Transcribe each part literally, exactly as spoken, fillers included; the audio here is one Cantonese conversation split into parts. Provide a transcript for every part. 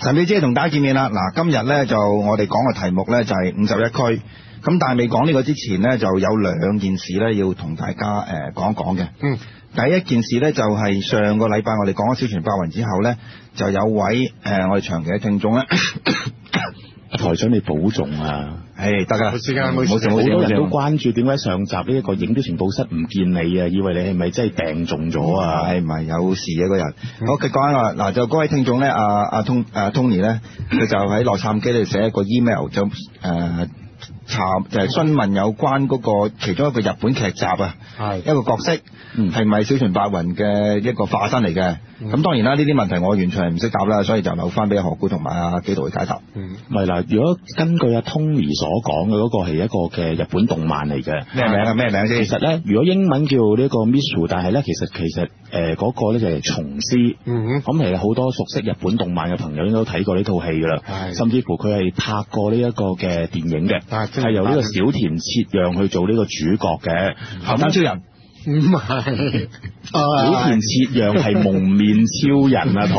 神秘之夜同大家見面啦。嗱，今日咧就我哋講嘅題目咧就係五十一區。咁但係未講呢個之前咧，就有兩件事咧要同大家誒講一講嘅。嗯。第一件事咧就係上個禮拜我哋講咗小泉八雲之後咧，就有位誒、呃、我哋長期嘅聽眾咧， 台長你保重啊！ 係得噶， 冇時間，冇時間，好多人都關注點解上集呢一個影碟情報室唔見你啊？以為你係咪真係病重咗啊？ 係唔係有事啊？嗰日，好佢講啦，嗱就嗰位聽眾咧，阿阿通阿 Tony 咧，佢就喺洛杉磯度寫一個 email 就誒。呃查就係、是、詢問有關嗰個其中一個日本劇集啊，係一個角色係咪、嗯、小泉八雲嘅一個化身嚟嘅？咁、嗯、當然啦，呢啲問題我完全係唔識答啦，所以就留翻俾何故同埋阿紀陶去解答。 嗯，係啦，如果根據阿 Tony 所講嘅嗰個係一個嘅日本動漫嚟嘅， 咩名啊？咩名先？ 其實咧，如果英文叫呢個 Misu， 但係咧，其實其實誒嗰、呃那個咧就係蟲師。嗯咁其實好多熟悉日本動漫嘅朋友應該都睇過呢套戲噶啦，甚至乎佢係拍過呢一個嘅電影嘅。係由呢個小田切讓去做呢個主角嘅鹹蛋超人，唔係小田切讓係蒙面超人啊，台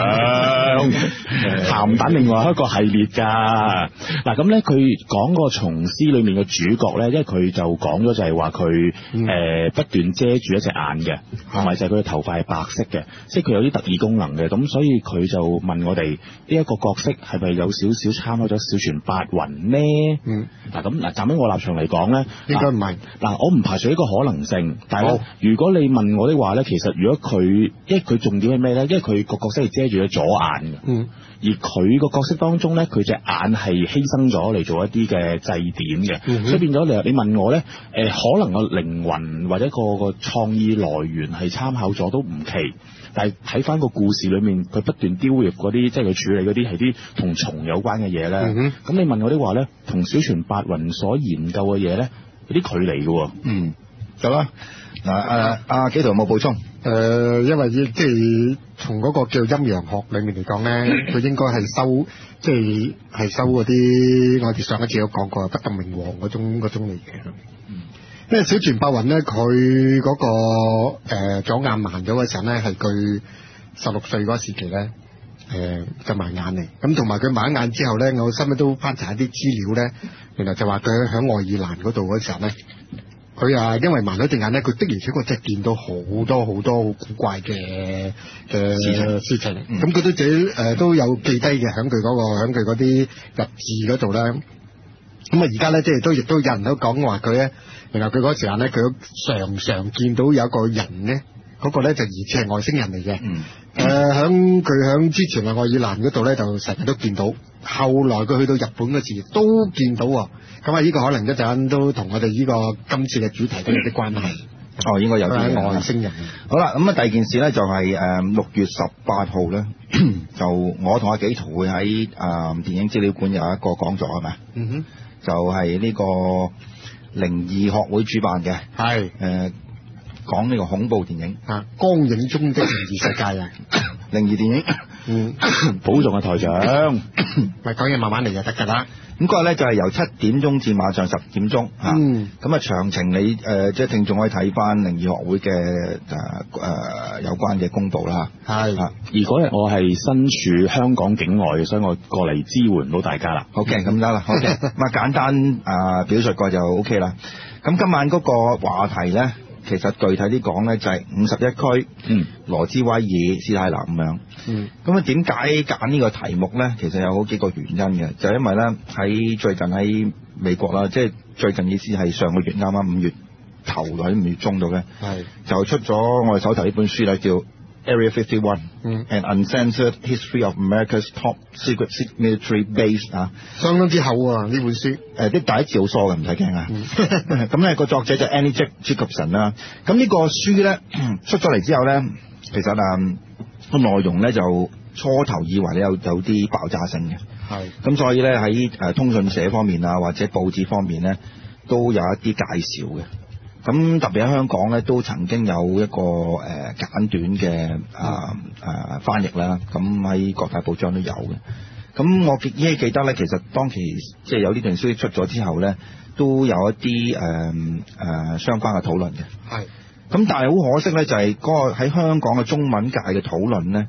長鹹蛋另外一個系列噶。嗱咁咧，佢講個蟲師裏面嘅主角咧，因為佢就講咗就係話佢誒不斷遮住一隻眼嘅，同埋就係佢嘅頭髮係白色嘅，即係佢有啲特異功能嘅。咁所以佢就問我哋呢一個角色係咪有少少參考咗小泉八雲呢？嗯，嗱咁嗱，站喺我立場嚟講咧，應該唔係。嗱，我唔排除呢個可能性，但係咧，如果你問我的話咧，其實如果佢，因為佢重點係咩咧？因為佢個角色係遮住咗左眼嘅，嗯，而佢個角色當中咧，佢隻眼係犧牲咗嚟做一啲嘅祭典嘅，嗯，所以變咗你你問我咧，誒、呃，可能個靈魂或者個個創意來源係參考咗都唔奇。但係睇翻個故事裏面，佢不斷丟入嗰啲，即係佢處理嗰啲係啲同蟲有關嘅嘢咧。咁、嗯、你問我的話咧，同小泉八雲所研究嘅嘢咧，有啲距離嘅。 嗯，好啦，嗱誒阿紀陶有冇補充？誒、 呃，因為即係從嗰個叫陰陽學裏面嚟講咧，佢應該係收，即係係收嗰啲我哋上一次有講過不動明王嗰種嗰種嚟嘅。嗯。因為小泉八雲咧，佢嗰、那個誒、呃、左眼盲咗嘅時候咧，係佢十六歲嗰時期咧，誒、呃、就盲眼嚟。咁同埋佢盲眼之後咧，我後尾都翻查一啲資料咧，原來就話佢喺愛爾蘭嗰度嗰時候咧，佢啊因為盲咗隻眼咧，佢的而且確真係見到好多好多好古怪嘅嘅事情。咁佢、嗯、都自己誒、呃、都有記低嘅，喺佢嗰個喺佢嗰啲日誌嗰度咧。咁啊而家咧即係都亦都有人都講話佢咧。然後佢嗰時間咧，佢常常見到有個人咧，嗰、那個咧就疑似係外星人嚟嘅。嗯。誒、呃，響佢響之前嘅愛爾蘭嗰度咧，就成日都見到。後來佢去到日本嗰時都見到。咁啊，呢個可能一陣都同我哋呢個今次嘅主題都有啲關係。 哦，應該有啲外星人。 好啦，咁啊，第二件事咧就係誒六月十八號咧，就我同阿紀陶會喺誒、呃、電影資料館有一個講座係咪？嗯哼。就係呢、這個。靈異學會主辦嘅，係誒講呢個恐怖電影啊， 光影中的靈異世界啊， 靈異電影， 嗯，保重啊台長， 咪講嘢慢慢嚟就得㗎啦。 咁嗰日咧就係由七點鐘至晚上十點鐘嚇， 嗯， 咁啊詳情你誒、呃、即係聽眾可以睇翻靈異學會嘅誒誒有關嘅公佈啦嚇，係啊，而嗰日我係身處香港境外嘅，所以我過嚟支援到大家啦。 好嘅，咁得啦，好嘅，咁啊簡單啊、呃、表述過就 O K 啦。咁今晚嗰個話題咧，其實具體啲講咧就係五十一區，嗯，羅茲威爾、史泰納咁樣，嗯，咁啊點解揀呢個題目咧？其實有好幾個原因嘅，就係、因為咧喺最近喺美國啦，即係最近意思係上個月啱啱五月頭喺五月中度咧，係就出咗我哋手頭呢本書咧叫 Area fifty-one，嗯 ，An Uncensored History of America's Top Secret Military Base 啊， 相當之厚啊呢本書， 誒啲第一字好疏嘅，唔使驚啊。咁咧個作者就 Annie Jacobson 啦。咁呢個書咧出咗嚟之後咧，其實啊個內容咧就初頭以為咧有有啲爆炸性嘅，係。咁所以咧喺誒通訊社方面啊或者報紙方面咧都有一啲介紹嘅。咁特別喺香港咧，都曾經有一個誒、呃、簡短嘅啊啊翻譯啦。咁喺各大報章都有嘅。咁我記依稀記得咧，其實當期即係有呢段消息出咗之後咧，都有一啲誒誒相關嘅討論嘅。係。咁但係好可惜咧，就係、是、嗰個喺香港嘅中文界嘅討論咧，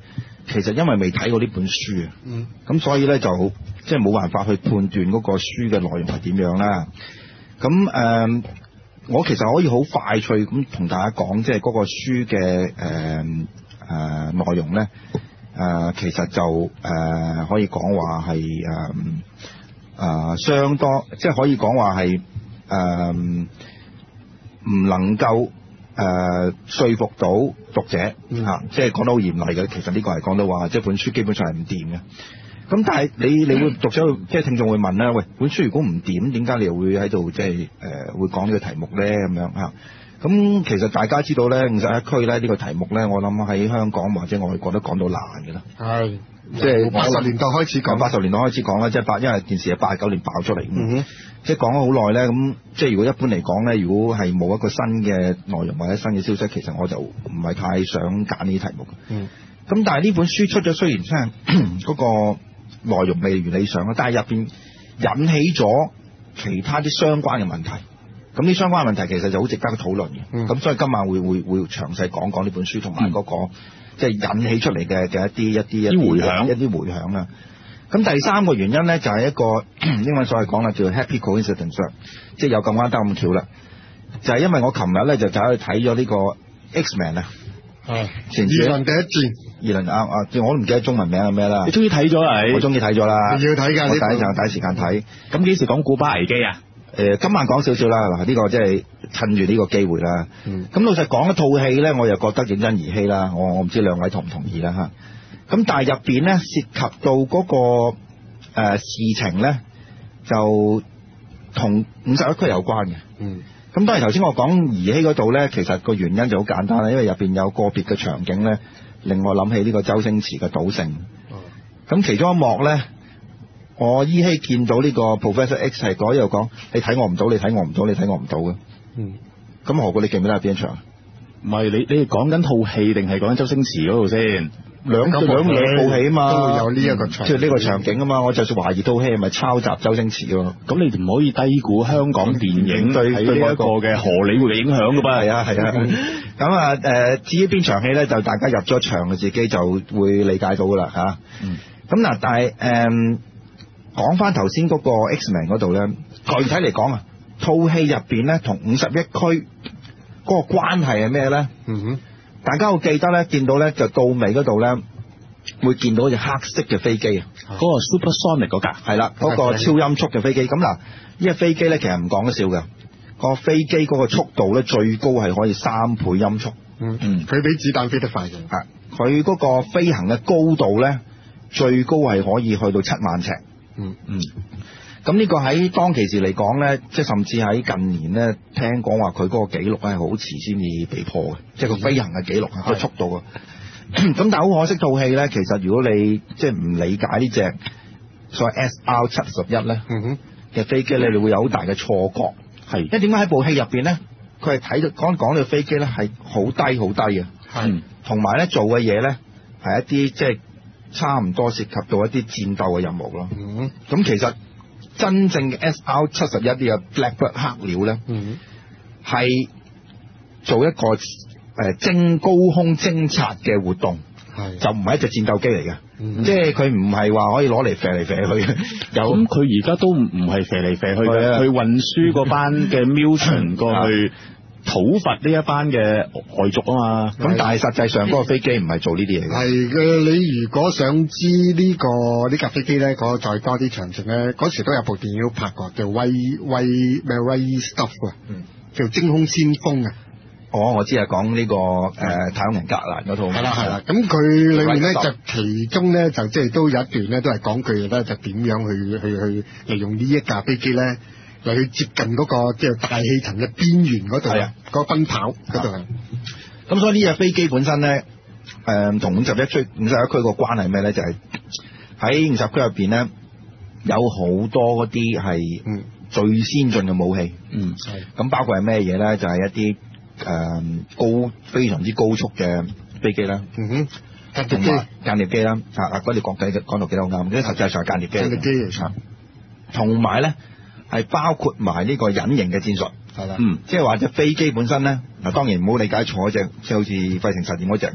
其實因為未睇過呢本書啊， 嗯， 咁所以咧就即係冇辦法去判斷嗰個書嘅內容係點樣啦。咁誒、呃，我其實可以好快脆咁同大家講，即係嗰個書嘅誒誒內容咧，誒、呃、其實就誒、呃、可以講話係誒誒相當，即係可以講話係誒唔能夠。誒、呃、說服到讀者嚇、 嗯啊，即係講得好嚴厲嘅。其實呢個係講到話，即係本書基本上係唔掂嘅。咁但係你你會讀者即係聽眾會問啦，喂，本書如果唔掂，點解你又會喺度即係誒、呃、會講呢個題目咧？咁樣嚇。咁、啊、其實大家知道咧，五十一區咧呢個題目咧，我諗喺香港或者外國都講到爛嘅啦。 係， 即係八十年代開始講， 八十年代開始講啦，即係八，因為件事係八九年爆出嚟。 嗯哼。 即係講咗好耐咧，咁即係如果一般嚟講咧，如果係冇一個新嘅內容或者新嘅消息，其實我就唔係太想揀呢啲題目。 嗯。 咁但係呢本書出咗，雖然真係嗰個內容未如理想啊，但係入邊引起咗其他啲相關嘅問題。咁啲相關嘅問題其實就好值得討論嘅。咁、嗯、所以今晚會會會詳細講講呢本書同埋嗰個、嗯、即係引起出嚟嘅嘅一啲一啲一啲迴響一啲迴響啦。咁第三個原因咧就係、是、一個英文所謂講啦，叫 happy coincidence， 即係有咁啱得咁巧啦。就係、是、因為我琴日咧就走去睇咗呢個 X-Men 啊， 係前二輪第一戰， 二輪啊啊，我都唔記得中文名係咩啦。 你終於睇咗啦？ 我終於睇咗啦， 你要睇㗎， 我第一就第一時間睇。 咁幾時講古巴危機啊？ 誒、呃，今晚講少少啦，嗱、這、呢個即係趁住呢個機會啦。咁、嗯、老實講一套戲咧，我又覺得認真兒戲啦。我我唔知兩位同唔同意啦嚇。咁但係入邊咧涉及到嗰、那個、呃、事情咧，就同五十一區有關嘅。嗯。咁當然頭先我講兒戲嗰度咧，其實個原因就好簡單啦，因為入邊有個別嘅場景咧，令我諗起呢個周星馳嘅賭聖。哦。咁其中一幕咧，我依稀見到呢個 Professor X 係嗰度講：你睇我唔到，你睇我唔到，你睇我唔到嘅。嗯。咁何故你記唔記得係邊一場？ 唔係你你係講緊套戲定係講緊周星馳嗰度先？ 兩兩兩部戲啊嘛， 都會有呢一個場， 即係呢個場景啊嘛。我就算懷疑套戲係咪抄襲周星馳喎。 咁你唔可以低估香港電影對呢一個嘅荷里活嘅影響㗎噃。 係啊係啊。咁啊誒，至於邊場戲咧，就大家入咗場嘅自己就會理解到㗎啦嚇。咁嗱，但係誒講翻頭先嗰個 X-Men 嗰度咧，具體嚟講啊，套戲入邊咧同五十一區嗰個關係係咩咧？嗯哼。大家會記得咧，見到咧就到尾嗰度咧，會見到隻黑色嘅飛機啊， 嗰個 Supersonic 嗰架， 係啦，嗰個超音速嘅飛機。咁嗱，呢隻飛機咧其實唔講得笑嘅，個飛機嗰個速度咧最高係可以三倍音速。 嗯嗯，佢比子彈飛得快嘅。 係，佢嗰個飛行嘅高度咧，最高係可以去到七萬尺。嗯嗯。咁呢個喺當其時嚟講咧，即係甚至喺近年咧，聽講話佢嗰個紀錄咧係好遲先至被破嘅，即係個飛行嘅紀錄啊，個速度啊。咁但係好可惜，套戲咧，其實如果你即係唔理解呢隻所謂 S R 七十一咧嘅飛機咧，你會有好大嘅錯覺。係，因為點解喺部戲入邊咧，佢係睇到講講到飛機咧係好低好低嘅，係，同埋咧做嘅嘢咧係一啲即係差唔多涉及到一啲戰鬥嘅任務咯。嗯，咁其實真正嘅 S R 七十一啲嘅 Blackbird 黑鳥咧，係、嗯、做一個誒偵高空偵察嘅活動，就唔係一隻戰鬥機嚟嘅、嗯，即係佢唔係話可以攞嚟射嚟射去嘅。有咁佢而家都唔唔係射嚟射去嘅，去運輸嗰班嘅 Mutant 過去討伐呢一班嘅外族啊嘛。 咁但係實際上嗰個飛機唔係做呢啲嘢嘅。 係嘅，你如果想知呢、呢個呢架飛機咧，嗰再多啲詳情咧，嗰時都有部電影拍過，叫威威咩威 Stuff 啊，叫偵空先鋒啊。 哦，我知係講呢個誒、呃、太空人格蘭嗰套。係啦係啦， 咁佢裏面咧就其中咧就即係都有一段咧都係講佢咧就點樣去去去利用呢一架飛機咧嚟去接近嗰、嗰個即係大氣層嘅邊緣嗰度，係啊，嗰個奔跑嗰度啊。 咁所以呢隻飛機本身咧，誒同五十一區五十一區個關係咩咧？就係喺五十區入邊咧，有好多嗰啲係最先進嘅武器。嗯，係。咁包括係咩嘢咧？就係、係、一啲誒、嗯、高非常之高速嘅飛機啦。嗯哼，間諜機、間諜機啦。啊啊，嗰條國際講到幾多啱？因為實際上係間諜機。間諜機嚟㗎。同埋咧係包括埋呢個隱形嘅戰術。係啦。嗯，即係話隻飛機本身咧，嗱當然唔好理解錯嗰隻，即係好似費城實驗嗰隻，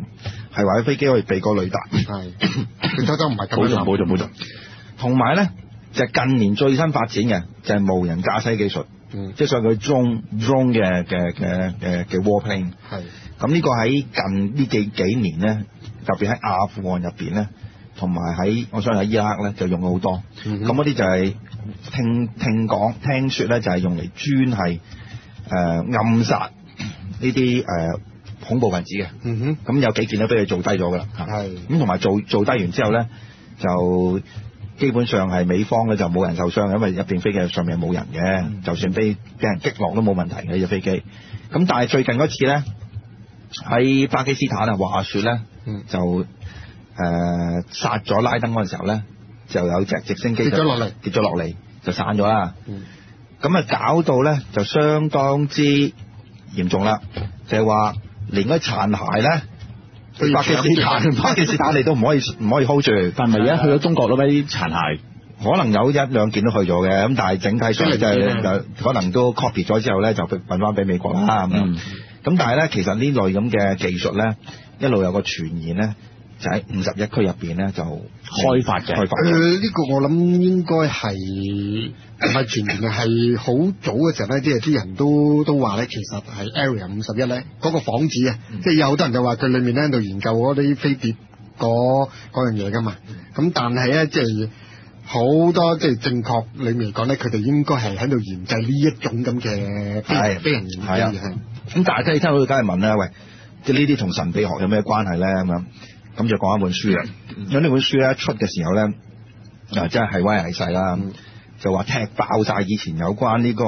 係話啲飛機可以避過雷達。 係，佢初初唔係咁冇錯冇錯冇錯。 同埋咧就係近年最新發展嘅就係無人駕駛技術， 嗯， 即係所謂佢 drone drone 嘅嘅嘅嘅嘅 warplane。 係。 咁呢個喺近呢幾幾年咧，特別喺阿富汗入邊咧，同埋喺我相信喺伊拉克咧就用咗好多。咁嗰啲就係聽聽講聽説咧，就係用嚟專係誒、呃、暗殺呢啲誒恐怖分子嘅。 嗯哼。 咁有幾件都俾佢做低咗㗎啦。 係。 咁同埋做做低完之後咧，就基本上係美方咧就冇人受傷，因為入邊飛機上面係冇人嘅，嗯、就算俾俾人擊落都冇問題嘅呢隻飛機。咁但係最近嗰次咧。喺巴基斯坦啊，話説咧、嗯、就誒、呃、殺咗拉登嗰陣時候咧，就有隻直升機跌咗落嚟，跌咗落嚟就散咗啦。咁啊、嗯、搞到咧就相當之嚴重啦，就係、是、話連嗰啲殘骸咧，巴基斯坦巴基斯坦你都唔可以唔可以 hold 住。 但係而家去咗中國咯，啲殘骸可能有一兩件都去咗嘅，咁但係整體上就係可能都 copy 咗之後咧，就運翻俾美國啦咁樣。嗯咁但係咧，其實呢類咁嘅技術咧，一路有個傳言咧，就喺五十一區入邊咧就開發嘅。開發嘅。 誒呢個我諗應該係唔係傳言啊？係好早嘅時候咧，即係啲人都都話咧，其實係 Area 五十一咧嗰個房子啊，嗯、即係有好多人就話佢裡面咧喺度研究嗰啲飛碟嗰嗰樣嘢噶嘛。咁、嗯、但係咧，即係好多即係正確裡面嚟講咧，佢哋應該係喺度研製呢一種咁嘅飛飛人研究嘅。 咁大家聽到佢梗係問啦，喂，即係呢啲同神秘學有咩關係咧？咁樣咁就講一本書啦。咁呢本書咧出嘅時候咧，啊真係係威係勢啦，嗯、就話踢爆晒以前有關呢個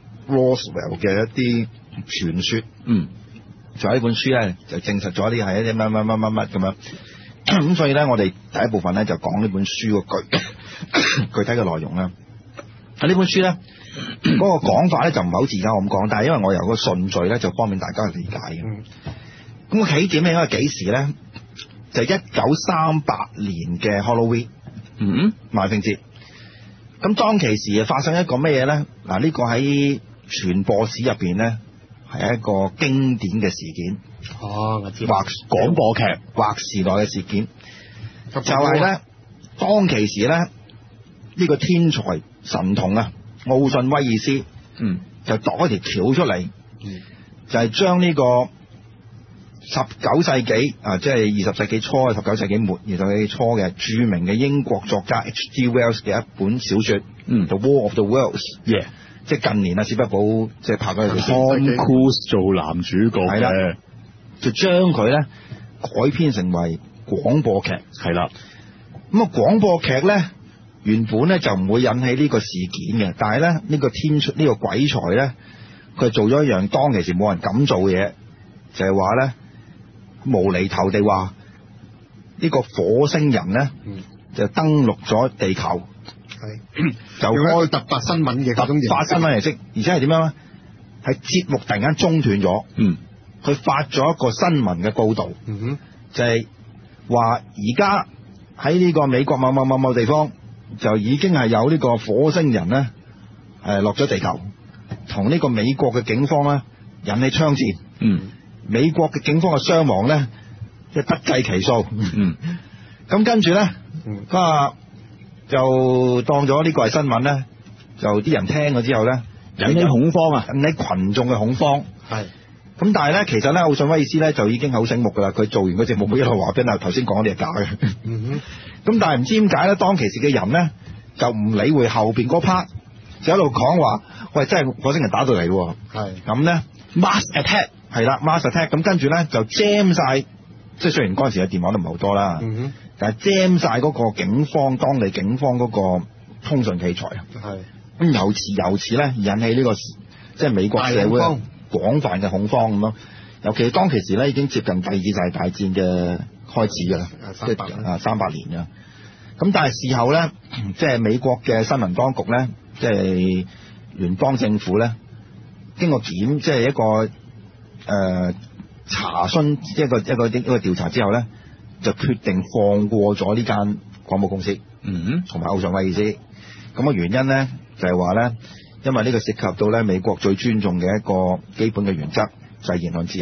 Roswell 嘅一啲傳說。嗯，就喺呢本書咧就證實咗呢係一啲乜乜乜乜乜咁樣。咁所以咧，我哋第一部分咧就講呢本書個具具體嘅內容啦。喺呢本書咧。嗰個講法咧就唔係好似而家咁講，但係因為我由個順序咧就方便大家去理解嘅。咁、嗯、個起點咧應該係幾時咧？就係一九三八年嘅 Halloween，嗯，萬聖節。咁當其時發生一個咩嘢咧？嗱，呢個喺傳播史入邊咧係一個經典嘅事件。 哦，我知。 或廣播劇或時代嘅事件，就係、是、咧當其時咧呢、這個天才神童啊！奧遜威爾斯，嗯，就度一條橋出嚟，嗯，就係將呢個十九世紀啊，即係二十世紀初、十九世紀末、二十世紀初嘅著名嘅英國作家 H G Wells 嘅一本小說，嗯，《The War of the Worlds》，yeah，即係近年啊，史匹堡即係拍咗條 Tom Cruise 做男主角嘅，係啦， 就將佢咧改編成為廣播劇，係啦，咁啊廣播劇咧。原本咧就唔會引起呢個事件嘅，但係咧呢、呢個天出呢、呢個鬼才咧，佢做咗一樣當其時冇人敢做嘅嘢，就係話咧無厘頭地話呢、呢個火星人咧、嗯、就登陸咗地球，係、嗯、就開突發新聞嘅嗰種突發新聞形式，而且係點樣咧？係節目突然間中斷咗，嗯，佢發咗一個新聞嘅報導，嗯哼，就係話而家喺呢個美國某某某某地方。就已經係有呢個火星人咧，誒落咗地球，同呢個美國嘅警方咧引起槍戰。嗯，美國嘅警方嘅傷亡咧，即係不計其數。嗯，咁跟住咧，啊就當咗呢個係新聞咧，就啲人聽咗之後咧， 引起恐慌啊， 引起群眾嘅恐慌。係。咁但係咧，其實咧，奧遜威爾斯咧就已經好醒目噶啦。佢做完個節目，佢一路話俾人頭先講啲係假嘅。嗯哼。咁但係唔知點解咧，當其時嘅人咧就唔理會後邊嗰 part，就一路講話，喂，真係火星人打到嚟喎。係。咁咧 mass attack 係啦 mass attack，咁跟住咧就 jam 晒，即係雖然嗰陣時嘅電話都唔係好多啦。嗯哼。但係 jam 晒嗰個警方當地警方嗰個通訊器材啊。係。咁由此由此咧引起呢、這個即係美國社會廣泛嘅恐慌咁咯，尤其當其時咧已經接近第二次大戰嘅開始㗎啦，即係啊三百年㗎。咁但係事後咧，即係美國嘅新聞當局咧，即係聯邦政府咧，經過檢即係一個誒、呃、查詢一個一個一個調查之後咧，就決定放過咗呢間廣播公司，嗯，同埋奧遜威爾斯。咁嘅原因咧就係話咧。因為呢個涉及到咧美國最尊重嘅一個基本嘅原則，就係言論自由。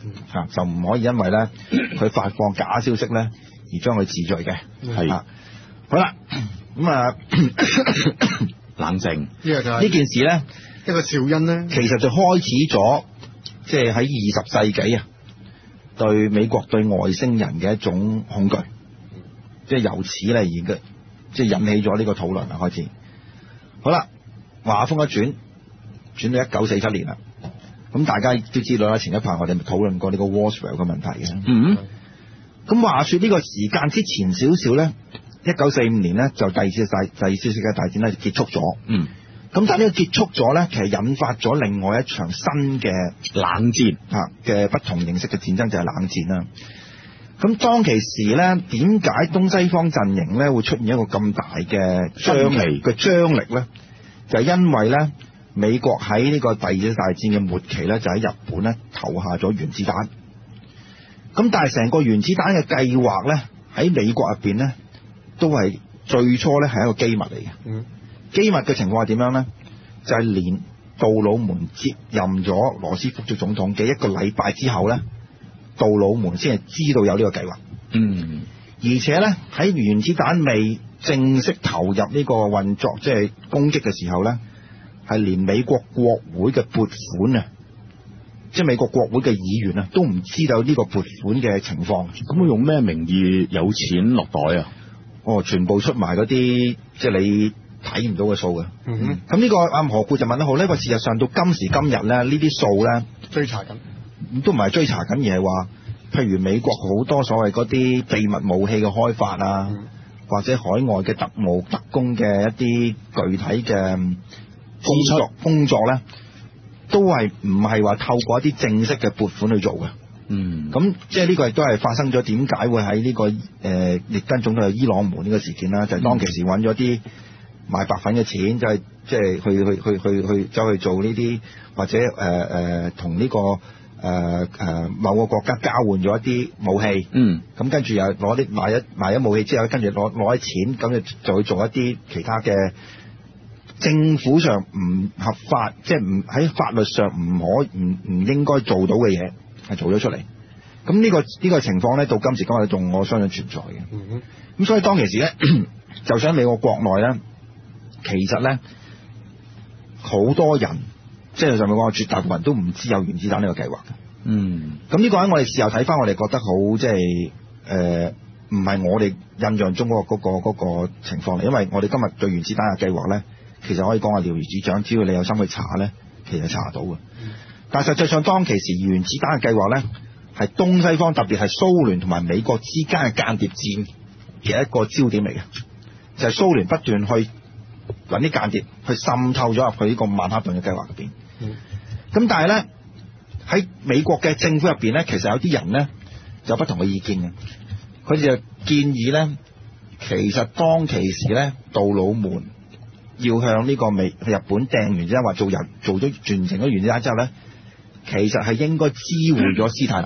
嚇，就唔可以因為咧佢發放假消息咧而將佢治罪嘅。 係啊，好啦，咁啊冷靜。 呢個就係呢件事咧， 一個肇因咧， 其實就開始咗，即係喺二十世紀啊，對美國對外星人嘅一種恐懼，即係由此咧而嘅，即係引起咗呢個討論啊開始。好啦，話風一轉，轉到一九四七年啦。咁大家都知道啦，前一排我哋咪討論過呢個 Roswell 嘅問題嘅。 嗯。 咁話說呢個時間之前少少咧，一九四五年咧就第二次世第二次世界大戰咧就結束咗。 嗯。 咁但係呢個結束咗咧，其實引發咗另外一場新嘅冷戰嚇嘅不同形式嘅戰爭，就係冷戰啦。咁當其時咧，點解東西方陣營咧會出現一個咁大嘅張力嘅張力咧？就係因為咧，美國喺呢個第二次大戰嘅末期咧，就喺日本咧投下咗原子彈。咁但係成個原子彈嘅計劃咧，喺美國入邊咧，都係最初咧係一個機密嚟嘅。 嗯。 機密嘅情況係點樣咧？就係、是、連杜魯門接任咗羅斯福做總統嘅一個禮拜之後咧，杜魯門先係知道有呢個計劃。 嗯。 而且咧喺原子彈未正式投入呢個運作，即係攻擊嘅時候咧，係連美國國會嘅撥款啊，即係美國國會嘅議員啊，都唔知道呢個撥款嘅情況。 咁佢用咩名義有錢落袋啊？ 哦，全部出埋嗰啲即係你睇唔到嘅數嘅。 嗯哼。 咁呢個阿何故就問得好，呢個事實上到今時今日咧，呢啲數咧追查緊， 都唔係追查緊，而係話，譬如美國好多所謂嗰啲秘密武器嘅開發啊， 嗯、或者海外嘅特務特工嘅一啲具體嘅工作工作咧，都係唔係話透過一啲正式嘅撥款去做嘅。 嗯， 咁即係呢個亦都係發生咗，點解會喺呢、這個誒、呃、列根總統嘅伊朗門呢個事件啦？就係、是、當其時揾咗啲賣白粉嘅錢，就係即係去去去去去走去做呢啲，或者誒誒同呢個誒誒、呃、某個國家交換咗一啲武器。嗯，咁跟住又攞啲賣一賣咗武器之後，跟住攞攞啲錢，咁就就去做一啲其他嘅政府上唔合法，即係唔喺法律上唔可唔唔應該做到嘅嘢。係做咗出嚟，咁呢、這個呢、這個情況咧，到今時今日仲我相信存在嘅。咁、嗯、所以當其時咧，就喺美國國內咧，其實咧好多人，即係上面講絕大部分人都唔知有原子彈呢個計劃嘅。嗯，咁呢個喺我哋事後睇翻，我哋覺得好即係誒，唔、呃、係我哋印象中嗰、那個嗰、那個那個情況嚟，因為我哋今日對原子彈嘅計劃咧，其實可以講下了如指掌，只要你有心去查咧，其實查到嘅。嗯，但實際上，當其時原子彈嘅計劃咧，係東西方特別係蘇聯同埋美國之間嘅間諜戰嘅一個焦點嚟嘅，就係、是、蘇聯不斷去揾啲間諜去滲透咗入去呢個曼哈頓嘅計劃入邊。嗯，咁但係咧喺美國嘅政府入邊咧，其實有啲人咧有不同嘅意見嘅，佢哋就建議咧，其實當其時咧，杜魯門要向呢個美日本掟原子彈，話做人做咗完成咗原子彈之後咧。其實係應該支援咗史太林，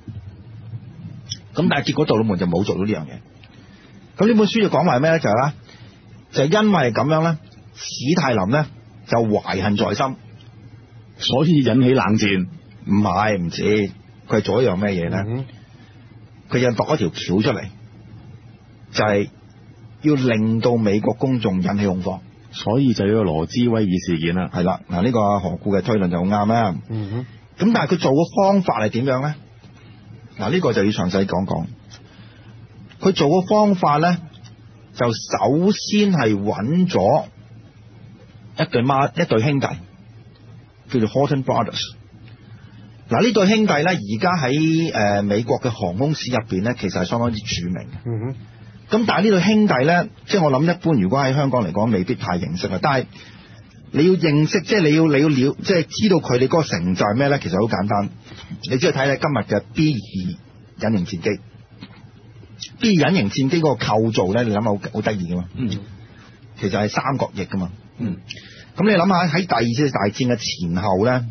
咁但係結果杜魯門就冇做到呢樣嘢。咁呢本書就講埋咩咧？就係啦，就係因為咁樣咧，史太林咧就懷恨在心， 所以引起冷戰。 唔係唔止，佢係做一樣咩嘢咧？佢又度一條橋出嚟，就係要令到美國公眾引起恐慌。 所以就有個羅茲威爾事件啦。 係啦，嗱呢個何故嘅推論就好啱啦。嗯哼。咁但係佢做嘅方法係點樣咧？嗱、這、呢個就要詳細講講。佢做嘅方法咧，就首先係揾咗一對孖一對兄弟，叫做 Horton Brothers。嗱呢對兄弟咧，而家喺誒美國嘅航空史入邊咧，其實係相當之著名嘅。嗯哼。咁但係呢對兄弟咧，即係我諗一般，如果喺香港嚟講，未必太認識啦。但係你要認識，即係你要你要了，即係知道佢哋嗰個成就係咩咧？其實好簡單，你只要睇睇今日嘅 B 二隱形戰機。B 二隱形戰機嗰個構造咧，你諗下好好得意噶嘛？嗯，其實係三角翼噶嘛。嗯，咁你諗下喺第二次大戰嘅前後咧，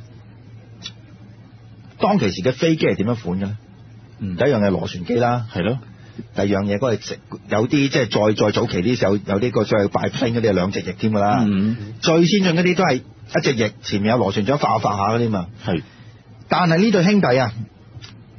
當其時嘅飛機係點樣款嘅咧？嗯，第一樣係螺旋機啦，係咯。第二樣嘢嗰個有啲即係再再早期啲時候有啲個所謂 biplane 嗰啲係兩隻翼添㗎啦。嗯，最先進嗰啲都係一隻翼前面有螺旋槳發下發下嗰啲嘛。係，但係呢對兄弟啊，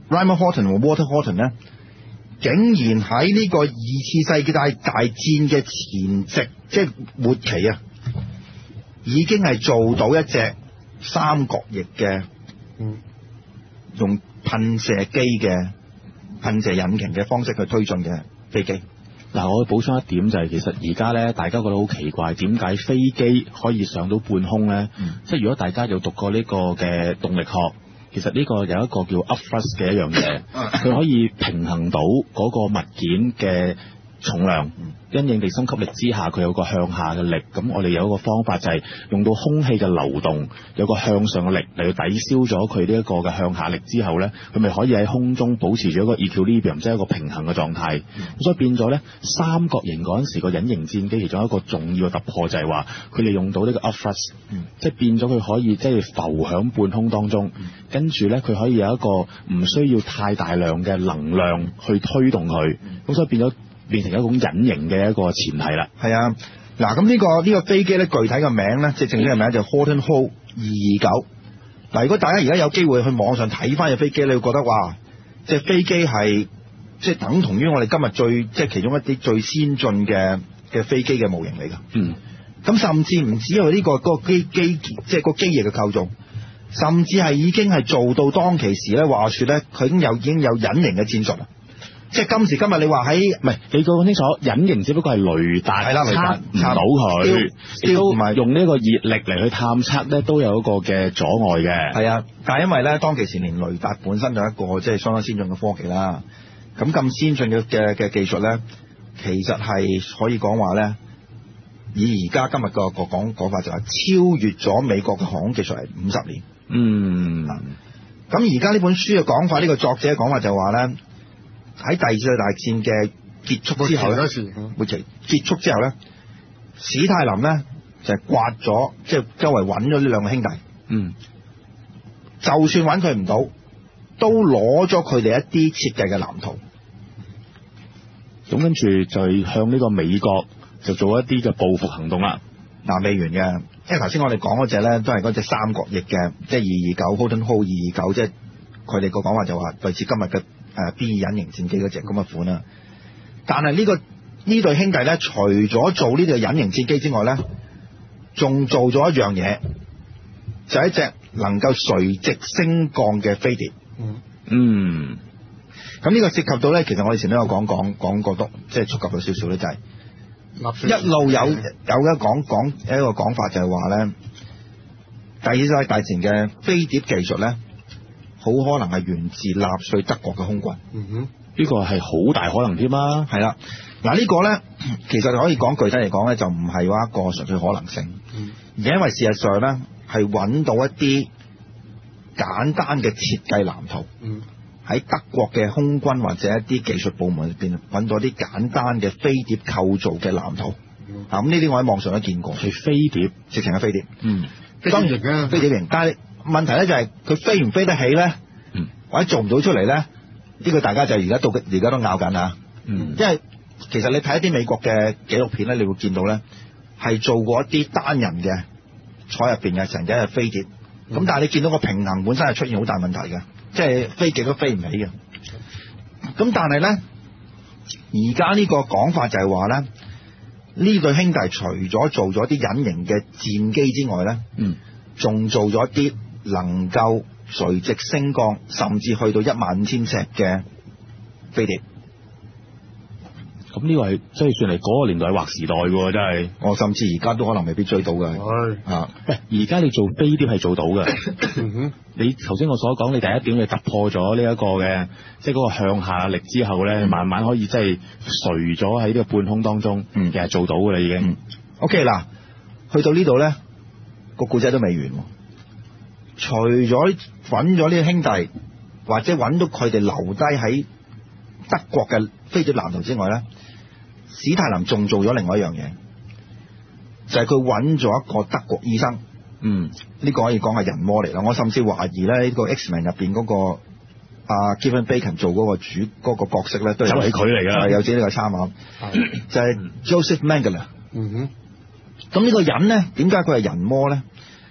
Raymond Horton 和 Walter Horton 咧，竟然喺呢個二次世界大大戰嘅前夕，即係末期啊，已經係做到一隻三角翼嘅， 嗯， 用噴射機嘅噴射引擎嘅方式去推進嘅飛機。 嗱，我補充一點就係、是、其實而家咧，大家覺得好奇怪，點解飛機可以上到半空咧？嗯、即係如果大家有讀過呢個嘅動力學，其實呢個有一個叫 up thrust 嘅一樣嘢，佢可以平衡到嗰個物件嘅重量，因應地心吸力之下，佢有個向下嘅力。咁我哋有一個方法就係用到空氣嘅流動，有個向上嘅力嚟去抵消咗佢呢一個嘅向下力之後呢，佢咪可以喺空中保持住一個 equilibrium，即係一個平衡嘅狀態。咁、嗯、所以變咗呢，三角形嗰陣時個隱形戰機其中一個重要嘅突破就係話，佢利用到呢個 up thrust，、嗯、即係變咗佢可以即係浮響半空當中，嗯、跟住呢，佢可以有一個唔需要太大量嘅能量去推動佢，咁、嗯、所以變咗。變成一種隱形嘅一個前提啦。 係啊，嗱咁呢個呢、呢個飛機咧，具體嘅名咧，即係正式嘅名就 Horton Ho 二二九。嗱，如果大家而家有機會去網上睇翻嘅飛機，你會覺得哇，即係飛機係即係等同於我哋今日最即係其中一啲最先進嘅嘅飛機嘅模型嚟㗎。嗯。咁甚至唔止係呢個嗰個機機即係個機翼嘅構造，甚至係已經係做到當其時咧，話説咧，佢已經有已經有隱形嘅戰術啦。即係今時今日，你話喺唔係你講清楚，隱形只不過係雷達，係啦，雷達測唔到佢，亦都用呢個熱力嚟去探測咧，都有一個嘅阻礙嘅。係啊，但係因為咧，當其時連雷達本身就一個即係相當先進嘅科技啦。咁咁先進嘅嘅嘅技術咧，其實係可以講話咧，以而家今日個個講講法就係超越咗美國嘅航空技術係五十年。嗯。咁而家呢本書嘅講法，呢、呢個作者嘅講法就係話咧。喺第二次大戰嘅結束之後咧，會期結束之後咧，史泰林咧就係刮咗，即係周圍揾咗呢兩個兄弟。嗯，就算揾佢唔到，都攞咗佢哋一啲設計嘅藍圖。咁跟住就向呢個美國就做一啲嘅報復行動啦。嗱，未完嘅，因為頭先我哋講嗰隻咧都係嗰隻三角翼嘅，即係二二九 Horton Ho 二二九，即係佢哋個講法就話類似今日嘅。誒 B 隱形戰機嗰隻咁嘅款啦，但係呢、呢個呢對兄弟咧，除咗做呢對隱形戰機之外咧，仲做咗一樣嘢，就係、係、一隻能夠垂直升降嘅飛碟。嗯，嗯，咁呢個涉及到咧，其實我以前都有講講講過多，即係觸及到少少咧，就係、係、一路有有一講講一個講法就係話咧，第二次世界大戰嘅飛碟技術咧。好可能係源自納粹德國嘅空軍。嗯哼，呢個係好大可能添啊。係啦，嗱呢個咧，其實可以講具體嚟講咧，就唔係話一個純粹可能性，嗯、而因為事實上咧係揾到一啲簡單嘅設計藍圖。嗯，喺德國嘅空軍或者一啲技術部門入邊揾到一啲簡單嘅飛碟構造嘅藍圖。嗯、啊，咁呢啲我喺網上都見過。係飛碟，直情係飛碟。嗯，當然啊，飛碟型，但係。問題咧就係佢飛唔飛得起咧，嗯、或者做唔到出嚟咧？呢、呢個大家就而家到而家都拗緊啊！嗯、因為其實你睇一啲美國嘅紀錄片咧，你會見到咧係做過一啲單人嘅坐入邊嘅成隻係飛碟，咁、嗯、但係你見到個平衡本身係出現好大問題嘅，即係飛極都飛唔起嘅。咁但係咧，而家呢個講法就係話咧，呢對兄弟除咗做咗啲隱形嘅戰機之外咧，仲、嗯、做咗一啲能夠垂直升降，甚至去到一萬五千尺嘅飛碟。咁呢個係即係算係嗰個年代劃時代喎，真係。我甚至而家都可能未必追到嘅。係啊，喂，而家你做飛碟係做到嘅。你頭先我所講，你第一點你突破咗呢一個嘅，即係嗰個向下力之後咧，嗯、慢慢可以即係垂咗喺呢個半空當中，嗯、其實做到嘅啦已經。嗯、OK 嗱，去到呢度咧，個故仔都未完。除咗揾咗呢個兄弟，或者揾到佢哋留低喺德國嘅飛碟藍圖之外咧，史泰林仲做咗另外一樣嘢，就係佢揾咗一個德國醫生。嗯，呢個可以講係人魔嚟啦。我甚至懷疑咧，呢個 X-Men 入邊嗰個阿 Kevin Bacon 做嗰個主嗰個角色咧，都係佢嚟㗎，有自己呢個參考，就係 Joseph Mengele。嗯哼，咁呢個人咧，點解佢係人魔咧？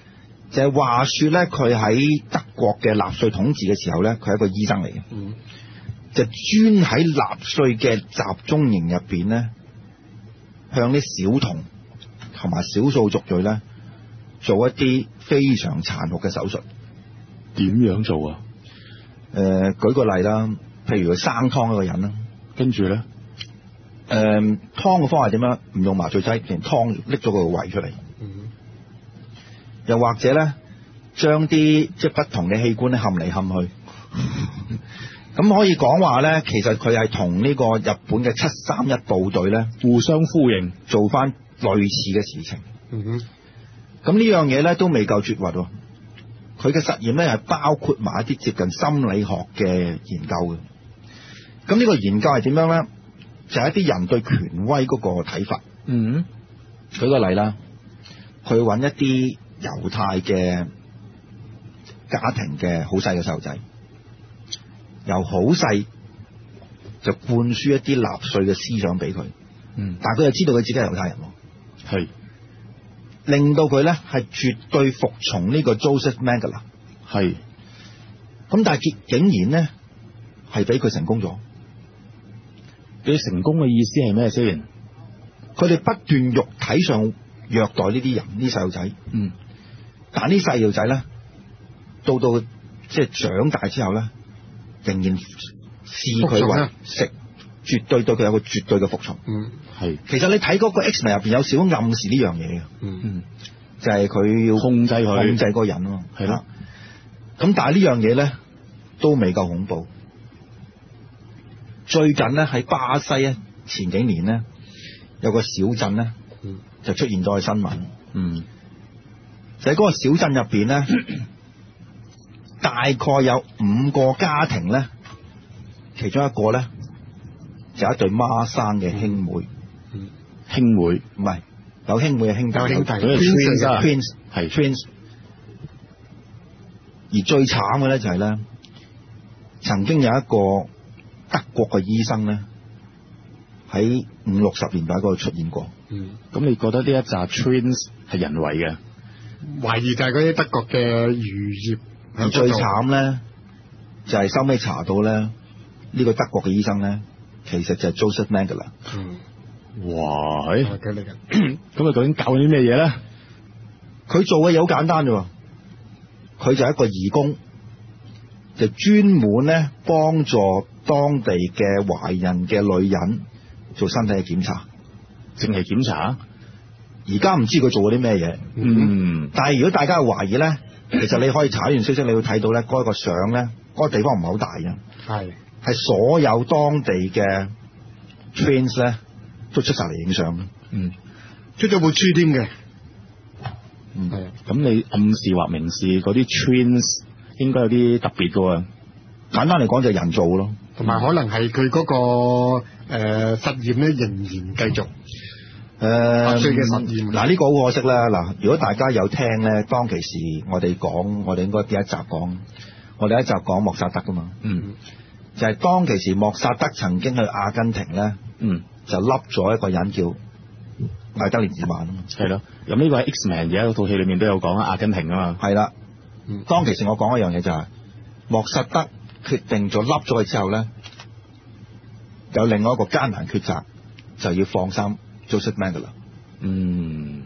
就係話說咧，佢喺德國嘅納粹統治嘅時候咧，佢係一個醫生嚟嘅， 嗯， 就專喺納粹嘅集中營入邊咧，向啲小童同埋少數族裔咧做一啲非常殘酷嘅手術。 點樣做啊？ 誒、呃，舉個例啦，譬如佢生湯一個人啦， 跟住咧， 誒、呃，湯嘅方法係點樣？唔用麻醉劑，連湯拎咗個胃出嚟。 嗯， 又或者咧，將啲即係不同嘅器官咧冚嚟冚去。咁可以講話咧，其實佢係同呢個日本嘅七三一部隊咧互相呼應， 做翻類似嘅事情。 嗯哼， 咁呢樣嘢咧都未夠絕核喎。佢嘅實驗咧係包括埋一啲接近心理學嘅研究嘅。咁呢個研究係點樣咧？就係、一啲人對權威嗰個睇法。 嗯， 舉個例啦，佢揾一啲猶太嘅家庭嘅好細嘅細路仔，由好細就灌輸一啲納粹嘅思想俾佢。 嗯， 但係佢又知道佢自己係猶太人喎。 係。 令到佢咧係絕對服從呢個 Joseph Mengele。 係。 咁但係竟竟然咧係俾佢成功咗。 你成功嘅意思係咩先？ 佢哋不斷肉體上虐待呢啲人，呢細路仔。 嗯。 但係呢細路仔咧，到到即係長大之後咧，仍然視佢為食，絕對對佢有個絕對嘅服從。 嗯， 係。 其實你睇嗰個 X-Men 入邊有少少暗示呢樣嘢嘅。 嗯嗯， 就係佢要控制佢， 控制嗰個人咯。 係啦。 咁但係呢樣嘢咧都未夠恐怖。最近咧喺巴西咧前幾年咧有個小鎮咧就出現咗個新聞。 嗯， 就喺嗰個小鎮入邊咧，大概有五個家庭咧，其中一個咧就一對孖生嘅兄妹。 嗯，兄妹唔係有兄妹嘅兄弟， 有兄弟有 twins 啊 twins 係 twins。而最慘嘅咧就係咧，曾經有一個德國嘅醫生咧，喺五六十年代嗰度出現過。 嗯， 咁你覺得呢一紮 twins 係人為嘅？ 懷疑就係嗰啲德國嘅漁業。 而最慘咧，就係收尾查到咧，呢、呢個德國嘅醫生咧，其實就係 Joseph Mengele。 嗯， 哇！ 係佢嚟嘅。 咁佢究竟搞緊啲咩嘢咧？ 佢做嘅嘢好簡單啫，佢就係一個義工，就專門咧幫助當地嘅懷孕嘅女人做身體嘅檢查， 淨係檢查。 而家唔知佢做過啲咩嘢。 嗯， 但係如果大家懷疑咧，其實你可以查完消息，你會睇到咧嗰個相咧，嗰、嗰個地方唔係好大嘅， 係係所有當地嘅 twins 咧都出晒嚟影相。 嗯， 出咗本書添嘅。 嗯， 係啊。 咁你暗示或明示嗰啲 twins 應該有啲特別嘅喎。 簡單嚟講就係人造咯， 同埋可能係佢嗰個誒、呃、實驗咧仍然繼續。 誒、呃， 歲嘅實驗。 嗱呢個好可惜啦。嗱，如果大家有聽咧，當其時我哋講，我哋應該第一集講，我哋一集講莫薩德噶嘛。 嗯， 就係當其時莫薩德曾經去阿根廷咧， 嗯， 就笠咗一個人叫艾德連茲曼啊嘛。 係咯。咁呢個喺 X-Men 而家嗰套戲裏面都有講啊，阿根廷啊嘛。 係啦。 嗯， 當其時我講一樣嘢就係、是、莫薩德決定咗笠咗佢之後咧，有另外一個艱難抉擇，就要放生 Joseph Mengele。 嗯。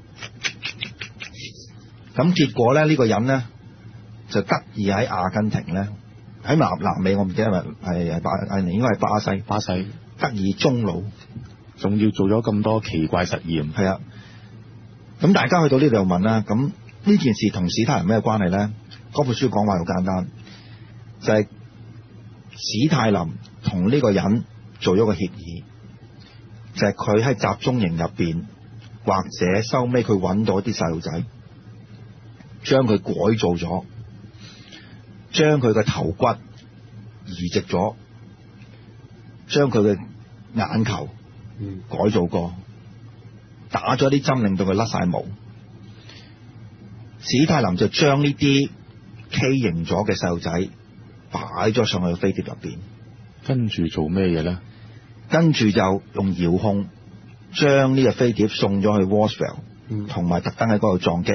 咁結果咧，呢、這個人咧就得意喺阿根廷咧，喺南南美我唔記得係係係巴係應該係巴西， 巴西得以終老， 仲要做咗咁多奇怪實驗。 係啊。咁大家去到呢度問啦，咁呢件事同史太林咩關係咧？嗰本書講話好簡單，就係、是、史太林同呢個人做咗個協議，就係佢喺集中營入邊，或者收尾佢揾到啲細路仔，將佢改造咗，將佢嘅頭骨移植咗，將佢嘅眼球改造過，打咗啲針令到佢甩晒毛。史太林就將呢啲畸形咗嘅細路仔擺咗上去飛碟入邊， 跟住做咩嘢咧？ 跟住就用遙控將呢個飛碟送咗去 Roswell，同埋特登喺嗰度撞機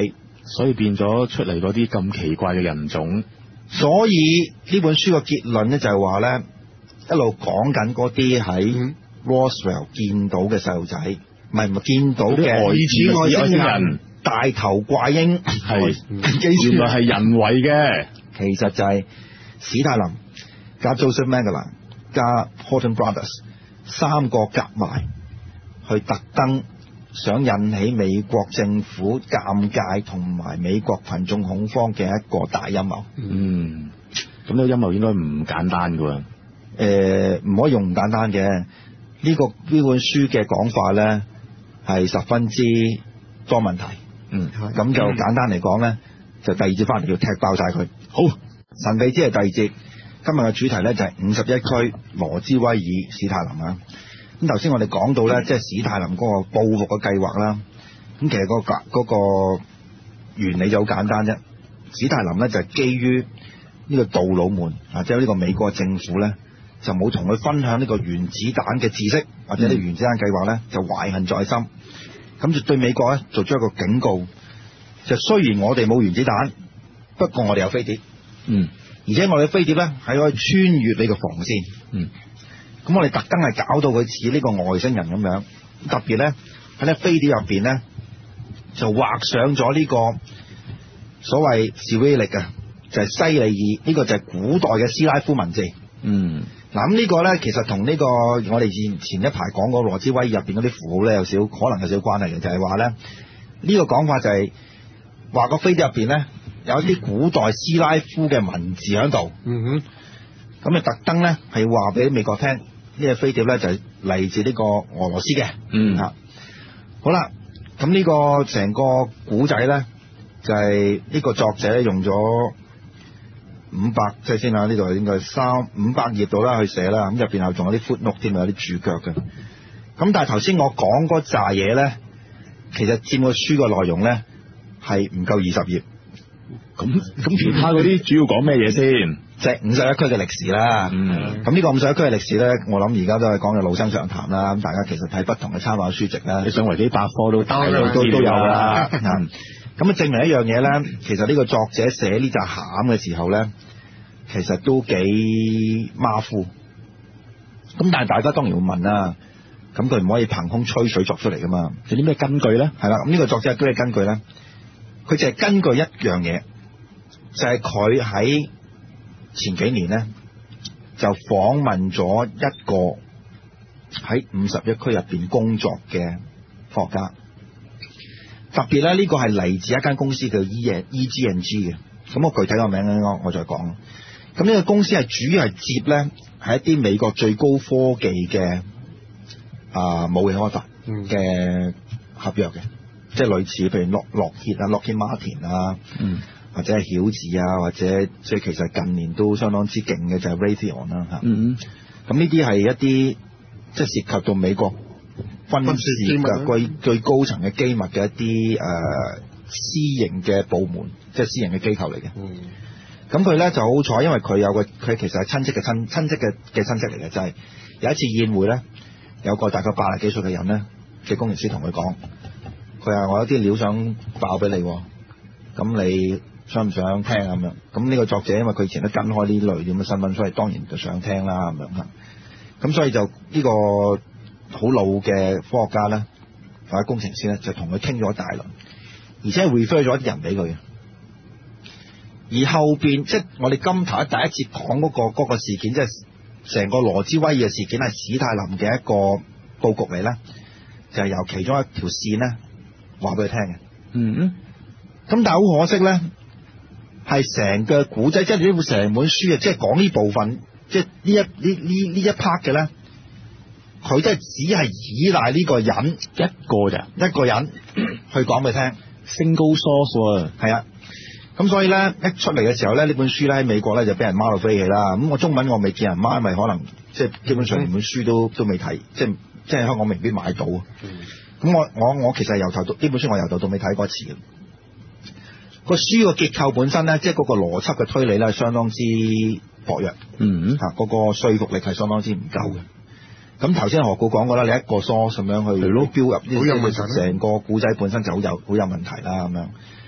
所以變咗出嚟嗰啲咁奇怪嘅人種。 所以呢本書嘅結論咧就係話咧，一路講緊嗰啲喺 Roswell 見到嘅細路仔，唔係唔係見到嘅疑似外星人、 大頭怪嬰， 係原來係人為嘅， 其實就係史泰林加 Joseph Mengele 加 Horton Brothers 三個夾埋，去特登想引起美國政府尷尬同埋美國群眾恐慌嘅一個大陰謀。 嗯，咁呢個陰謀應該唔簡單㗎喎。 誒，唔可以用唔簡單嘅。呢、這個呢本書嘅講法咧係十分之多問題。 嗯， 咁就簡單嚟講咧，就第二節翻嚟要踢爆晒佢。好，神秘之夜第二節，今日嘅主題咧就係五十一區羅茲威爾史泰林啊。咁頭先我哋講到咧，即係史泰林嗰個報復嘅計劃啦。咁其實嗰個嗰個原理就好簡單啫。史泰林咧就係基於呢個杜魯門啊，即係呢個美國政府咧，就冇同佢分享呢個原子彈嘅知識，或者呢個原子彈計劃咧，就懷恨在心。咁就對美國咧做出一個警告，就雖然我哋冇原子彈，不過我哋有飛碟。 嗯， 而且我哋嘅飛碟咧係可以穿越你個防線。 嗯。 咁我哋特登係搞到佢似呢個外星人咁樣，特別咧喺呢飛碟入邊咧就畫上咗呢個所謂示威力嘅，就係、是、西里爾，呢、這個就係古代嘅斯拉夫文字。 嗯， 嗱咁呢個咧其實同呢、這個我哋前前一排講過羅茲威爾入邊嗰啲符號咧有少可能有少少關係嘅，就係話咧呢、這個講法就係話個飛碟入邊咧有一啲古代斯拉夫嘅文字喺度。 嗯哼， 咁你特登咧係話俾美國聽。呢隻飛碟咧就係嚟自呢個俄羅斯嘅。 嗯嚇，好啦，咁呢個成個古仔咧就係、是、呢個作者咧用咗五百即係先啦，呢度應該三五百頁度啦去寫啦，咁入邊又仲有啲 footnote 添，有啲註腳嘅。咁但係頭先我講嗰扎嘢咧，其實佔個書個內容咧係唔夠二十頁。 咁咁其他嗰啲主要講咩嘢先？ 即係五十一區嘅歷史啦。 嗯， 咁呢個五十一區嘅歷史咧，我諗而家都係講嘅老生常談啦。咁大家其實睇不同嘅參考書籍啦， 你上維基百科都大都都都有啦。咁啊證明一樣嘢咧，其實呢個作者寫呢扎餡嘅時候咧，其實都幾馬虎。咁但係大家當然會問啦，咁佢唔可以憑空吹水作出嚟噶嘛？ 有啲咩根據咧？ 係啦，咁呢個作者有啲咩根據咧？佢就係根據一樣嘢，就係佢喺前幾年咧就訪問咗一個喺五十一區入邊工作嘅科學家，特別咧呢個係嚟自一間公司叫 E E G and G 嘅，咁我具體個名咧我我再講。咁呢個公司係主要係接咧係一啲美國最高科技嘅啊武器開發嘅合約嘅，即係類似譬如洛洛歇啊、洛歇馬田啊。 嗯。 或者係曉智啊，或者即係其實近年都相當之勁嘅就係 Raytheon 啦嚇。 嗯， 咁呢啲係一啲即係涉及到美國軍事嘅最最高層嘅機密嘅一啲誒、呃、私營嘅部門，即係私營嘅機構嚟嘅。 嗯。 咁佢咧就好彩，因為佢有個佢其實係親戚嘅親親戚嘅嘅親戚嚟嘅，就係、是、有一次宴會咧，有個大概八十幾歲嘅人咧嘅工程師同佢講，佢話我有啲料想爆俾你，咁你想唔想聽咁樣？咁呢個作者因為佢以前都跟開呢類咁嘅新聞，所以當然就想聽啦咁樣嚇。咁所以就呢個好老嘅科學家咧，或者工程師咧，就同佢傾咗一大輪，而且係 refer 咗一啲人俾佢嘅。而後邊即係我哋今頭第一節講嗰個嗰個事件，即係成個羅茲威爾嘅事件係史泰林嘅一個佈局嚟咧，就係由其中一條線咧話俾佢聽嘅。 嗯， 咁但係好可惜咧。係成個古仔，即係呢本成本書啊，即係講呢部分，即係呢一呢呢呢一 part 嘅咧，佢真係只係依賴呢個人一個咋， 一個人去講俾你聽 ，single source 喎， 係啊。咁所以咧一出嚟嘅時候咧，呢本書咧喺美國咧就俾人孖到飛起啦。咁我中文我未見人孖，因為可能即係基本上連本書都都未睇，即係即係香港未必買到。咁、嗯、我我我其實由頭到呢本書我由頭到尾睇過一次嘅。個書個結構本身咧，即係嗰個邏輯嘅推理咧，係相當之薄弱。 嗯， 嚇，嗰個說服力係相當之唔夠嘅。咁頭先何故講過啦，你一個 source 咁樣去標入呢啲，成個古仔本身就好有好有問題啦咁樣。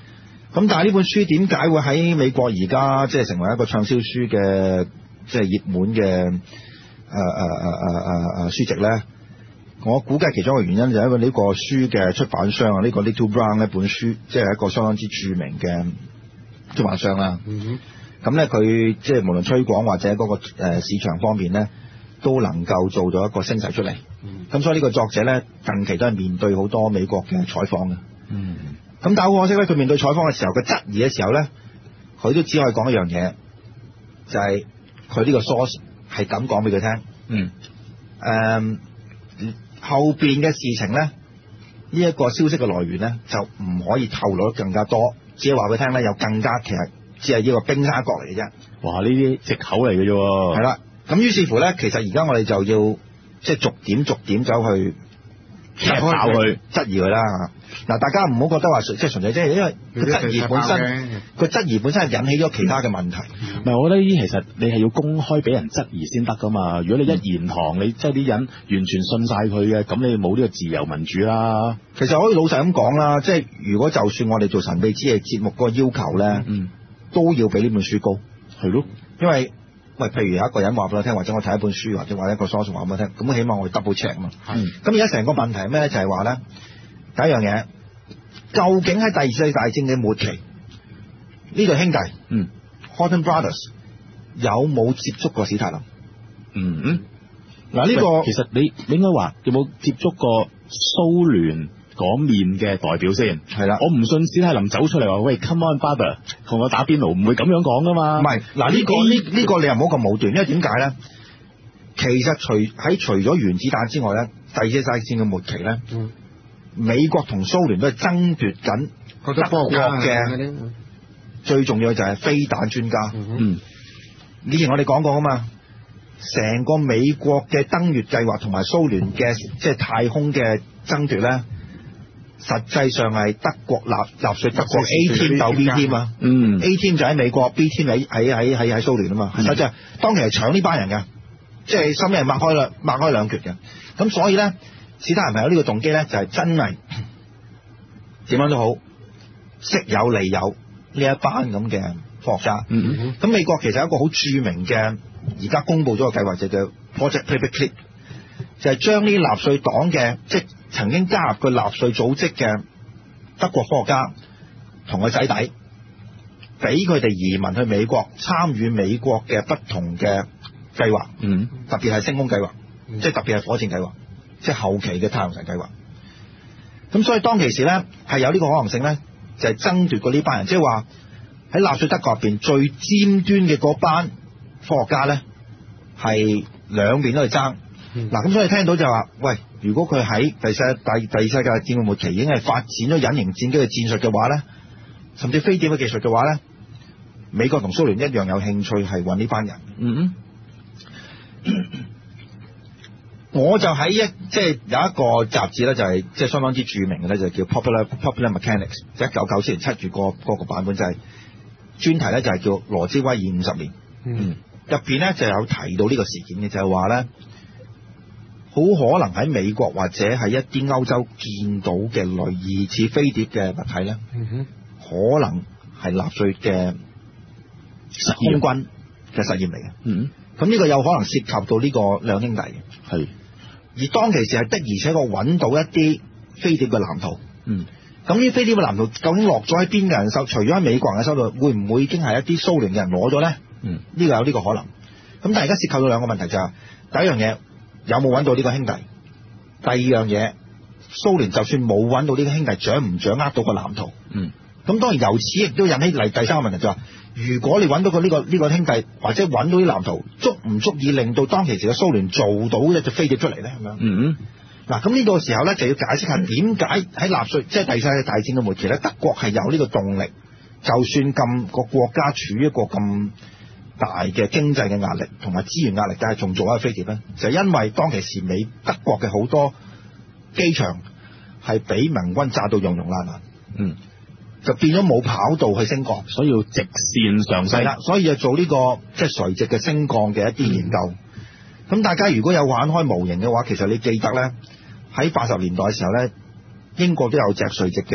咁但係呢本書點解會喺美國而家即係成為一個暢銷書嘅即係熱門嘅誒誒誒誒誒誒書籍咧？我估計其中一個原因就係因為呢個書嘅出版商啊，呢、這個 Little Brown 呢本書即係一個相當之著名嘅出版商啦。 嗯咁咧佢即係無論推廣或者嗰個誒市場方面咧，都能夠做到一個聲勢出嚟。咁、嗯、所以呢個作者咧近期都係面對好多美國嘅採訪嘅。 嗯。 咁但係好可惜咧，佢面對採訪嘅時候，佢質疑嘅時候咧，佢都只可以講一樣嘢，就係佢呢個 source 係咁講俾佢聽。 嗯。 誒、um,，後邊嘅事情咧，呢、這、一個消息嘅來源咧，就唔可以透露得更加多，只係話俾佢聽咧，有更加其實只係呢個冰山一角嚟嘅啫。 哇！呢啲藉口嚟嘅啫。 係啦，咁於是乎咧，其實而家我哋就要即係逐點逐點走去踢爆佢， 質疑佢啦。嗱，大家唔好覺得話即係純粹即係因為佢質疑本身，佢質疑本身係引起咗其他嘅問題。 唔係，我覺得呢啲其實你係要公開俾人質疑先得噶嘛。如果你一言堂，你即係啲人完全信晒佢嘅，咁你冇呢個自由民主啦。 其實可以老實咁講啦，即係如果就算我哋做神秘之夜節目嗰個要求咧，嗯，都要比呢本書高。 係咯， 因為喂，譬如有一個人話俾我聽，或者我睇一本書，或者或者一個 source 話俾我聽，咁起碼我 double check 啊嘛。係。咁而家成個問題係咩咧？就係話咧，第一樣嘢，究竟喺第二次世界大戰嘅末期，呢對兄弟，嗯 Horton Brothers 有冇接觸過史泰林？ 嗯嗯。 嗱、這、呢個其實你你應該話有冇接觸過蘇聯嗰面嘅代表先？係啦，我唔信史泰林走出嚟話喂 ，come on brother，同我打邊爐，唔會咁樣講噶嘛。 唔係，嗱、這、呢個呢呢、這個你又唔好咁武斷，因為點解咧？其實除喺除咗原子彈之外咧，第二次世界大戰嘅末期咧，嗯、美國同蘇聯都係爭奪緊德國嘅最重要就係飛彈專家。嗯，以前我哋講過啊嘛。成個美國嘅登月計劃同埋蘇聯嘅即係太空嘅爭奪咧，實際上係德國納納粹德國 A team 鬥 B team 啊，嗯 A team 就喺美國 ，B team 喺喺喺喺喺蘇聯啊嘛，實際當其係搶呢班人嘅，即係心係擘開兩擘開兩拳嘅，咁所以咧，史太林係有呢個動機咧，就係、是、真係點樣都好，識有利有呢一班咁嘅科學家，咁、嗯嗯、美國其實有一個好著名嘅。而家公布咗個計劃就叫 Project Paperclip， 就係將呢納粹黨嘅即係曾經加入過納粹組織嘅德國科學家同個仔弟，俾佢哋移民去美國參與美國嘅不同嘅計劃，嗯，特別係星空計劃，嗯、即係特別係火箭計劃，即係後期嘅太陽神計劃。咁所以當其時咧係有呢個可能性咧，就係、是、爭奪過呢班人，即係話喺納粹德國入邊最尖端嘅嗰班。科學家咧係兩邊都去爭，嗱、嗯、咁所以聽到就話，喂，如果佢喺第世第第二世界大戰末期已經係發展咗隱形戰機嘅戰術嘅話咧，甚至飛碟嘅技術嘅話咧，美國同蘇聯一樣有興趣係揾呢班人。嗯嗯，我就喺一即係有一個雜誌咧，就係即係相當之著名嘅咧，就叫 Popular Popular Mechanics，一九九四年七月個嗰個版本就係、是、專題咧，就係叫羅茲威爾五十年。嗯。入邊咧就有提到呢個事件嘅，就係話咧，好可能喺美國或者係一啲歐洲見到嘅類疑似飛碟嘅物體咧，嗯、哼可能係納粹嘅空軍嘅實驗嚟嘅。嗯，咁呢個有可能涉及到呢個兩兄弟嘅。係，而當其時係的而且確揾到一啲飛碟嘅藍圖。嗯，咁呢啲飛碟嘅藍圖究竟落咗喺邊嘅人手？除咗喺美國人嘅手度，會唔會已經係一啲蘇聯嘅人攞咗咧？嗯，呢、這個有呢個可能，咁但係而家涉及到兩個問題就係、是，第一樣嘢有冇揾到呢個兄弟？第二樣嘢，蘇聯就算冇揾到呢個兄弟，掌唔掌握到個藍圖？嗯，咁當然由此亦都引起嚟第三個問題就係、是，如果你揾到個呢個呢個兄弟，或者揾到啲藍圖，足唔足以令到當其時嘅蘇聯做到一隻飛碟出嚟咧？係咪？嗯，嗱，咁呢個時候咧就要解釋下點解喺納粹即係第二次世界大戰嘅末期咧，德國係有呢個動力，就算咁個國家處於一個咁大嘅經濟嘅壓力同埋資源壓力，但係仲做一個飛碟咧，就係、因為當其時美德國嘅好多機場係俾盟軍炸到溶溶爛爛，嗯，就變咗冇跑道去升降，所以要直線上升啦，所以就做呢、這個即係、就是、垂直嘅升降嘅一啲研究。咁、嗯、大家如果有玩開模型嘅話，其實你記得咧喺八十年代嘅時候咧，英國都有隻垂直嘅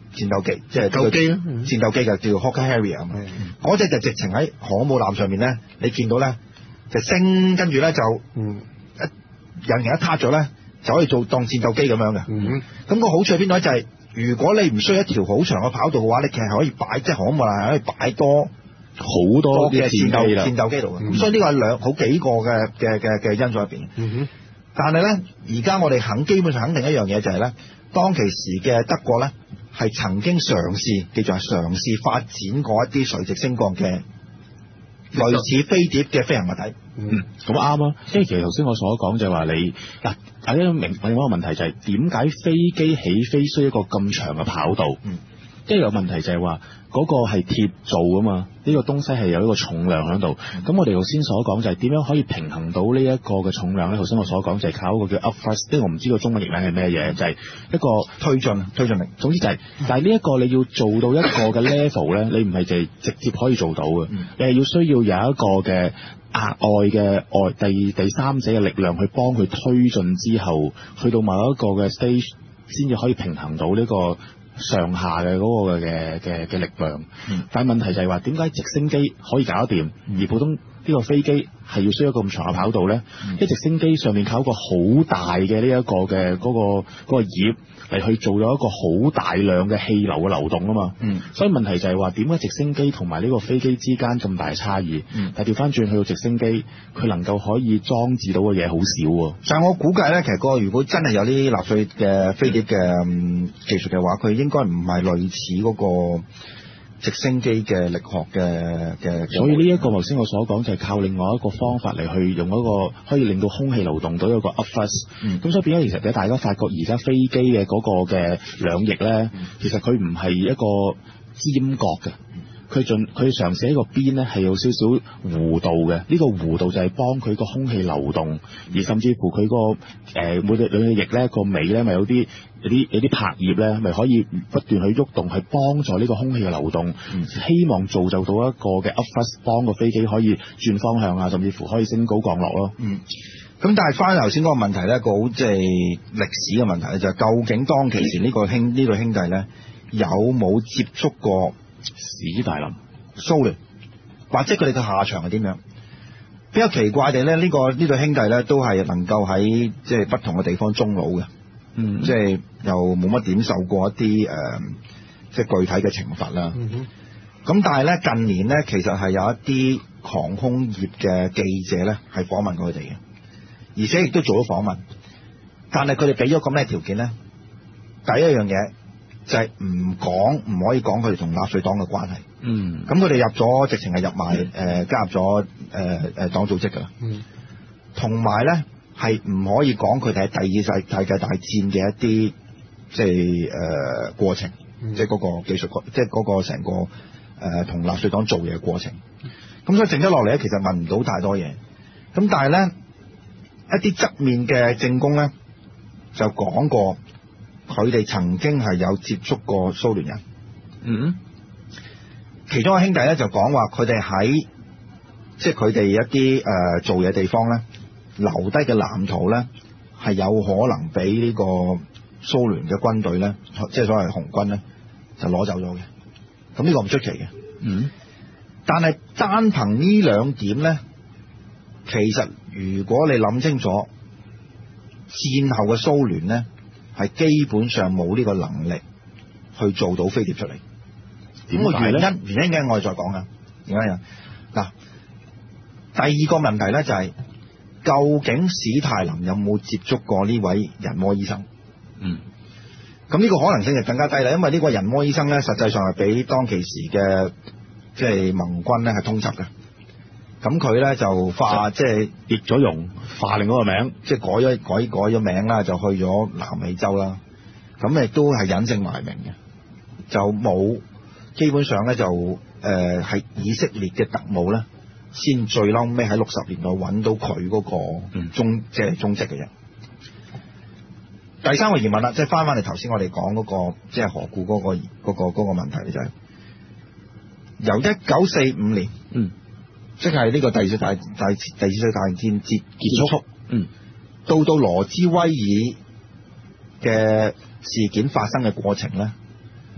戰鬥機，即係鬥機咯， 戰鬥機就叫 Hawker Harrier 啊嘛。嗰隻就直情喺航母艦上面咧，你見到咧就升，跟住咧就嗯一引擎一撻咗咧，就可以做當戰鬥機咁樣嘅。 嗯， 咁個好處喺邊度咧？就係、如果你唔需要一條好長嘅跑道嘅話，你其實可以擺即係航母艦可以擺多好多嘅戰鬥啦， 戰鬥機度嘅。咁、 嗯、 所以呢個係兩好幾個嘅嘅嘅嘅因素入邊。 嗯哼， 但係咧，而家我哋肯基本上肯定一樣嘢就係咧，當其時嘅德國咧係曾經嘗試，記住係嘗試發展過一啲垂直升降嘅類似飛碟嘅飛行物體。 嗯，咁啱啊！即係其實頭先我所講就係話你嗱，大家明另外一個問題就係點解飛機起飛需要一個咁長嘅跑道？嗯，即係有問題就係話嗰個係鐵做啊嘛，呢、呢個東西係有一個重量喺度。咁、嗯、我哋頭先所講就係點樣可以平衡到呢一個嘅重量咧？頭先我所講就係靠一個叫 up thrust，即係我唔知個中文譯名係咩嘢，就係、是、一個推進推進力。總之就係、是，但係呢一個你要做到一個嘅 level 咧，你唔係就係直接可以做到嘅，嗯、你係要需要有一個嘅額外嘅外第第三者嘅力量去幫佢推進之後，去到某一個嘅 stage 先至可以平衡到呢個上下嘅嗰個嘅嘅嘅力量。嗯、但係問題就係話點解直升機可以搞得掂，嗯、而普通呢個飛機係要需要咁長嘅跑道咧？嗯、一直升機上面靠一個好大嘅呢一個嘅嗰、嗰個嗰、嗰個葉嚟去做咗一個好大量嘅氣流嘅流動啊嘛。嗯，所以問題就係話點解直升機同埋呢個飛機之間咁大差異？嗯，但係調翻轉去到直升機，佢能夠可以裝置到嘅嘢好少喎。 但係我估計咧，其實嗰個如果真係有啲納粹嘅飛碟嘅、嗯、技術嘅話，佢應該唔係類似嗰個直升機嘅力學嘅嘅。 所以呢一個頭先我所講就係靠另外一個方法嚟去用一個可以令到空氣流動到一個 up thrust。嗯，咁所以變咗其實咧，大家發覺而家飛機嘅嗰個嘅兩翼咧，嗯、其實佢唔係一個尖角嘅。佢盡佢嘗試喺個邊咧係有少少弧度嘅，呢、這個弧度就係幫佢個空氣流動，而甚至乎佢個誒每隻兩隻翼咧個尾咧咪有啲有啲有啲拍葉咧，咪可以不斷去喐動，係幫助呢個空氣嘅流動，嗯、希望造就到一個嘅 up thrust，幫個飛機可以轉方向啊，甚至乎可以升高降落咯。 嗯，咁但係翻頭先嗰個問題咧，個好即係歷史嘅問題咧，就係、是、究竟當其時呢個兄呢對兄弟咧有冇接觸過史大林、 蘇聯，或者佢哋嘅下場係點樣？比較奇怪地咧，呢、這個呢對兄弟咧都係能夠喺即係不同嘅地方終老嘅，嗯，即係又冇乜點受過一啲誒、呃，即係具體嘅懲罰啦。嗯哼，咁但係咧近年咧，其實係有一啲航空業嘅記者咧係訪問過佢哋嘅，而且亦都做咗訪問，但係佢哋俾咗咁咩條件咧？第一樣嘢。就係唔講，唔可以講佢哋同納粹黨嘅關係。嗯，咁佢哋入咗，直情係入埋誒、呃、加入咗誒誒黨組織㗎啦。嗯，同埋咧係唔可以講佢哋喺第二世世界大戰嘅一啲即係誒、呃、過程，嗯、即係嗰個技術，即係嗰個成個誒同納粹黨做嘢嘅過程。咁所以剩咗落嚟咧，其實問唔到太多嘢。咁但係咧一啲側面嘅證供咧就講過。佢哋曾經係有接觸過蘇聯人，嗯，其中一個兄弟咧就講話，佢哋喺即係佢哋一啲誒、呃、做嘢地方咧，留低嘅藍圖咧係有可能俾呢個蘇聯嘅軍隊咧，即係所謂紅軍咧就攞走咗嘅。咁呢個唔出奇嘅，嗯，但係單憑呢兩點咧，其實如果你諗清楚戰後嘅蘇聯咧。係基本上冇呢個能力去做到飛碟出嚟。點個原因原因嘅我哋再講啊。而家嗱，第二個問題咧就係、是、究竟史泰林有冇接觸過呢位人魔醫生？嗯，咁呢個可能性就更加低啦，因為呢個人魔醫生咧，實際上係俾當其時嘅即係盟軍咧係通緝嘅。咁佢咧就化即係譯咗容，化另嗰個名， 即係改咗改改咗名啦，就去咗南美洲啦。咁亦都係隱姓埋名嘅，就冇基本上咧就誒係、呃、以色列嘅特務咧，先最嬲尾喺六十年代揾到佢嗰個蹤即係蹤跡嘅人。第三個疑問啦，即係翻翻嚟頭先我哋講嗰個即係何故嗰、嗰個嗰、嗰個嗰、嗰個問題就係、是、由一九四五年，嗯。即係呢個第二次大大第二次大戰節結束，嗯，到到羅茲威爾嘅事件發生嘅過程咧，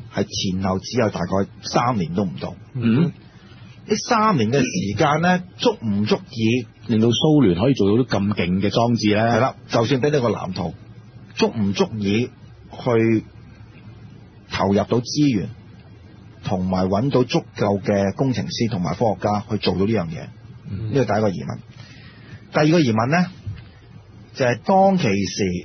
係前後只有大概三年都唔到。 嗯， 呢三年嘅時間咧，足唔足以令到蘇聯可以做到啲咁勁嘅裝置咧？ 係啦，就算俾呢個藍圖，足唔足以去投入到資源，同埋揾到足夠嘅工程師同埋科學家去做到呢樣嘢？呢個、嗯、第一個疑問。第二個疑問咧，就係、是、當其時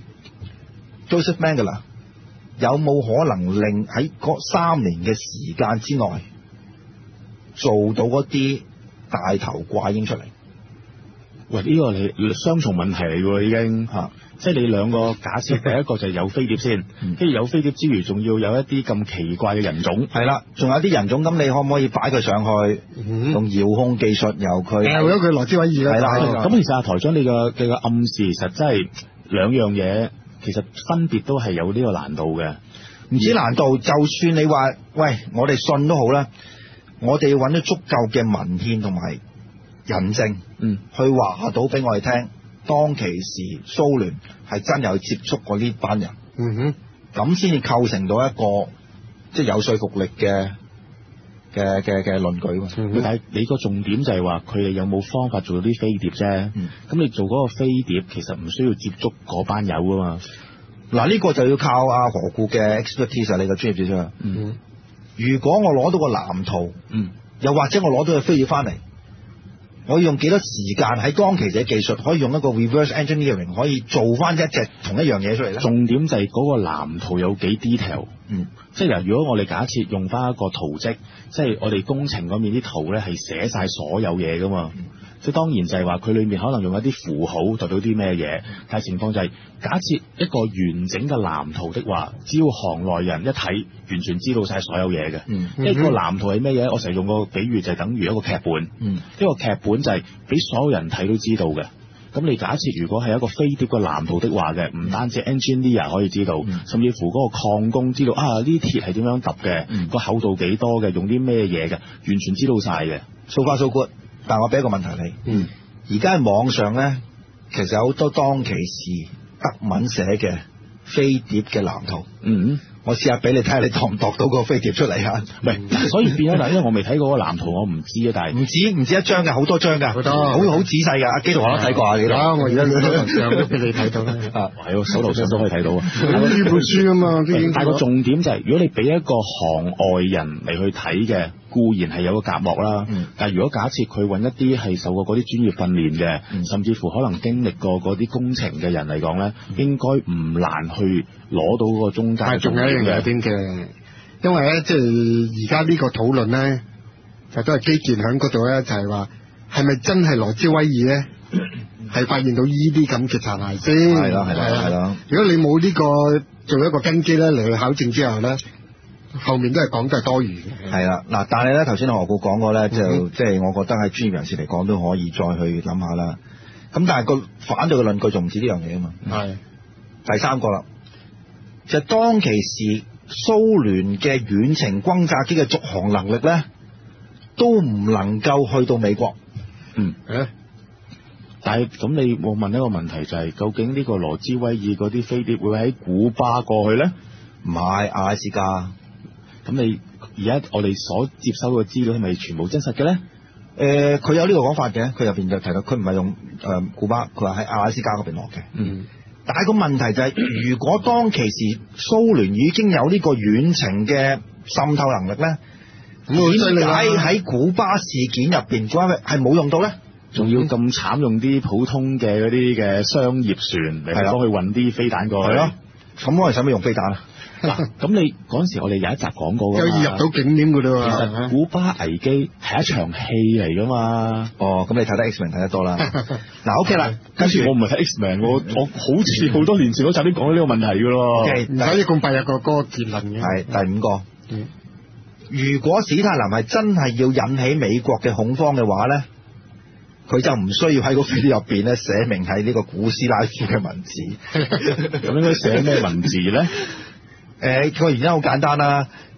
Joseph Mengele 有冇可能令喺嗰三年嘅時間之內做到嗰啲大頭怪嬰出嚟？ 喂，呢、這個你雙重問題嚟㗎喎，已經嚇，即係你兩個假設，第一個就係有飛碟先，跟住、嗯、有飛碟之餘，仲要有一啲咁奇怪嘅人種，係啦， 仲有啲人種，咁你可唔可以擺佢上去，嗯、用遙控技術由佢， 掉咗佢羅茲威爾啦， 係啦， 咁其實阿台長你嘅嘅個暗示，其實真係兩樣嘢，其實分別都係有呢個難度嘅。 唔止難度，就算你話喂，我哋信都好啦，我哋要揾到足夠嘅文獻同埋人證，嗯，去話到俾我哋聽，當其時蘇聯係真有接觸過呢班人，嗯哼，咁先至構成到一個即係有說服力嘅嘅嘅嘅論據。 嗯、但係你個重點就係話佢哋有冇方法做到啲飛碟啫？咁、嗯、你做嗰個飛碟其實唔需要接觸嗰班友噶嘛？ 嗱，呢個就要靠阿何故嘅 expertise， 你個專業知識啦。嗯哼，如果我攞到個藍圖，嗯，又或者我攞到個飛碟翻嚟。我要用幾多時間喺當其時嘅技術，可以用一個 reverse engineering 可以做翻一隻同一樣嘢出嚟咧？ 重點就係嗰個藍圖有幾 detail，嗯，即係如果我哋假設用翻一個圖則，即係我哋工程嗰面啲圖咧係寫晒所有嘢噶嘛，嗯、即係當然就係話佢裏面可能用一啲符號代表啲咩嘢，但係情況就係、是、假設一個完整嘅藍圖的話，只要行內人一睇，完全知道晒所有嘢嘅，嗯，一個藍圖係咩嘢？我成日用個比喻就係等於一個劇本，嗯，一個劇本就係俾所有人睇都知道嘅。咁你假設如果係一個飛碟嘅藍圖的話嘅，唔單止 engineer 可以知道，嗯、甚至乎嗰個礦工知道啊呢啲鐵係點樣揼嘅，嗯、個厚度幾多嘅，用啲咩嘢嘅，完全知道晒嘅。 So far so good，但我俾一個問題你，嗯，而家喺網上咧，其實有好多當其時德文寫嘅飛碟嘅藍圖，嗯。我試下俾你睇下，你度唔度到個飛碟出嚟啊？ 唔係，所以變咗嗱，因為我未睇過嗰個藍圖，我唔知啊。但係唔止唔止一張嘅，好多張㗎，好多好好仔細㗎。阿基度我都睇過啊，幾多？ 啊，我而家手頭上都俾你睇到啦。 啊，係喎，手頭上都可以睇到啊。 呢本書啊嘛， 但係個重點就係、是，如果你俾一個行外人嚟去睇嘅，固然係有個隔膜啦。嗯、但係如果假設佢揾一啲係受過嗰啲專業訓練嘅，嗯、甚至乎可能經歷過嗰啲工程嘅人嚟講咧，嗯、應該唔難去攞到嗰個中間。 仲有一樣嘢點嘅？因為咧，即係而家呢個討論咧，就都係基建喺嗰度咧，就係話係咪真係羅茲威爾咧係發現到呢啲咁嘅殘骸先？ 係啦，係啦，係啦。 如果你冇呢個做一個根基咧嚟去考證之後咧，後面都係講都係多餘嘅。 係啦，嗱，但係咧頭先何故講過咧，就即係我覺得喺專業人士嚟講都可以再去諗下啦。咁但係個反對嘅論據仲唔止呢樣嘢啊嘛。係。第三個啦，就係當其時蘇聯嘅遠程轟炸機嘅續航能力咧，都唔能夠去到美國。 嗯。誒。但係咁，你我問一個問題就係、是，究竟呢個羅茲威爾嗰啲飛碟會喺古巴過去咧？ 唔係阿拉斯加。 咁你而家我哋所接收嘅資料係咪全部真實嘅咧？誒、 呃，佢有呢個講法嘅，佢入邊就提到佢唔係用誒、呃、古巴，佢話喺阿拉斯加嗰邊落嘅。嗯。但係個問題就係、是，如果當其時蘇聯已經有呢個遠程嘅滲透能力咧，點解喺古巴事件入邊嗰係冇用到咧？ 仲要咁慘用啲普通嘅嗰啲嘅商業船嚟幫佢運啲飛彈過去？係咯。 咁我哋使唔使用飛彈啊？ 嗱，咁你嗰陣時我哋有一集講過㗎嘛， 可以入到景點㗎啦。 其實古巴危機係一場戲嚟㗎嘛。 哦，咁你睇得 X-Men 睇得多啦。嗱，OK 啦， 跟住我唔係睇 X-Men，我我好似好多年前嗰集都講咗呢個問題㗎咯。 唔使一共八日個嗰個結論嘅。 係第五個。嗯。如果史太林係真係要引起美國嘅恐慌嘅話咧，佢就唔需要喺個飛碟入邊咧寫明係呢個古斯拉夫嘅文字。 咁應該寫咩文字咧？ 誒，個原因好簡單啦，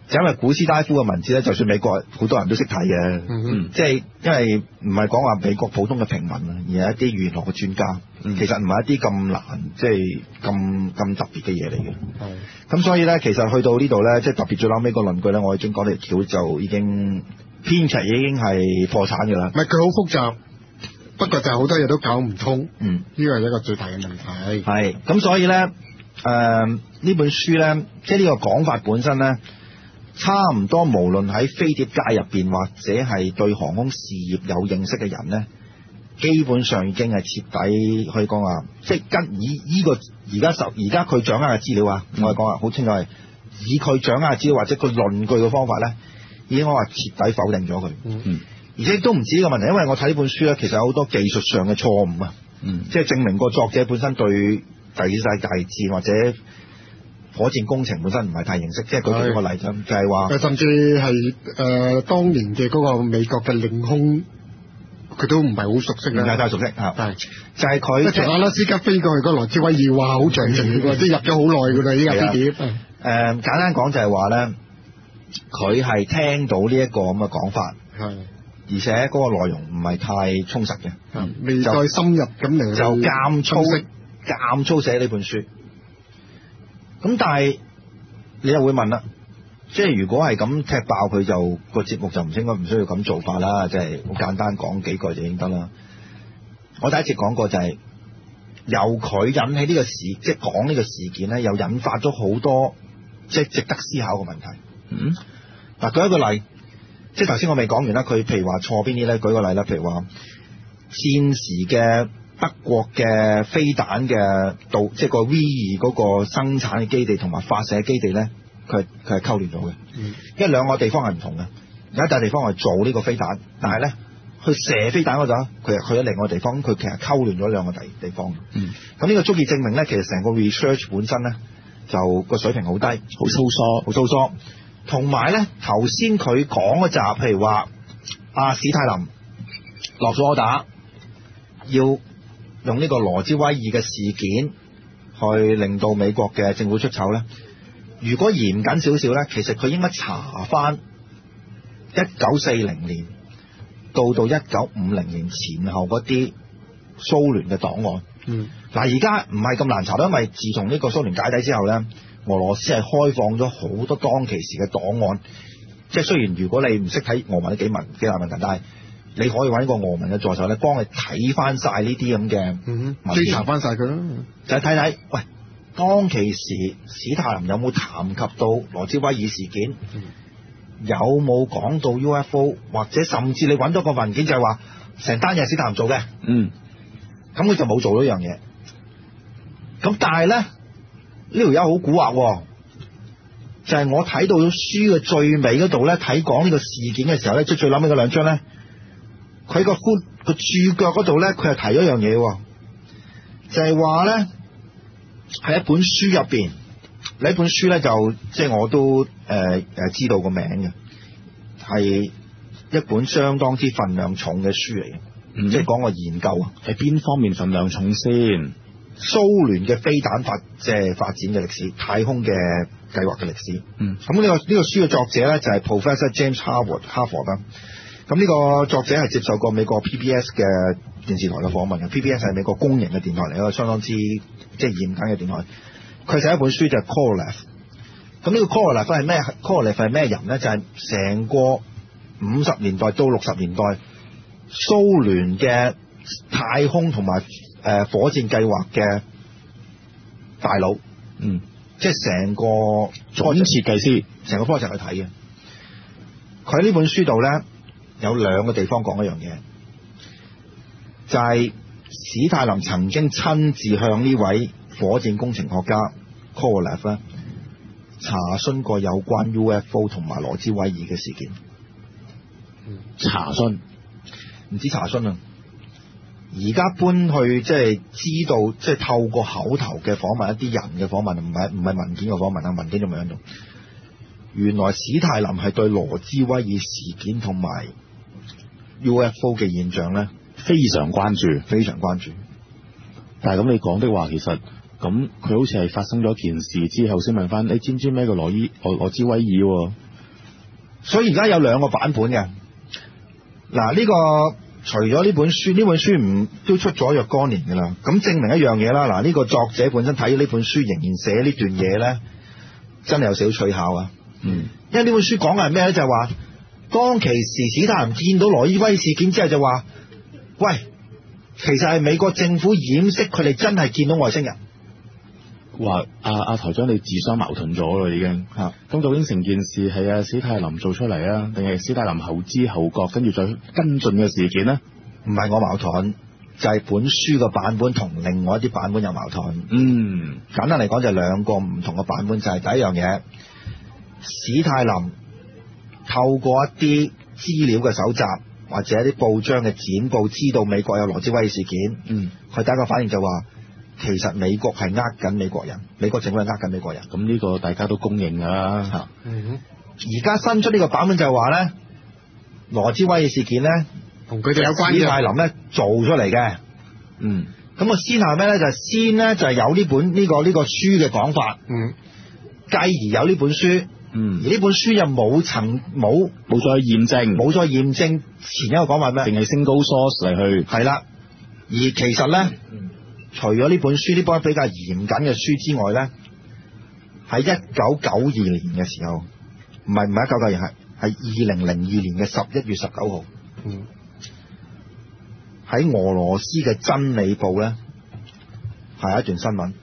就因為古斯拉夫嘅文字咧，就算美國好多人都識睇嘅， 嗯即係因為唔係講話美國普通嘅平民啊，而係一啲語言學嘅專家， 嗯其實唔係一啲咁難，即係咁咁特別嘅嘢嚟嘅。 係咁所以咧，其實去到呢度咧，即係特別最後尾個論據咧，我已經講條橋就已經編劇已經係破產㗎啦。 唔係佢好複雜，不過就係好多嘢都搞唔通。 嗯， 呢個係一個最大嘅問題。 係咁，所以咧，誒、呃、呢本書咧，即係呢個講法本身咧，差唔多無論喺飛碟界入邊或者係對航空事業有認識嘅人咧，基本上已經係徹底可以講話，即係跟以依、這個而家受而家佢掌握嘅資料啊，我係講話好清楚係以佢掌握嘅資料或者佢論據嘅方法咧，已經我話徹底否定咗佢。 嗯， 而且都唔止呢個問題，因為我睇呢本書咧，其實有好多技術上嘅錯誤啊， 嗯， 即係證明個作者本身對第二次世界大戰或者火箭工程本身唔係太認識。即係舉幾個例子，就係話甚至係誒、呃、當年嘅嗰個美國嘅領空，佢都唔係好熟悉唔係啦。 太熟悉嚇， 係就係佢從阿拉斯加飛過去嗰個羅茲威爾，哇，好長程嘅喎，即係入咗好耐㗎啦，呢架飛碟。 誒、呃、簡單講就係話咧，佢係聽到呢一個咁嘅講法， 係而且嗰個內容唔係太充實嘅， 未再深入咁嚟就監粗分析監粗寫呢本書。咁但係你又會問啦，即係如果係咁踢爆佢，就個節目就唔應該唔需要咁做法啦，即係好簡單講幾句就已經得啦。我第一次講過就係由佢引起呢個事，即係講呢個事件咧，又引發咗好多即係值得思考嘅問題。 嗯， 嗱，舉一個例，即係頭先我未講完啦。佢譬如話錯邊啲咧？舉個例啦，譬如話戰時嘅德國嘅飛彈嘅導，即係個 V 二嗰個生產嘅基地同埋發射基地咧，佢係佢係溝亂咗嘅。 嗯， 因為兩個地方係唔同嘅，有一笪地方係做呢個飛彈，但係咧去射飛彈嗰陣，佢係去咗另外一個地方，佢其實溝亂咗兩個地地方。 嗯， 咁呢個足以證明咧，其實成個 research 本身咧就個水平好低， 好粗疏， 好粗疏。同埋咧，頭先佢講嗰集，譬如話阿史泰林落咗 order，要用呢個羅茲威爾嘅事件去令到美國嘅政府出醜咧。如果嚴謹少少咧，其實佢應該查翻一九四零年到到一九五零年前後嗰啲蘇聯嘅檔案。 嗯， 嗱，而家唔係咁難查，因為自從呢個蘇聯解體之後咧，俄羅斯係開放咗好多當其時嘅檔案。即係雖然如果你唔識睇俄文都幾問幾大問題，但係你可以揾一個俄文嘅助手咧，幫你睇翻晒呢啲咁嘅嗯， 文件追查翻晒佢啦。 就係睇睇，喂，當其時史太林有冇談及到羅茲威爾事件？ 嗯， 有冇講到 U F O， 或者甚至你揾到個文件就係話成單嘢史太林做嘅？ 嗯， 咁佢就冇做呢樣嘢。咁但係咧，呢條友好蠱惑，就係、是、我睇到書嘅最尾嗰度咧，睇講呢個事件嘅時候咧，即係最諗尾嗰兩章咧，佢個觀個注腳嗰度咧，佢係提咗一樣嘢，就係話咧喺一本書入邊，呢本書咧就即係我都誒誒、呃、知道個名嘅，係一本相當之份量重嘅書嚟嘅， 嗯、 即係講個研究啊， 係邊方面份量重先？ 蘇聯嘅飛彈發即係發展嘅歷史，太空嘅計劃嘅歷史。 嗯， 咁呢、這個呢、這個書嘅作者咧就係、是、Professor James Harwood 哈佛啦。咁呢個作者係接受過美國 P B S 嘅電視台嘅訪問嘅。P B S 係美國公營嘅電台嚟，一個相當之即係嚴謹嘅電台。佢寫一本書就係 Korolev。咁呢個 Korolev 係咩 Korolev 係咩人咧？就係、是、成個五十年代到六十年代蘇聯嘅太空同埋誒火箭計劃嘅大佬。 嗯， 即係成個總設計師， 成個 project 去睇嘅。佢喺呢本書度咧有兩個地方講一樣嘢，就係、是、史太林曾經親自向呢位火箭工程學家 Korolev 咧查詢過有關 U F O 同埋羅茲威爾嘅事件。 查詢唔止查詢啊！而家搬去即係知道，即係透過口頭嘅訪問一啲人嘅訪問，唔係唔係文件嘅訪問啊，文件仲未喺度。原來史太林係對羅茲威爾事件同埋 U F O 嘅現象咧非常關注， 非常關注。 但係咁你講的話，其實咁佢好似係發生咗件事之後先問翻，你知唔知咩叫羅伊羅羅茲威爾？ 所以而家有兩個版本嘅。嗱，呢個除咗呢本書，呢本書唔都出咗若干年㗎啦。咁證明一樣嘢啦。嗱，呢個作者本身睇呢本書，仍然寫呢段嘢咧，真係有少少取巧啊。 嗯， 因為呢本書講嘅係咩咧？就係話，當其時史太林見到羅伊威事件之後就話，喂，其實係美國政府掩飾佢哋真係見到外星人。 話阿阿台長你自相矛盾咗啦已經。 嚇， 咁究竟成件事係阿史太林做出嚟啊，定係史太林後知後覺跟住再跟進嘅事件呢？ 唔係我矛盾，就係本書嘅版本同另外一啲版本有矛盾。 嗯， 簡單嚟講就係兩個唔同嘅版本，就係第一樣嘢，史太林透過一啲資料嘅搜集或者一啲報章嘅剪報，知道美國有羅茲威事件。 嗯， 佢第一個反應就話，其實美國係呃緊美國人，美國政府係呃緊美國人。 咁呢個大家都公認㗎啦。 嚇， 嗯而家新出呢個版本就係話咧，羅茲威事件咧同佢哋有關史太嘅。 林咧做出嚟嘅。 嗯， 咁個先係咩咧？就係、先咧就係、有呢本呢、呢個呢、呢個書嘅講法， 嗯， 繼而有呢本書。 嗯， 而呢本書又冇曾冇冇再驗證， 冇再驗證前一個講法咩？ 定係 single source 嚟去。 係啦。而其實咧，除咗呢本書呢本比較嚴謹嘅書之外咧，喺一九九二年嘅時候，唔係唔係一九九二年，係係二零零二年嘅十一月十九號， 嗯， 喺俄羅斯嘅真理報咧係一段新聞。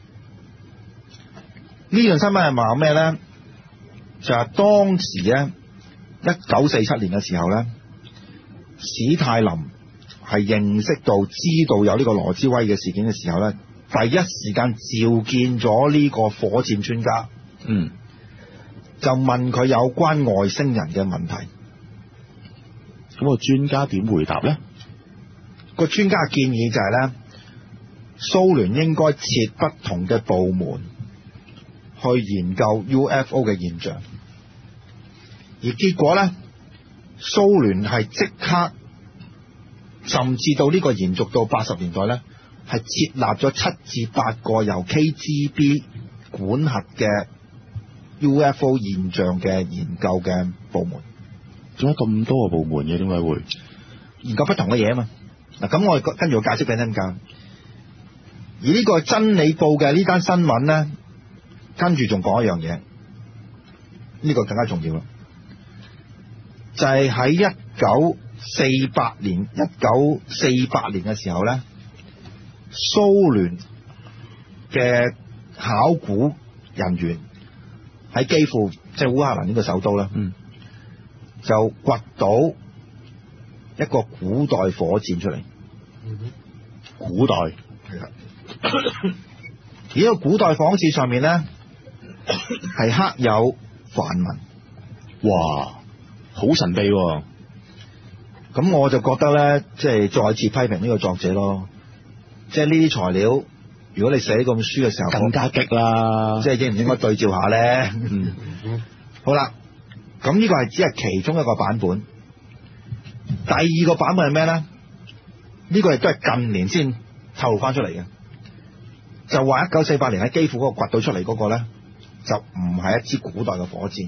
呢段新聞係話咩咧？就係當時咧，一九四七年嘅時候咧，史太林係認識到、知道有呢個羅茲威嘅事件嘅時候咧，第一時間召見咗呢個火箭專家， 嗯， 就問佢有關外星人嘅問題。 咁個專家點回答咧？ 個專家嘅建議就係咧，蘇聯應該設不同嘅部門去研究 U F O 嘅現象。而結果咧，蘇聯係即刻，甚至到呢個延續到八十年代咧，係設立咗七至八個由 K G B 管轄嘅 U F O 現象嘅研究嘅部門。 點解咁多個部門嘅？點解會研究不同嘅嘢啊嘛？嗱，咁我跟住我解釋俾你聽㗎。而呢個真理報嘅呢單新聞咧，跟住仲講一樣嘢，呢個更加重要啦。就係喺一九四八年，一九四八年嘅時候咧，蘇聯嘅考古人員喺基輔，即係烏克蘭呢個首都啦， 嗯， 就掘到一個古代火箭出嚟。 古代係啦，而呢個古代火箭上面咧係刻有梵文。 哇，好神秘喎！ 咁我就覺得咧，即係再次批評呢個作者咯。即係呢啲材料，如果你寫呢本書嘅時候， 更加激啦！ 即係應唔應該對照下咧？ 嗯， 好啦，咁呢個係只係其中一個版本。第二個版本係咩咧？呢個亦都係近年先透露翻出嚟嘅，就話一九四八年喺基輔嗰個掘到出嚟嗰個咧，就唔係一支古代嘅火箭，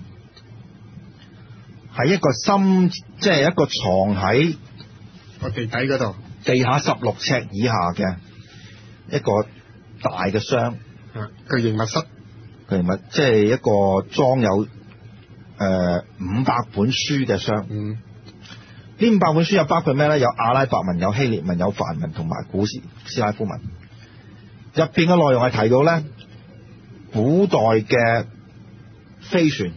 係一個深，即係一個藏喺個地底嗰度， 地下十六尺以下嘅一個大嘅箱， 啊，巨型密室， 巨型密，即係一個裝有誒五百本書嘅箱。 嗯， 呢五百本書有包括咩咧？有阿拉伯文、有希臘文、有梵文同埋古斯斯拉夫文。入邊嘅內容係提到咧，古代嘅飛船，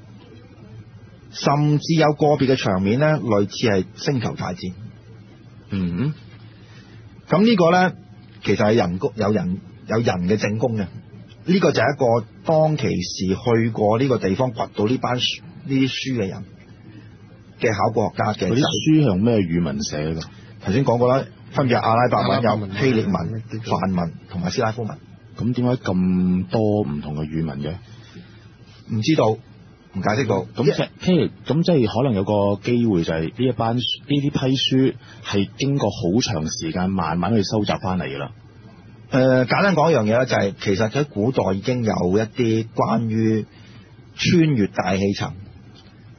甚至有個別嘅場面咧，類似係星球大戰。 嗯， 咁呢個咧，其實係人工有人有人嘅證供嘅。呢、這個就係一個當其時去過呢個地方掘到呢班書呢啲書嘅人嘅考古學家嘅。 嗰啲書係用咩語文寫㗎？ 頭先講過啦，分別係阿拉伯文、 阿拉伯文有希臘文、梵文同埋斯拉夫文。 咁點解咁多唔同嘅語文嘅？ 唔知道，唔解釋到。 咁即係譬如咁，即係可能有個機會就係呢一班呢啲批書係經過好長時間慢慢去收集翻嚟㗎啦。 誒、呃，簡單講一樣嘢咧，就係、是、其實喺古代已經有一啲關於穿越大氣層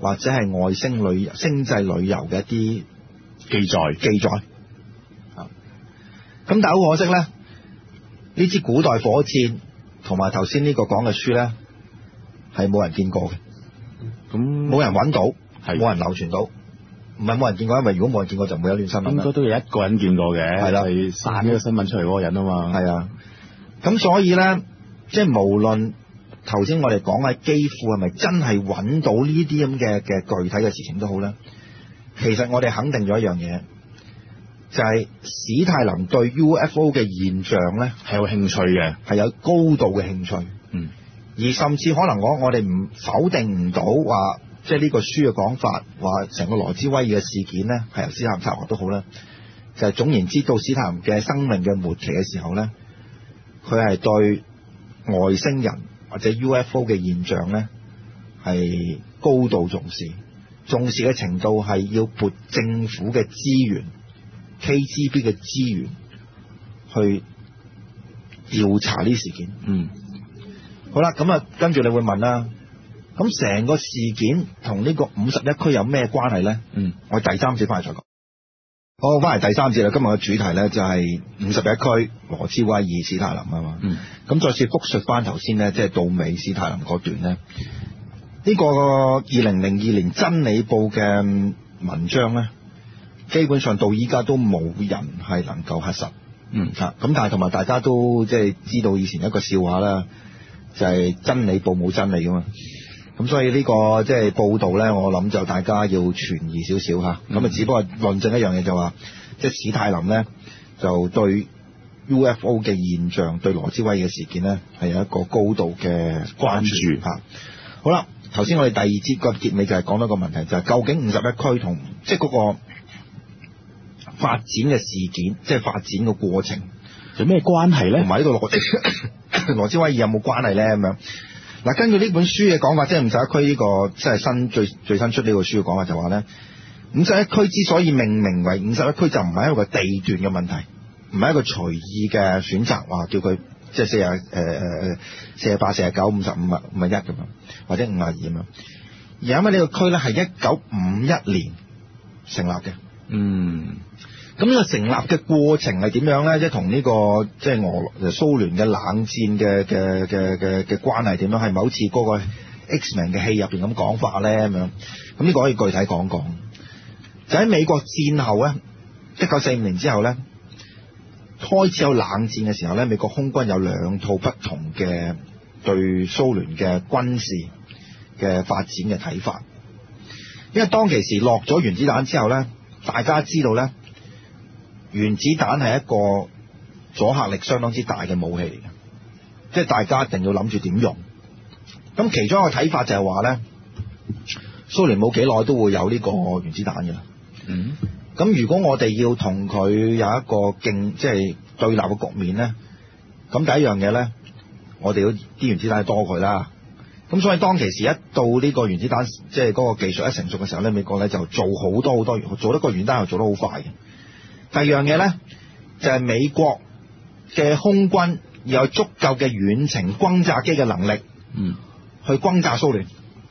或者係外星旅星際旅遊嘅一啲記載記載啊。咁但係好可惜咧，呢支古代火箭同埋頭先呢個講嘅書咧係冇人見過嘅， 咁冇人揾到， 係冇人流傳到。唔係冇人見過，因為如果冇人見過就唔會有段新聞啦。 應該都有一個人見過嘅， 係啦， 係散呢個新聞出嚟嗰個人啊嘛。 係啊，咁所以咧，即係無論頭先我哋講嘅基輔係咪真係揾到呢啲咁嘅嘅具體嘅事情都好咧，其實我哋肯定咗一樣嘢，就係、是、史泰林對 U F O 嘅現象咧係有興趣嘅， 係有高度嘅興趣。 嗯， 而甚至可能我我哋唔否定唔到話。即係呢個書嘅講法，話成個羅茲威爾嘅事件呢，係由史泰林策劃都好啦。就係、是、總言之，到史泰林嘅生命嘅末期嘅時候呢，佢係對外星人或者 U F O 嘅現象呢係高度重視，重視嘅程度係要撥政府嘅資源、K G B 嘅資源去調查呢啲事件。 嗯， 好啦，咁啊，跟住你會問啦。咁成個事件同呢個五十一區有咩關係咧？ 嗯， 我第三節翻嚟再講。好，翻嚟第三節啦。今日嘅主題咧就係五十一區羅茲威爾史泰林啊嘛。 嗯， 咁再次複述翻頭先咧，即係到尾史泰林嗰段咧，呢、這個二零零二年真理報嘅文章咧，基本上到依家都冇人係能夠核實。 嗯， 啊，咁但係同埋大家都即係知道以前一個笑話啦，就係、是、真理報冇真理噶嘛。咁所以呢、這個即係報導咧，我諗就大家要存疑少少嚇。咁啊，只不過論證一樣嘢就話，即係史泰林咧就對 U F O 嘅現象，對羅茲威爾嘅事件咧係有一個高度嘅關注嚇。好啦，頭先我哋第二節個結尾就係講到一個問題，就係、是、究竟五十一區同即係嗰個發展嘅事件，即係發展嘅過程有咩關係咧？ 同埋呢個羅羅茲威爾有冇關係咧？咁樣。嗱，根據呢本書嘅講法，即係五十一區呢個即係新最最新出呢個書嘅講法，就話咧，五十一區之所以命名為五十一區，就唔係一個地段嘅問題，唔係一個隨意嘅選擇，話叫佢即係四十誒誒四十八、四十九、五十五、五十一咁樣，或者五十二咁樣。而因為呢個區咧係一九五一年成立嘅。 嗯。 咁呢個成立嘅過程係點樣咧？即係同呢個即係俄蘇聯嘅冷戰嘅嘅嘅嘅嘅關係點樣？係咪好似嗰個 X-Men 嘅戲入邊咁講法咧？咁樣咁呢個可以具體講講。就喺美國戰後咧，一九四五年之後咧，開始有冷戰嘅時候咧，美國空軍有兩套不同嘅對蘇聯嘅軍事嘅發展嘅睇法。因為當其時落咗原子彈之後咧，大家知道咧。原子彈係一個阻嚇力相當之大嘅武器嚟嘅，即係大家一定要諗住點用。咁其中一個睇法就係話咧，蘇聯冇幾耐都會有呢個原子彈嘅啦。 嗯。 咁如果我哋要同佢有一個競即係對立嘅局面咧，咁第一樣嘢咧，我哋要啲原子彈多佢啦。咁所以當其時一到呢個原子彈即係嗰個技術一成熟嘅時候咧，美國咧就做好多好多，做得個原子彈又做得好快嘅。第二樣嘢咧，就係、是、美國嘅空軍有足夠嘅遠程轟炸機嘅能力， 嗯，去轟炸蘇聯，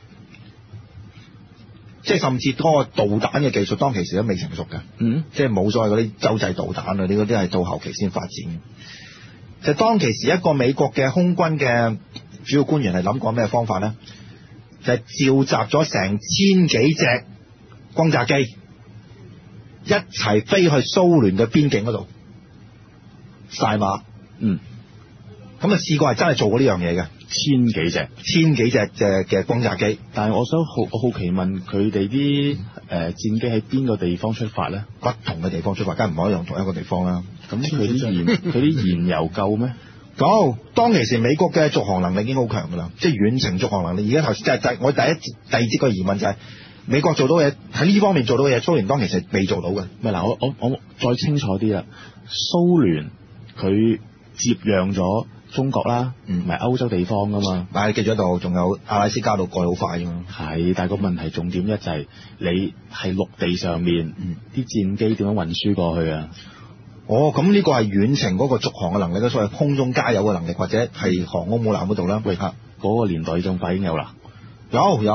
即係甚至嗰個導彈嘅技術當其時都未成熟嘅， 嗯， 即係冇所謂嗰啲洲際導彈啊，呢嗰啲係到後期先發展嘅。就當其時一個美國嘅空軍嘅主要官員係諗過咩方法咧？就係、是、召集咗成千幾隻轟炸機。一齊飛去蘇聯嘅邊境嗰度曬馬， 嗯， 咁啊試過係真係做過呢樣嘢嘅， 千幾隻， 千幾隻嘅嘅轟炸機。 但係我想好我好奇問佢哋啲誒戰機喺邊個地方出發咧？ 不同嘅地方出發，梗係唔可以用同一個地方啦。 咁佢啲燃佢啲燃油夠咩？ 夠。當其時美國嘅續航能力已經好強噶啦，即係遠程續航能力。而家頭先就係我第一第二節個疑問就係、是。美國做到嘢喺呢方面做到嘢，蘇聯當其實未做到嘅。 咪嗱，我我我再清楚啲啦。蘇聯佢接壤咗中國啦，唔係歐洲地方噶嘛。 但係記住喺度，仲有阿拉斯加度過好快㗎嘛。 係，但係個問題重點一就係你係陸地上面，啲、嗯、戰機點樣運輸過去啊？ 哦，咁呢個係遠程嗰個續航嘅能力啦，所謂空中加油嘅能力，或者係航空母艦嗰度啦。喂，嚇， 嗰個年代呢種快已經有啦。 有有。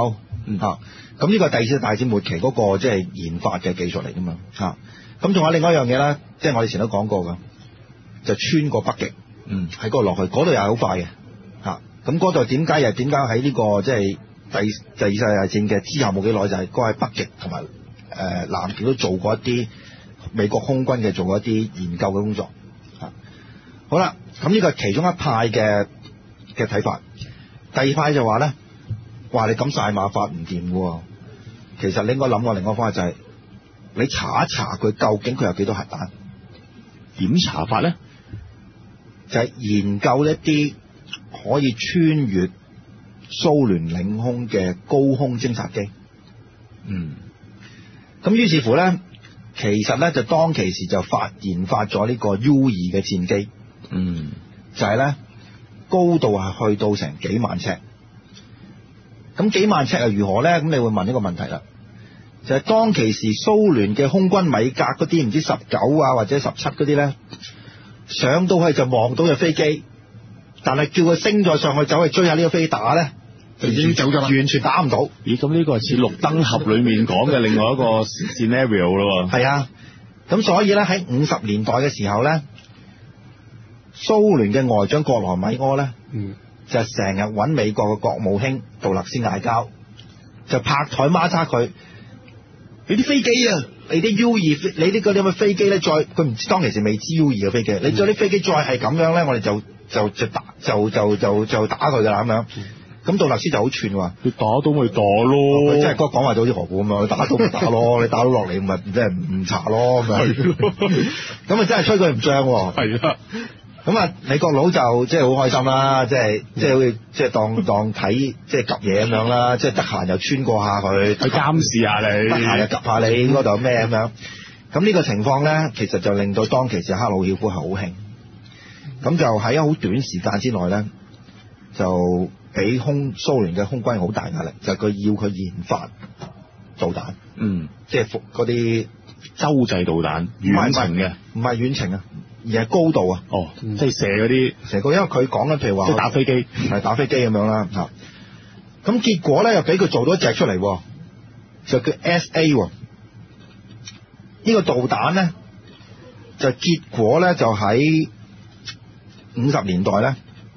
嗯啊，咁呢個第二次大戰末期嗰個即係研發嘅技術嚟噶嘛嚇。咁仲有另外一樣嘢啦，即係我以前都講過噶，就穿過北極，嗯，喺嗰度落去，嗰度又係好快嘅嚇。咁嗰度點解又點解喺呢個即係第第二次大戰嘅之後冇幾耐，就係嗰喺北極同埋誒南極都做過一啲美國空軍嘅做過一啲研究嘅工作嚇。好啦，咁呢個係其中一派嘅嘅睇法。第二派就話咧，話你咁晒馬法唔掂喎。其實你應該諗過另外一個方法，就係你查一查佢究竟佢有幾多核彈。 點查法咧？ 就係研究一啲可以穿越蘇聯領空嘅高空偵察機。嗯。咁於是乎咧，其實咧就當其時就發研發咗呢個 U 二嘅戰機。嗯。就係咧高度係去到成幾萬尺。咁幾萬尺又如何咧？咁你會問一個問題啦，就係、是、當其時蘇聯嘅空軍米格嗰啲唔知十九啊或者十七嗰啲咧，上到去就望到隻飛機，但係叫佢升咗上去走去追下呢個飛打咧，就已經走咗啦，完全打唔到。 咦？咁呢個係似綠燈俠裏面講嘅另外一個 scenario 咯。 係啊，咁所以咧喺五十年代嘅時候咧，蘇聯嘅外長葛羅米柯咧，嗯。就成日揾美國嘅國務卿杜勒斯嗌交，就拍台孖叉佢，你啲飛機啊，你啲 U 二，你啲嗰啲咁嘅飛機咧，再佢唔知當其時未知 U 二嘅飛機，你再啲飛機再係咁樣咧，我哋就就就打就就就就打佢噶啦咁樣。咁杜勒斯就好串話， 你打都咪打咯， 佢真係嗰講話就好似何故咁樣，打都唔打咯，你打到落嚟咪即係唔查咯咁樣。咁啊真係吹佢唔脹喎。係啊。咁啊，美國佬就即係好開心啦，即係即係好似即係當當睇即係及嘢咁樣啦，即係得閒又穿過下佢， 去監視下你， 得閒又及下你嗰度有咩咁樣。咁呢個情況咧，其實就令到當其時赫魯曉夫係好興，咁就喺好短時間之內咧，就俾空蘇聯嘅空軍好大壓力，就係、是、佢要佢研發導彈，嗯，即係嗰啲洲際導彈，遠程嘅， 唔係遠程啊。而係高度啊！ 哦，嗯、即係射嗰啲射高，因為佢講緊譬如話， 即係打飛機， 係打飛機咁樣啦嚇。咁結果咧又俾佢做到一隻出嚟，就叫 S A 喎。呢個導彈咧就結果咧就喺五十年代咧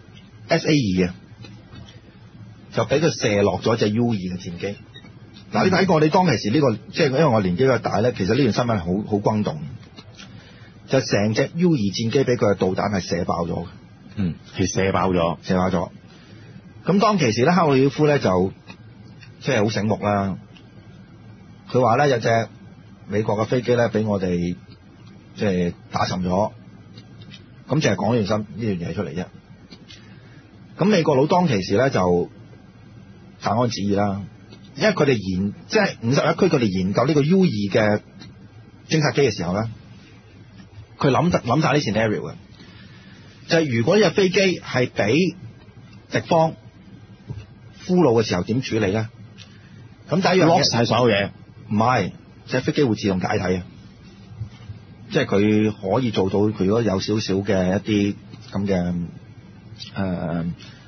S A 二啊，就俾佢射落咗隻 U 二嘅戰機。嗱、嗯，你睇過你當其時呢、呢個，即係因為我年紀比較大咧，其實呢段新聞係好好轟動。就成隻 U 二戰機俾佢嘅導彈係射爆咗嘅，嗯，係射爆咗，射爆咗。咁當其時咧，赫魯曉夫咧就即係好醒目啦。佢話咧有隻美國嘅飛機咧俾我哋即係打沉咗，咁淨係講呢樣呢樣嘢出嚟啫。咁美國佬當其時咧就彈安旨意啦，因為佢哋研即係五十一區佢哋研究呢個 U 二嘅偵察機嘅時候咧。佢諗得諗曬啲 scenario 嘅，就係、是、如果呢隻飛機係俾敵方俘虜嘅時候點處理咧？咁第一樣嘢 lock 曬所有嘢，唔係隻飛機會自動解體啊！即係佢可以做到，佢如果有少少嘅一啲咁嘅誒，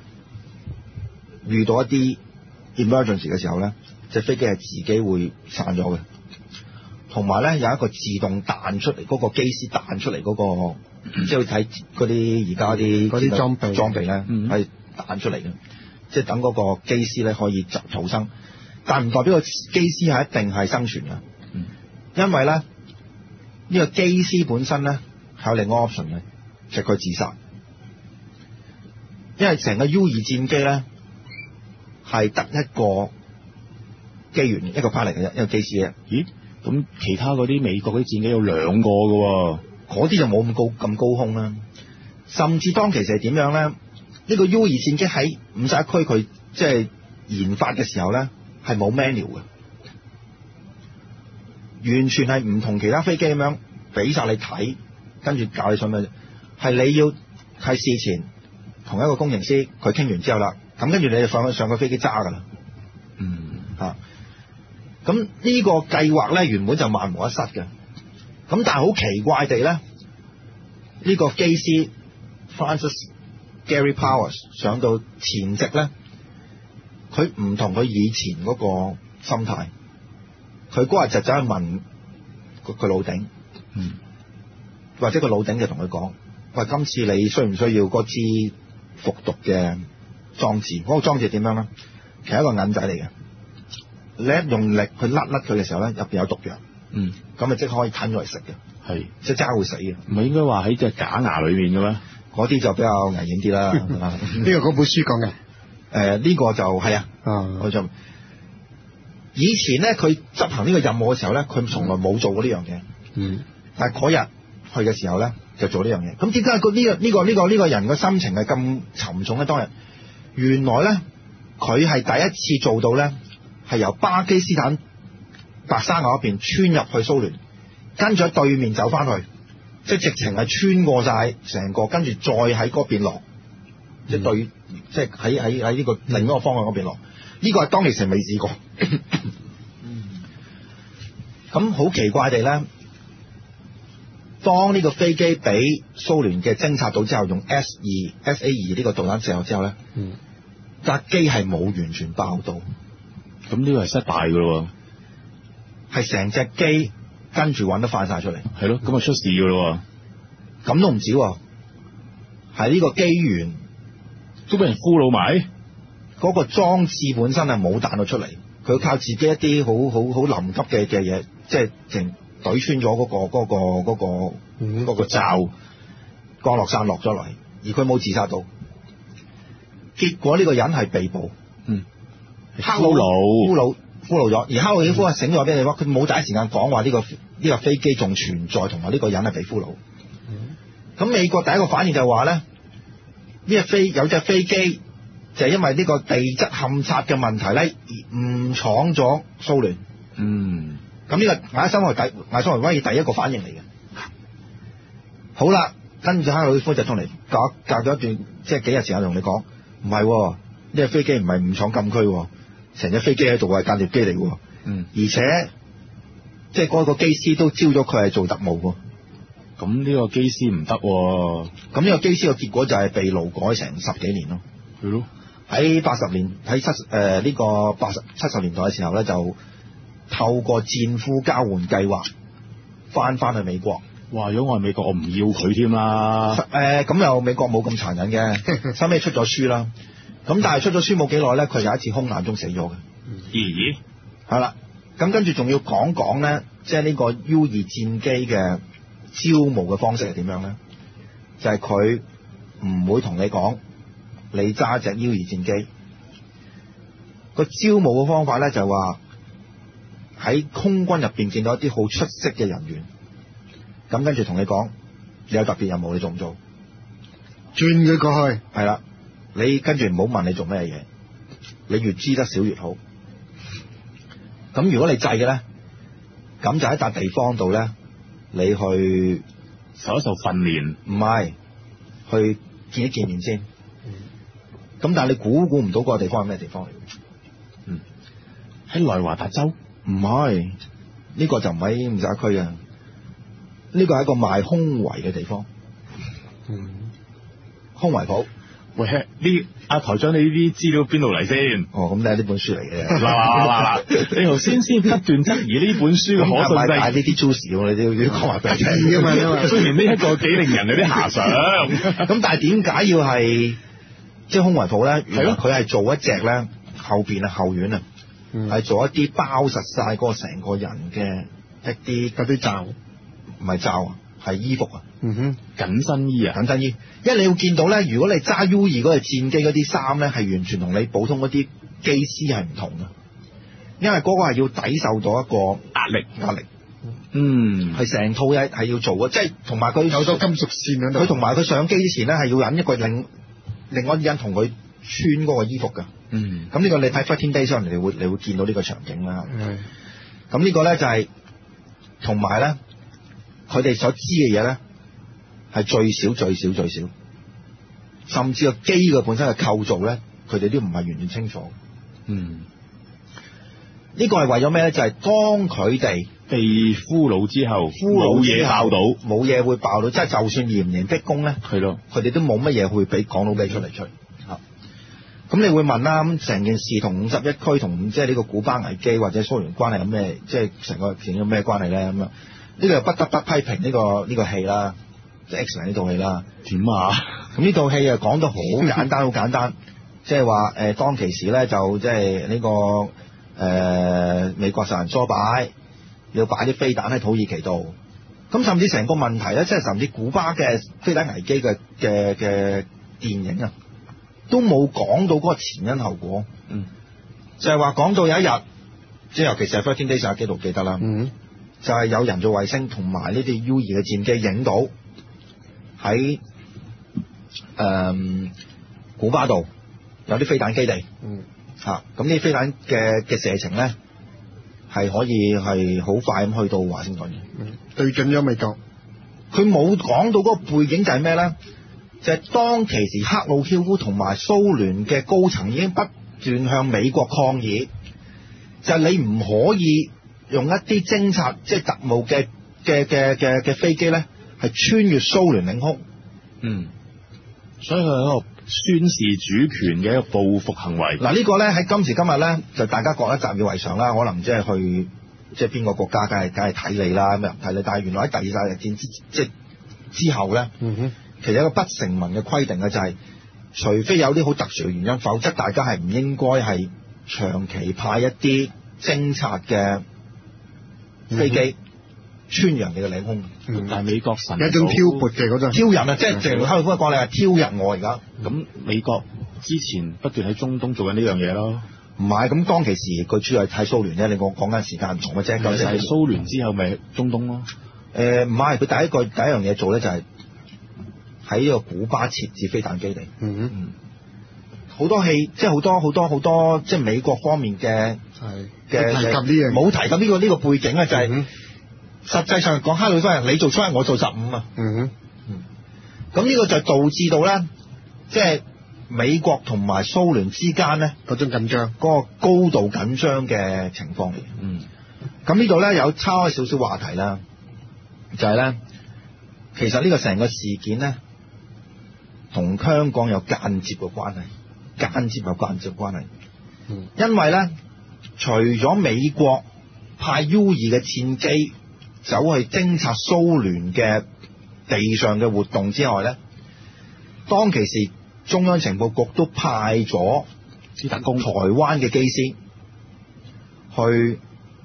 遇到一啲 emergency 嘅時候咧，隻飛機係自己會散咗嘅。同埋咧有一個自動彈出嚟嗰、那個機師彈出嚟嗰、那個，嗯、即係睇嗰啲而家啲嗰啲裝備裝備咧係彈出嚟嘅，即係等嗰個機師咧可以逃生，但唔代表個機師係一定係生存嘅，嗯、因為咧呢、這個機師本身咧係有另外 option 嘅，就係、是、佢自殺，因為成個 U 二戰機咧係得一個機員一個 pilot 嘅啫，一個機師嘅。咦？ 咁其他嗰啲美國嗰啲戰機有兩個嘅喎， 嗰啲就冇咁高咁高空啦。甚至當其時係點樣咧？呢、呢個 U 二戰機喺五十一區佢即係研發嘅時候咧，係冇 manual 嘅，完全係唔同其他飛機咁樣俾晒你睇，跟住教你上咩？係你要係事前同一個工程師佢傾完之後啦，咁跟住你就上上個飛機揸噶啦。嗯，嚇。咁呢個計劃咧原本就萬無一失嘅，咁但係好奇怪地咧，呢、呢個機師 Francis Gary Powers 上到前夕咧， 佢唔同佢以前嗰個心態，佢嗰日就走去問佢佢老頂， 嗯， 或者個老頂就同佢講：喂，今次你需唔需要嗰支服毒嘅裝置？嗰、嗰個裝置點樣咧？其實係一個銀仔嚟嘅，你一用力去甩甩佢嘅時候咧，入邊有毒藥， 嗯， 咁咪即刻可以吞咗嚟食嘅， 係即係即刻會死嘅。 唔係應該話喺隻假牙裏面嘅咩？ 嗰啲就比較危險啲啦。 呢個嗰本書講嘅， 誒、呃、呢、呢個就係啊，我就以前咧佢執行呢個任務嘅時候咧，佢從來冇做過呢樣嘢。 嗯， 但係嗰日去嘅時候咧，就做呢樣嘢。咁點解個呢個呢個呢個呢個人嘅心情係咁沉重咧？當日原來咧，佢係第一次做到咧，係由巴基斯坦白沙瓦嗰邊穿入去蘇聯，跟住喺對面走翻去，即係直情係穿過晒成個，跟住再喺嗰邊落，嗯、即係對，即係喺喺喺呢個另一個方向嗰邊落。呢、這個係當其時未試過。咁好奇怪地咧，當呢個飛機俾蘇聯嘅偵察到之後，用 S 二 S A 二呢個導彈射落之後咧， 嗯， 架機係冇完全爆到。 咁呢個係失敗㗎咯， 係成隻機跟住揾得翻晒出嚟。 係咯，咁啊出事㗎咯， 咁都唔止，係呢個機緣都俾人俘虜埋。 嗰個裝置本身係冇彈到出嚟，佢靠自己一啲好好好臨急嘅嘅嘢，即係淨懟穿咗嗰個嗰個嗰個嗯嗰個罩，降落傘落咗嚟，而佢冇自殺到。結果呢個人係被捕， 嗯， 俘虜俘虜俘虜咗，而克魯曉夫係醒咗話俾你話，佢冇第一時間講話呢個呢個飛機仲存在，同埋呢個人係被俘虜。咁美國第一個反應就係話咧，呢隻飛有隻飛機。就係因為呢個地質勘測嘅問題咧，而誤闖咗蘇聯。 嗯， 咁呢個艾森豪第艾森豪威爾第一個反應嚟嘅。好啦，跟住克魯曉夫就同你隔隔咗一段，即係幾日時間同你講，唔係呢隻飛機唔係誤闖禁區，成隻飛機喺度係間諜機嚟嘅。 嗯， 而且即係嗰個機師都招咗佢係做特務嘅。 咁呢個機師唔得， 咁呢個機師嘅結果就係被勞改成十幾年咯。 係咯。 喺八十年喺七誒呢個八十七十年代嘅時候咧，就透過戰俘交換計劃翻翻去美國。 哇！如果我係美國，我唔要佢添啦。 誒咁又美國冇咁殘忍嘅，收尾出咗書啦。咁但係出咗書冇幾耐咧，佢有一次空難中死咗嘅。 咦？ 係啦，咁跟住仲要講講咧，即係呢個 U 二戰機嘅招募嘅方式係點樣咧？就係佢唔會同你講。你揸隻 U 二戰機，個招募嘅方法咧就係話喺空軍入邊見到一啲好出色嘅人員，咁跟住同你講，你有特別任務，你做唔做？ 轉佢過去， 係啦，你跟住唔好問你做咩嘢，你越知得少越好。咁如果你制嘅咧，咁就喺笪地方度咧，你去受一受訓練， 唔係去見一見面先。咁但係你估估唔到嗰個地方係咩地方嚟？ 嗯，喺內華達州？ 唔係，呢個就唔喺五十一區啊。呢個係一個賣胸圍嘅地方。 嗯， 胸圍鋪。 喂，呢阿台長，你呢啲資料邊度嚟先？ 哦，咁你係呢本書嚟嘅。 嗱嗱嗱，你頭先先不斷質疑呢本書嘅可信性。 但係呢啲 juice 你都要講埋俾你聽㗎嘛。 雖然呢一個幾令人有啲遐想， 咁但係點解要係？即係胸圍鋪咧，係咯，佢係做一隻咧後邊啊後院啊，係、嗯、做一啲包實晒嗰個成個人嘅一啲嗰啲罩，唔係罩啊，係衣服啊， 嗯哼， 緊身衣啊， 緊身衣。因為你要見到咧，如果你揸 U 二嗰隻戰機嗰啲衫咧，係完全同你普通嗰啲機師係唔同嘅，因為嗰個係要抵受到一個壓力壓力，嗯，係成套嘢係要做嘅，即係同埋佢有咗金屬線喺度， 佢同埋佢上機之前咧係要引一個另。另外啲人同佢穿嗰個衣服㗎，嗯，咁呢個你睇《Fighting Days》上，你會你會見到呢個場景啦。嗯，咁呢個咧就係同埋咧，佢哋所知嘅嘢咧係最少最少最少，甚至個機嘅本身嘅構造咧，佢哋都唔係完全清楚。嗯，呢個係為咗咩咧？就係、是、當佢哋被俘虜之後，冇嘢爆到， 冇嘢會爆到，即係就算嚴刑逼供咧， 係咯， 佢哋都冇乜嘢會俾講到俾出嚟出。嚇， 咁你會問啦，咁成件事同五十一區同即係呢個古巴危機或者蘇聯關係有咩，即係成個片有咩關係咧？咁樣呢個又不得不批評呢、呢個呢、呢個戲啦，即係 X-Men 呢套戲啦。 點啊？ 咁呢套戲啊講得好簡單，好簡單，即係話誒當其時咧就即係呢個誒、呃、美國受人唆擺，要擺啲飛彈喺土耳其度。咁甚至成個問題咧，即係甚至古巴嘅飛彈危機嘅嘅嘅電影啊，都冇講到嗰個前因後果。 嗯， 就係話講到有一日，即係尤其是係《Thirteen Days》記錄記得啦。 嗯， 就係有人造衛星同埋呢啲 U 二嘅戰機影到喺誒古巴度有啲飛彈基地。 嗯， 嚇咁呢啲飛彈嘅嘅射程咧係可以係好快咁去到華盛頓嘅。 嗯，對準咗美國。 佢冇講到嗰個背景就係咩咧？就係、是、當其時克魯曉夫同埋蘇聯嘅高層已經不斷向美國抗議，就係、是、你唔可以用一啲偵察即係特務嘅嘅嘅嘅嘅飛機咧，係穿越蘇聯領空。 嗯，所以佢係一個宣示主權嘅一個報復行為。 嗱、這個、呢個咧喺今時今日咧，就大家覺得習以為常啦。可能即係去即係邊個國家，梗係梗係睇你啦，咁又唔睇你。但係原來喺第二次大戰之即係之後咧。 嗯哼。 其實一個不成文嘅規定嘅就係、是，除非有啲好特殊嘅原因，否則大家係唔應該係長期派一啲偵察嘅飛機穿越你嘅領空。 嗯、但係美國神有一種挑撥嘅嗰種挑釁啊，即係正如克里夫講，你係挑釁我而家。 咁美國之前不斷喺中東做緊呢樣嘢咯。 唔係，咁當其時佢主要係睇蘇聯啫。你講講緊時間唔同嘅啫。 就係蘇聯之後咪中東咯。 誒唔係，佢第一個第一樣嘢做咧就係、是。喺呢個古巴設置飛彈基地， 嗯嗯， 好多戲，即係好多好多好多，即係美國方面嘅嘅提及呢樣， 冇提及呢、呢個呢、呢個背景啊，就係、是嗯、 實際上講，哈里夫人你做七，我做十五啊， 嗯哼， 咁呢個就導致到咧，即係美國同埋蘇聯之間咧嗰種緊張， 嗰個高度緊張嘅情況嚟。嗯，咁呢度咧有抄開少少話題啦，就係、是、咧，其實呢個成個事件咧。同香港有間接嘅關係，間接有間接嘅關係。嗯，因為咧，除咗美國派 U 二嘅戰機走去偵察蘇聯嘅地上嘅活動之外咧，當其時中央情報局都派咗啲特工台灣嘅機師去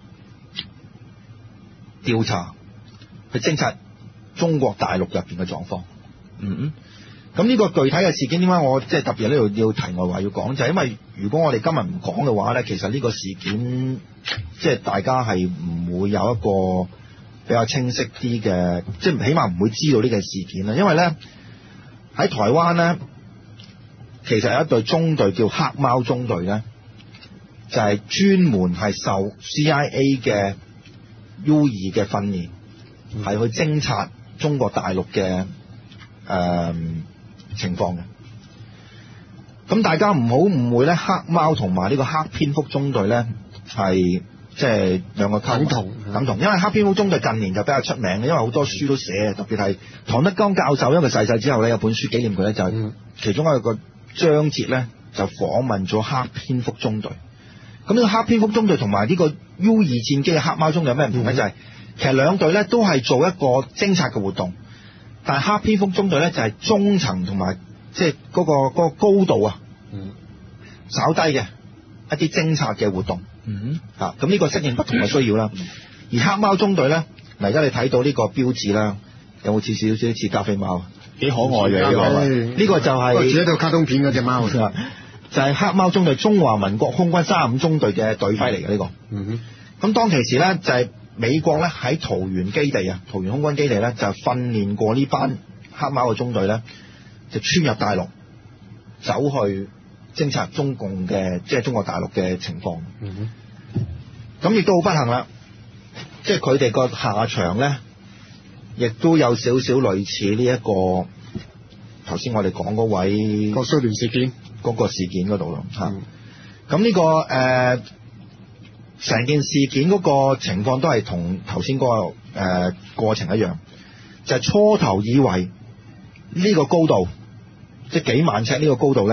調查、去偵察中國大陸入邊嘅狀況。嗯嗯。咁呢個具體嘅事件點解我即係特別呢度要題外話要講，就係因為如果我哋今日唔講嘅話咧，其實呢個事件即係大家係唔會有一個比較清晰啲嘅，即係起碼唔會知道呢個事件啦。因為咧喺台灣咧，其實有一隊中隊叫黑貓中隊咧，就係專門係受 C I A 嘅 U 二嘅訓練，係去偵察中國大陸嘅誒。呃情況嘅，咁大家唔好誤會咧，黑貓同埋呢個黑蝙蝠中隊咧係即係兩個等同等同，因為黑蝙蝠中隊近年就比較出名嘅，因為好多書都寫，特別係唐德剛教授因為佢逝世之後咧有本書紀念佢咧，就係、是、其中一個章節咧就訪問咗黑蝙蝠中隊。咁呢個黑蝙蝠中隊同埋呢個 U 二戰機嘅黑貓中隊有咩唔同咧？就係、是、其實兩隊咧都係做一個偵察嘅活動。但係黑蝙蝠中隊咧就係中層同埋即係嗰個嗰個高度啊，嗯，稍低嘅一啲偵察嘅活動，嗯啊，咁呢個適應不同嘅需要啦。而黑貓中隊咧，嗱而家你睇到呢個標誌啦，有冇似少少似加菲貓？幾可愛嘅呢個，呢個就係似一套卡通片嗰隻貓， 就係黑貓中隊中華民國空軍三十五中隊嘅隊徽嚟嘅呢個。嗯哼，咁當其時咧就係、是。美國咧喺桃園基地啊，桃園空軍基地咧就訓練過呢班黑貓嘅中隊咧，就穿入大陸，走去偵察中共嘅即係中國大陸嘅情況。嗯哼，咁亦都好不幸啦，即係佢哋個下場咧，亦都有少少類似呢、這、一個頭先我哋講嗰位個蘇聯事件嗰個事件嗰度咯嚇。咁呢個誒。呃成件事件嗰個情況都係同頭先嗰個誒、呃、過程一樣，就係、是、初頭以為呢個高度，即係幾萬尺呢個高度咧，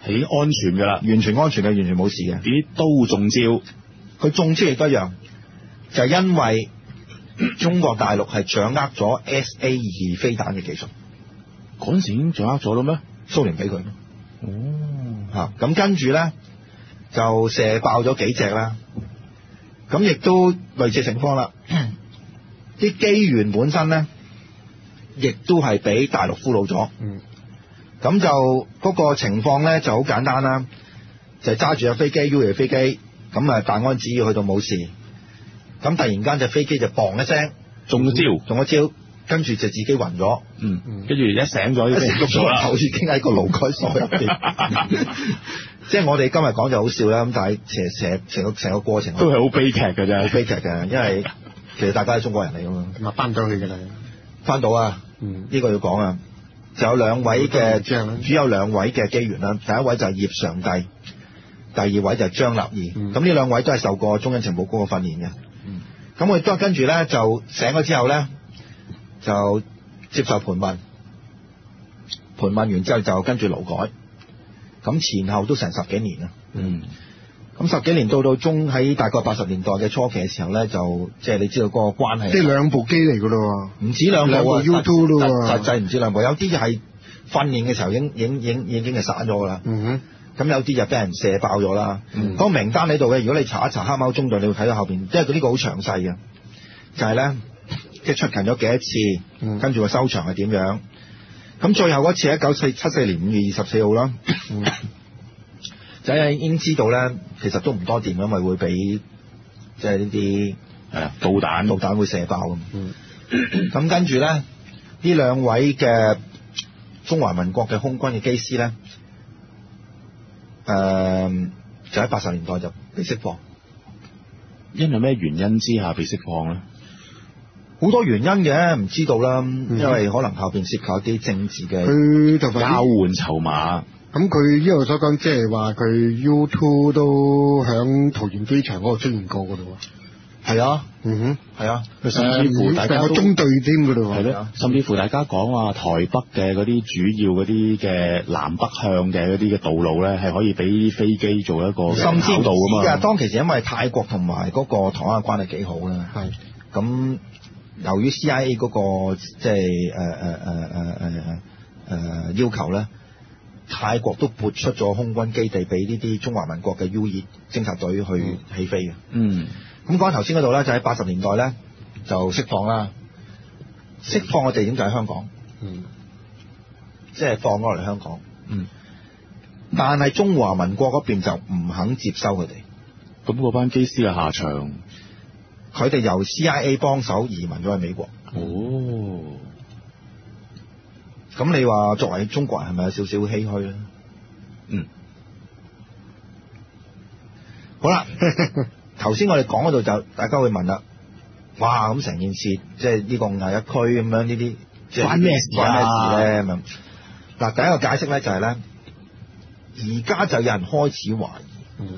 係安全㗎啦， 完全安全嘅，完全冇事嘅。 啲都中招， 佢中招亦都一樣，就係因為中國大陸係掌握咗 S A 二飛彈嘅技術。 嗰陣時已經掌握咗啦咩？ 蘇聯俾佢。 哦， 嚇咁跟住咧就射爆咗幾隻啦。咁亦都類似情況啦。啲機緣本身咧，亦都係俾大陸俘虜咗。 嗯。 咁就嗰個情況咧就好簡單啦，就係揸住架飛機 U 型飛機，咁啊彈安旨意去到冇事，咁突然間隻飛機就砰一聲中咗招， 中咗招，跟住就自己暈咗， 嗯，跟住一醒咗， 一醒咗頭已經喺個勞改所入邊。即係我哋今日講就好笑啦，咁但係成成成個成個過程都係好悲劇嘅啫， 好悲劇嘅，因為其實大家係中國人嚟㗎嘛。 咁啊翻咗去㗎啦， 翻到啊， 嗯， 呢個要講啊。就有兩位嘅，主有兩位嘅機員啦。第一位就係葉常帝，第二位就係張立義。咁呢、嗯、兩位都係受過中央情報局嘅訓練嘅。咁我亦都跟住咧就醒咗之後咧，就接受盤問，盤問完之後就跟住勞改。咁前後都成十幾年啦。嗯。咁十幾年到到中喺大概八十年代嘅初期嘅時候咧，就即係你知道嗰個關係， 即係兩部機嚟㗎咯， 唔止兩部啊， 兩部 U 二咯， 實際唔止兩部，有啲係訓練嘅時候已經已經已經已經係散咗㗎啦。 嗯哼， 咁有啲就俾人射爆咗啦。嗯，嗰個名單喺度嘅，如果你查一查黑貓中隊，你會睇到後邊，因為佢呢個好詳細嘅，就係咧即係出勤咗幾多次，嗯、跟住個收場係點樣。咁最後嗰次喺一九七四年五月二十四號啦。嗯就係已經知道咧，其實都唔多掂，因為會俾即係呢啲誒導彈， 導彈會射爆咁。嗯，咁跟住咧，呢兩位嘅中華民國嘅空軍嘅機師咧，誒、呃、就喺八十年代就被釋放。 因為咩原因之下被釋放咧？ 好多原因嘅，唔知道啦。嗯、因為可能後邊涉及一啲政治嘅， 佢就交換籌碼。 咁佢呢度所講，即係話佢 U 二都響桃園機場嗰度出現過㗎咯喎。 係啊， 嗯哼， 係啊， 甚至乎大家都成個中隊添㗎咯喎。 係咯，甚至乎大家講話台北嘅嗰啲主要嗰啲嘅南北向嘅嗰啲嘅道路咧，係可以俾飛機做一個甚至跑道㗎嘛。 當其時因為泰國同埋嗰個台灣嘅關係幾好啦，係咁由於 C I A 嗰、嗰個即係誒誒誒誒誒誒要求咧。泰國都撥出咗空軍基地俾呢啲中華民國嘅 U 二偵察隊去起飛嘅。嗯，咁講頭先嗰度咧，就喺八十年代咧就釋放啦。釋放嘅地點就喺香港。嗯，即係放咗落嚟香港。嗯，但係中華民國嗰邊就唔肯接收佢哋。 咁嗰班機師嘅下場， 佢哋由 C I A 幫手移民咗去美國。 哦。 咁你話作為中國人係咪有少少唏噓咧？嗯，好啦，頭先我哋講嗰度就大家會問啦，哇！咁成件事即係呢個五廿一區咁樣呢啲，即係關咩事啊？ 關咩事咧？咁嗱，第一個解釋咧就係咧，而家就有人開始懷疑，嗯，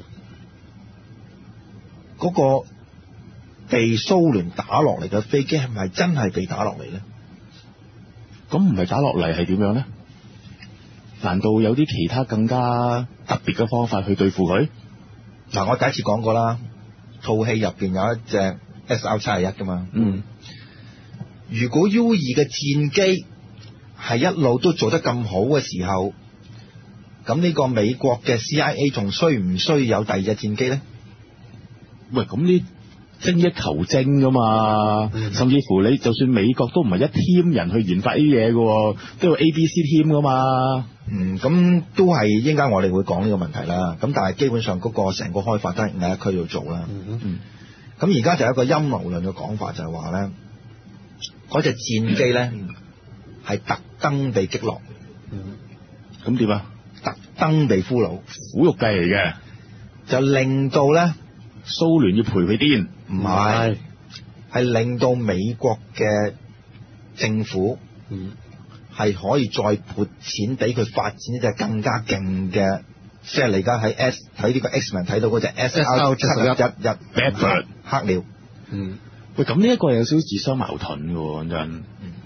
嗰個被蘇聯打落嚟嘅飛機係咪真係被打落嚟咧？ 咁唔係打落嚟係點樣咧？難道有啲其他更加特別嘅方法去對付佢？嗱，我第一次講過啦，套戲入邊有一隻 S R 七十一噶嘛。嗯。如果 U 二嘅戰機係一路都做得咁好嘅時候，咁呢個美國嘅 C I A 仲需唔需要有第二隻戰機咧？喂，咁呢？精益求精噶嘛，嗯、甚至乎你就算美國都唔係一 team 人去研發呢啲嘢嘅，都有 A、B、C team 噶嘛。嗯，咁都係應該我哋會講呢個問題啦。咁但係基本上嗰個成個開發都係第一區要做啦。嗯，咁而家就有一個陰謀論嘅講法，就係話咧，嗰隻戰機咧係特登被擊落。嗯，咁點啊？特登被俘虜，苦肉計嚟嘅，就令到咧。蘇聯要賠佢癲，唔係，係令到美國嘅政府，嗯，係可以再撥錢俾佢發展一隻更加勁嘅，即係你而家喺 S 睇呢個 X-Men 睇到嗰隻 S R 七十一一黑鳥，嗯，喂，咁呢一個有少少自相矛盾嘅喎，講真，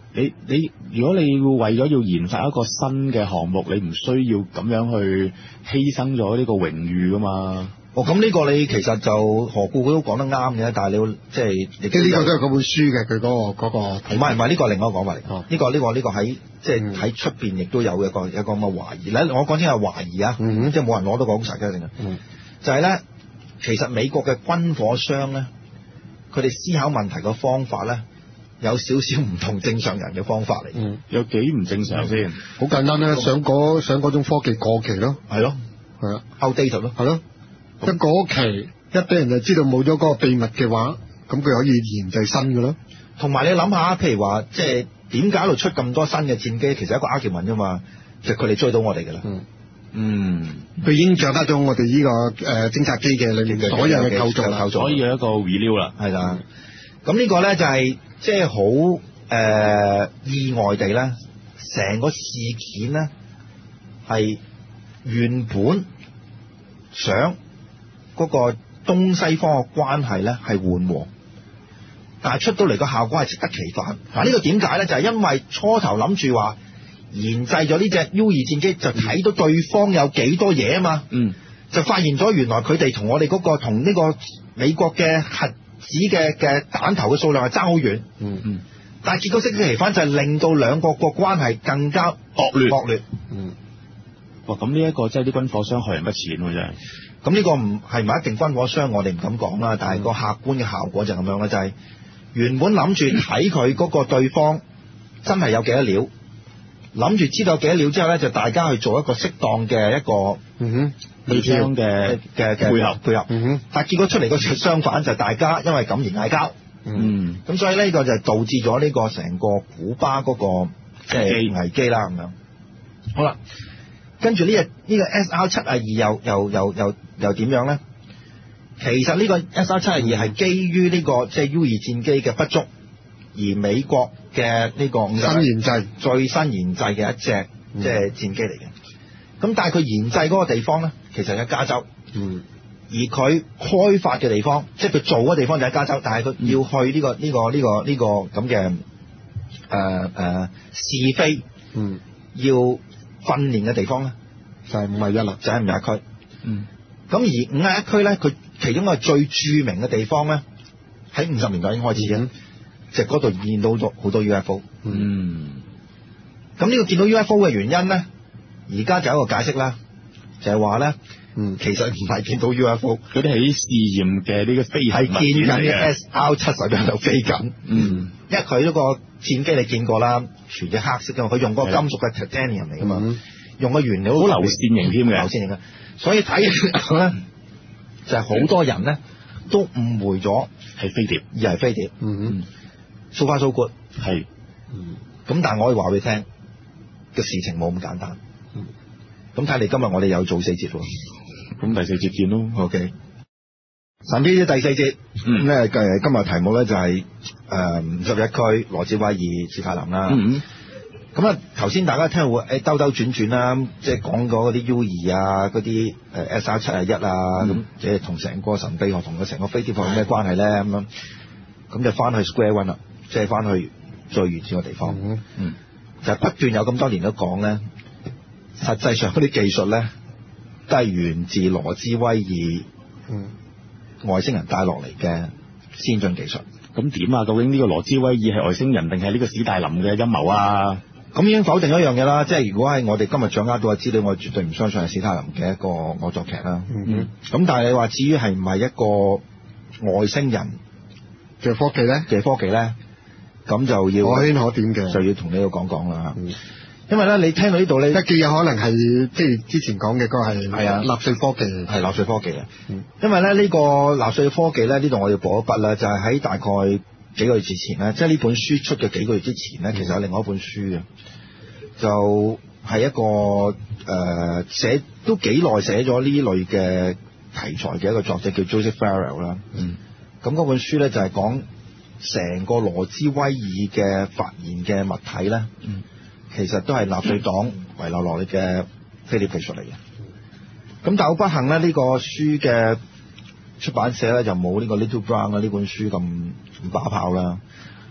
你你如果你要為咗要研發一個新嘅項目，你唔需要咁樣去犧牲咗呢個榮譽噶嘛？ 哦，咁呢個你其實就何故佢都講得啱嘅，但係你要即係即係呢個都係嗰本書嘅佢嗰個嗰個睇法。 唔係唔係呢個係另外一個講法嚟。 哦呢個呢個呢個喺即係喺出邊亦都有一個一個咁嘅懷疑咧。我講先係懷疑啊， 嗯即係冇人攞到講實嘅定係。 嗯就係咧，其實美國嘅軍火商咧，佢哋思考問題嘅方法咧，有少少唔同正常人嘅方法嚟。 嗯， 有幾唔正常先？ 好簡單啦，想嗰想嗰種科技過期咯， 係咯， 係啊， outdated 咯， 係咯，一過期一俾人就知道冇咗嗰個秘密嘅話，咁佢可以研製新嘅咯。 同埋你諗下，譬如話，即係點解喺度出咁多新嘅戰機？其實一個 argument 啫嘛，其實佢哋追到我哋㗎啦。 嗯。 嗯， 佢已經掌握咗我哋呢、這個誒、呃、偵察機嘅裏面所有嘅構造啦， 構造所以有一個 review 啦， 係啦。咁呢個咧就係即係好誒意外地咧，成個事件咧係原本想嗰個東西方嘅關係咧係緩和，但係出到嚟個效果係適得其反。嗱，呢個點解咧？就係、是、因為初頭諗住話研製咗呢隻 U 二戰機，就睇到對方有幾多嘢啊嘛， 嗯， 就發現咗原來佢哋同我哋嗰、嗰個同呢個美國嘅核子嘅嘅彈頭嘅數量係爭好遠， 嗯嗯， 但係結果適得其反，就係令到兩國個關係更加惡劣惡劣。 嗯， 哇！咁呢一個真係啲軍火商害人不淺喎，真係。 咁呢個唔係唔係一定軍火商，我哋唔敢講啦。但係個客觀嘅效果就係咁樣啦，就係、是、原本諗住睇佢嗰個對方真係有幾多料，諗住知道幾多料之後咧，就大家去做一個適當嘅一個嗯哼， 互相嘅嘅嘅配合配合。 嗯哼， 但係結果出嚟個相反，就係大家因為咁而嗌交。 嗯， 咁所以呢個就係導致咗呢個成個古巴嗰、嗰個即係危機啦咁樣。好啦，跟住呢個呢個 S R 七十二又又又又又點樣咧？其實呢個 S R 七十二係基於呢、呢個即係、就是、U 二戰機嘅不足，而美國嘅呢個新研製最新研製嘅一隻即係戰機嚟嘅。咁但係佢研製嗰個地方咧，其實喺加州。 嗯。 而佢開發嘅地方，即係佢做嘅地方就喺加州，但係佢要去呢、這個呢、這個呢、這個呢、這個咁嘅誒誒試飛， 嗯， 要訓練嘅地方咧， 就係五十一啦， 就喺五十一區。 嗯， 咁而五十一區咧，佢其中一個最著名嘅地方咧，喺五十年代已經開始嘅，嗯、就嗰度見到咗好多 U F O。 嗯， 咁呢個見到 U F O 嘅原因咧，而家就有一個解釋啦，就係話咧。嗯，其實唔係見到 U F O， 嗰啲係啲試驗嘅呢個飛行係見緊嘅 S R 七十喺度飛緊。嗯，因為佢嗰個戰機你見過啦，全隻黑色嘅嘛，佢用嗰個金屬嘅 titanium 嚟噶嘛，嗯、用個原料好流線型添嘅， 流線型嘅，所以睇咧就係、是、好多人咧都誤會咗係飛碟， 而係飛碟。 嗯 so far so good 係， 嗯，咁但係我可以話俾你聽，嘅事情冇咁簡單。嗯，咁睇嚟今日我哋又做四節喎。 咁第四節見咯 ，OK。神秘之第四節，咁咧誒今日題目咧就係誒五十一區羅茲威爾史泰林啦。嗯咁啊頭先大家聽會誒兜兜轉轉啦，即係講咗嗰啲 U 二啊，嗰啲誒 S R 七十一啊，咁即係同成個神秘學同個成個飛碟學有咩關係咧？咁樣咁就翻去 Square One 啦，即係翻去最原始嘅地方。嗯，嗯就係不斷有咁多年都講咧，實際上嗰啲技術咧。都係源自羅茲威爾，嗯，外星人帶落嚟嘅先進技術。 咁點啊？究竟呢個羅茲威爾係外星人定係呢個史大林嘅陰謀啊？ 咁已經否定咗一樣嘢啦，即係如果係我哋今日掌握到嘅資料，我絕對唔相信係史泰林嘅一個惡作劇啦。嗯嗯。咁但係你話至於係唔係一個外星人嘅科技咧？ 嘅科技咧，咁就要可圈可點嘅， 就要同你度講講啦。 嗯因為咧，你聽到呢度咧， 一既有可能係即係之前講嘅嗰個係係啊納粹科技， 係納粹科技啊。嗯、因為咧呢、呢個納粹科技咧，呢度我要補一筆啦，就係、是、喺大概幾個月之前咧，即係呢本書出嘅幾個月之前咧，其實有另外一本書嘅，就係、是、一個誒、呃、寫都幾耐寫咗呢類嘅題材嘅一個作者叫 Joseph Farrell 啦。嗯，咁嗰本書咧就係、是、講成個羅茲威爾嘅發現嘅物體咧。嗯。其實都係納粹黨遺留落嚟嘅飛碟技術嚟嘅，咁但係好不幸咧，呢、這個書嘅出版社咧就冇呢個 Little Brown 啊呢本書咁咁把炮啦，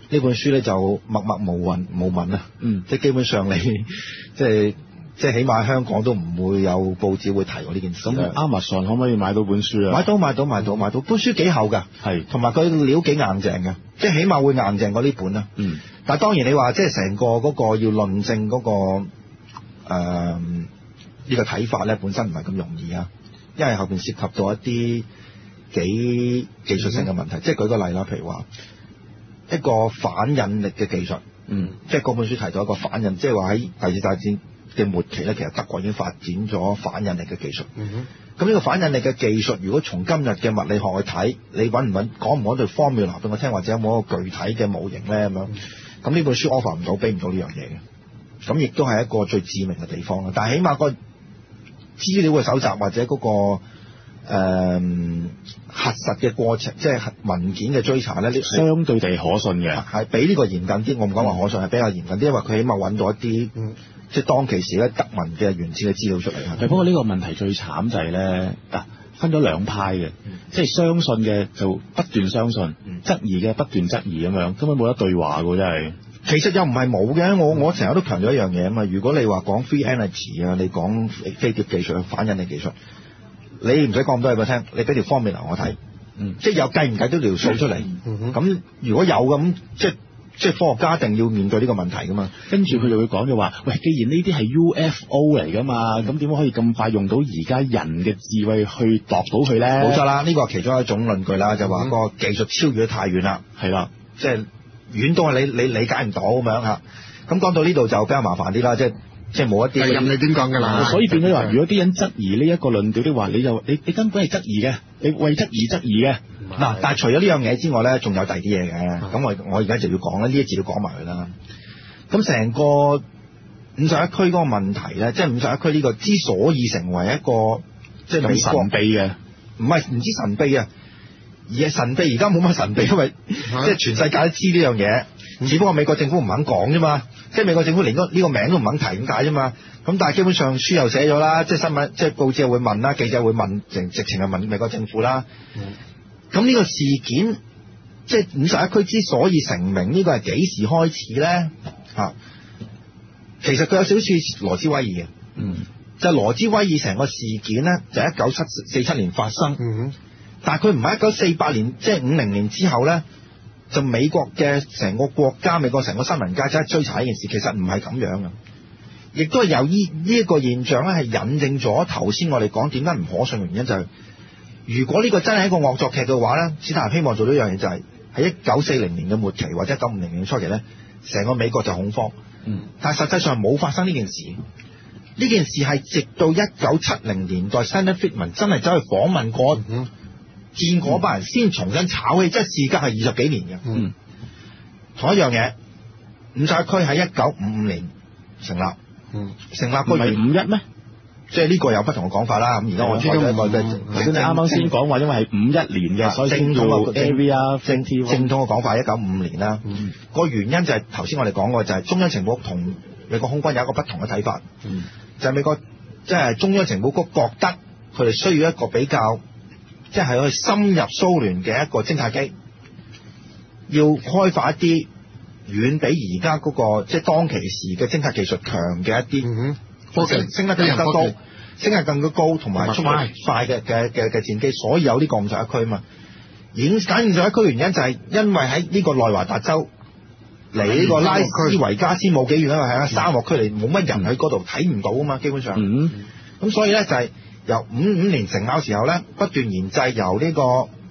呢本書咧就默默無聞無聞啊， 嗯， 即係基本上你即係即係起碼香港都唔會有報紙會提過呢件事。 咁 Amazon 可唔可以買到本書啊？ 買到買到買到買到，本書幾厚㗎， 係，同埋佢料幾硬淨嘅，即係起碼會硬淨過呢本啦。 嗯， 但係當然你話即係成個嗰個要論證嗰、嗰個誒呢、呃呢個睇法咧，本身唔係咁容易啊，因為後邊涉及到一啲幾技術性嘅問題。嗯、即係舉個例啦，譬如話一個反引力嘅技術， 嗯， 即係嗰本書提到一個反引，即係話喺第二次大戰嘅末期咧，其實德國已經發展咗反引力嘅技術。 嗯咁呢個反引力嘅技術，如果從今日嘅物理學去睇，你揾唔揾講唔講對 formula 俾我聽，或者有冇一個具體嘅模型咧咁樣？咁呢本書 offer 唔到，俾唔到呢樣嘢嘅。咁亦都係一個最致命嘅地方啦。但係起碼個資料嘅搜集或者嗰、那個誒、呃、核實嘅過程，即係文件嘅追查咧，呢相對地可信嘅， 係比呢個嚴謹啲。我唔講話可信，係比較嚴謹啲，因為佢起碼揾到一啲。嗯即係當其時咧，德文嘅原始嘅資料出嚟。 係不過呢個問題最慘就係咧，嗱分咗兩派嘅，嗯、即係相信嘅就不斷相信，嗯、質疑嘅不斷質疑咁樣，根本冇得對話㗎，真係。 其實又唔係冇嘅，我我成日都強調一樣嘢啊嘛。如果你話講 free energy 啊，你講飛碟技術、反引力技術，你唔使講咁多嘢俾我聽，你俾條方面嚟我睇，嗯、即係有計唔計到條數出嚟。咁、嗯嗯、如果有咁，即係。即係科學家一定要面對呢個問題噶嘛， 跟住佢就會講就話，喂，既然呢啲係 U F O 嚟噶嘛，咁點解可以咁快用到而家人嘅智慧去度到佢咧？ 冇錯啦，呢個係其中一種論據啦，就話個技術超越得太遠啦， 係啦、嗯， 即係遠到你你理解唔到咁樣嚇。咁講到呢度就比較麻煩啲啦，即係即係冇一啲。 任你點講㗎啦。 所以變咗話，如果啲人質疑呢一個論調的話，你就你你根本係質疑嘅，你為質疑質疑嘅。嗱，但係除咗呢樣嘢之外咧，仲有第二啲嘢嘅。咁我我而家就要講啦，呢一節要講埋佢啦。咁成個五十一區嗰個問題咧，即係五十一區呢個之所以成為一個即係美國神秘嘅，唔係唔知神秘啊，而係神秘而家冇乜神秘，因為即係全世界都知呢樣嘢，只不過美國政府唔肯講啫嘛。即係美國政府連呢個名都唔肯提咁解啫嘛。咁但係基本上書又寫咗啦，即係新聞即係報紙又會問啦，記者會問，直直情係問美國政府啦。嗯咁呢個事件，即係五十一區之所以成名，呢個係幾時開始咧？啊，其實佢有少少似羅斯威爾嘅，嗯，就係羅斯威爾成個事件咧，就一九四七年發生，嗯，但係佢唔係一九四八年，即係五零年之後咧，就美國嘅成個國家、美國成個新聞界真係追查呢件事，其實唔係咁樣嘅，亦都係由呢呢一個現象咧，係引證咗頭先我哋講點解唔可信嘅原因就係、是。如果呢個真係一個惡作劇嘅話咧，史太林希望做到一樣嘢就係喺一九四零年嘅末期或者一九五零年嘅初期咧，成個美國就恐慌。嗯，但係實際上冇發生呢件事。呢件事係直到一九七零年代 Stanton Friedman 真係走去訪問過，嗯、見嗰班人先重新炒起，即係事隔係二十幾年嘅。嗯，同一樣嘢，五十一區喺一九五五年成立。嗯，成立個原五一咩？即係呢個有不同嘅講法啦。咁而家我知道一個嘅，頭先你啱啱先講話，因為係五一年嘅，所以正統嘅 area 正正統嘅講法係一九五五年啦。嗯、個原因就係頭先我哋講過，就係中央情報局同美國空軍有一個不同嘅睇法。嗯、就係美國即係中央情報局覺得佢哋需要一個比較，即係去深入蘇聯嘅一個偵察機，要開發一啲遠比而家嗰個即係當其時嘅偵察技術強嘅一啲。嗯科技升得更加高，升得更加高，同埋速度快嘅嘅嘅嘅戰機，所以有呢個五十一區啊嘛。而揀五十一區原因就係因為喺呢個內華達州離呢個拉斯維加斯冇幾遠啊，係啊，沙漠區嚟，冇乜人喺嗰度睇唔到啊嘛，基本上。咁、嗯、所以咧就係由五五年成立嘅時候咧，不斷研製由呢個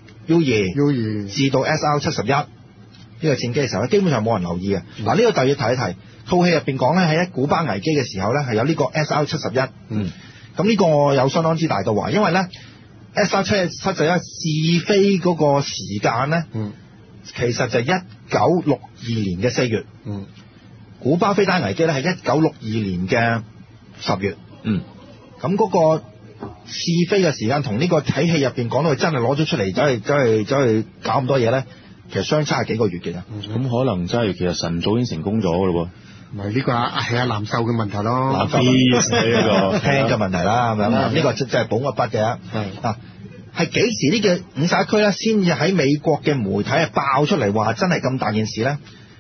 U 二至到 S R 七十一呢個戰機嘅時候咧，基本上冇人留意嘅。嗱、嗯，呢個就要提一提。套戲入邊講咧，喺一古巴危機嘅時候咧，係有呢個 S R 七十一。嗯，咁呢個有相當之大嘅話，因為咧 S R 七十一試飛嗰個時間咧，嗯，其實就係一九六二年嘅四月。嗯，古巴飛彈危機咧係一九六二年嘅十月。嗯，咁嗰個試飛嘅時間同呢個睇戲入邊講到佢真係攞咗出嚟，走去走去走去搞咁多嘢咧，其實相差係幾個月嘅。咁、嗯、可能真係其實晨早已經成功咗噶咯喎。 唔係呢個係阿藍秀嘅問題咯， 藍秀呢個聽嘅問題啦，咁樣呢個真係補個筆嘅。係啊，係幾時呢個五十一區咧，先至喺美國嘅媒體係爆出嚟話真係咁大件事咧？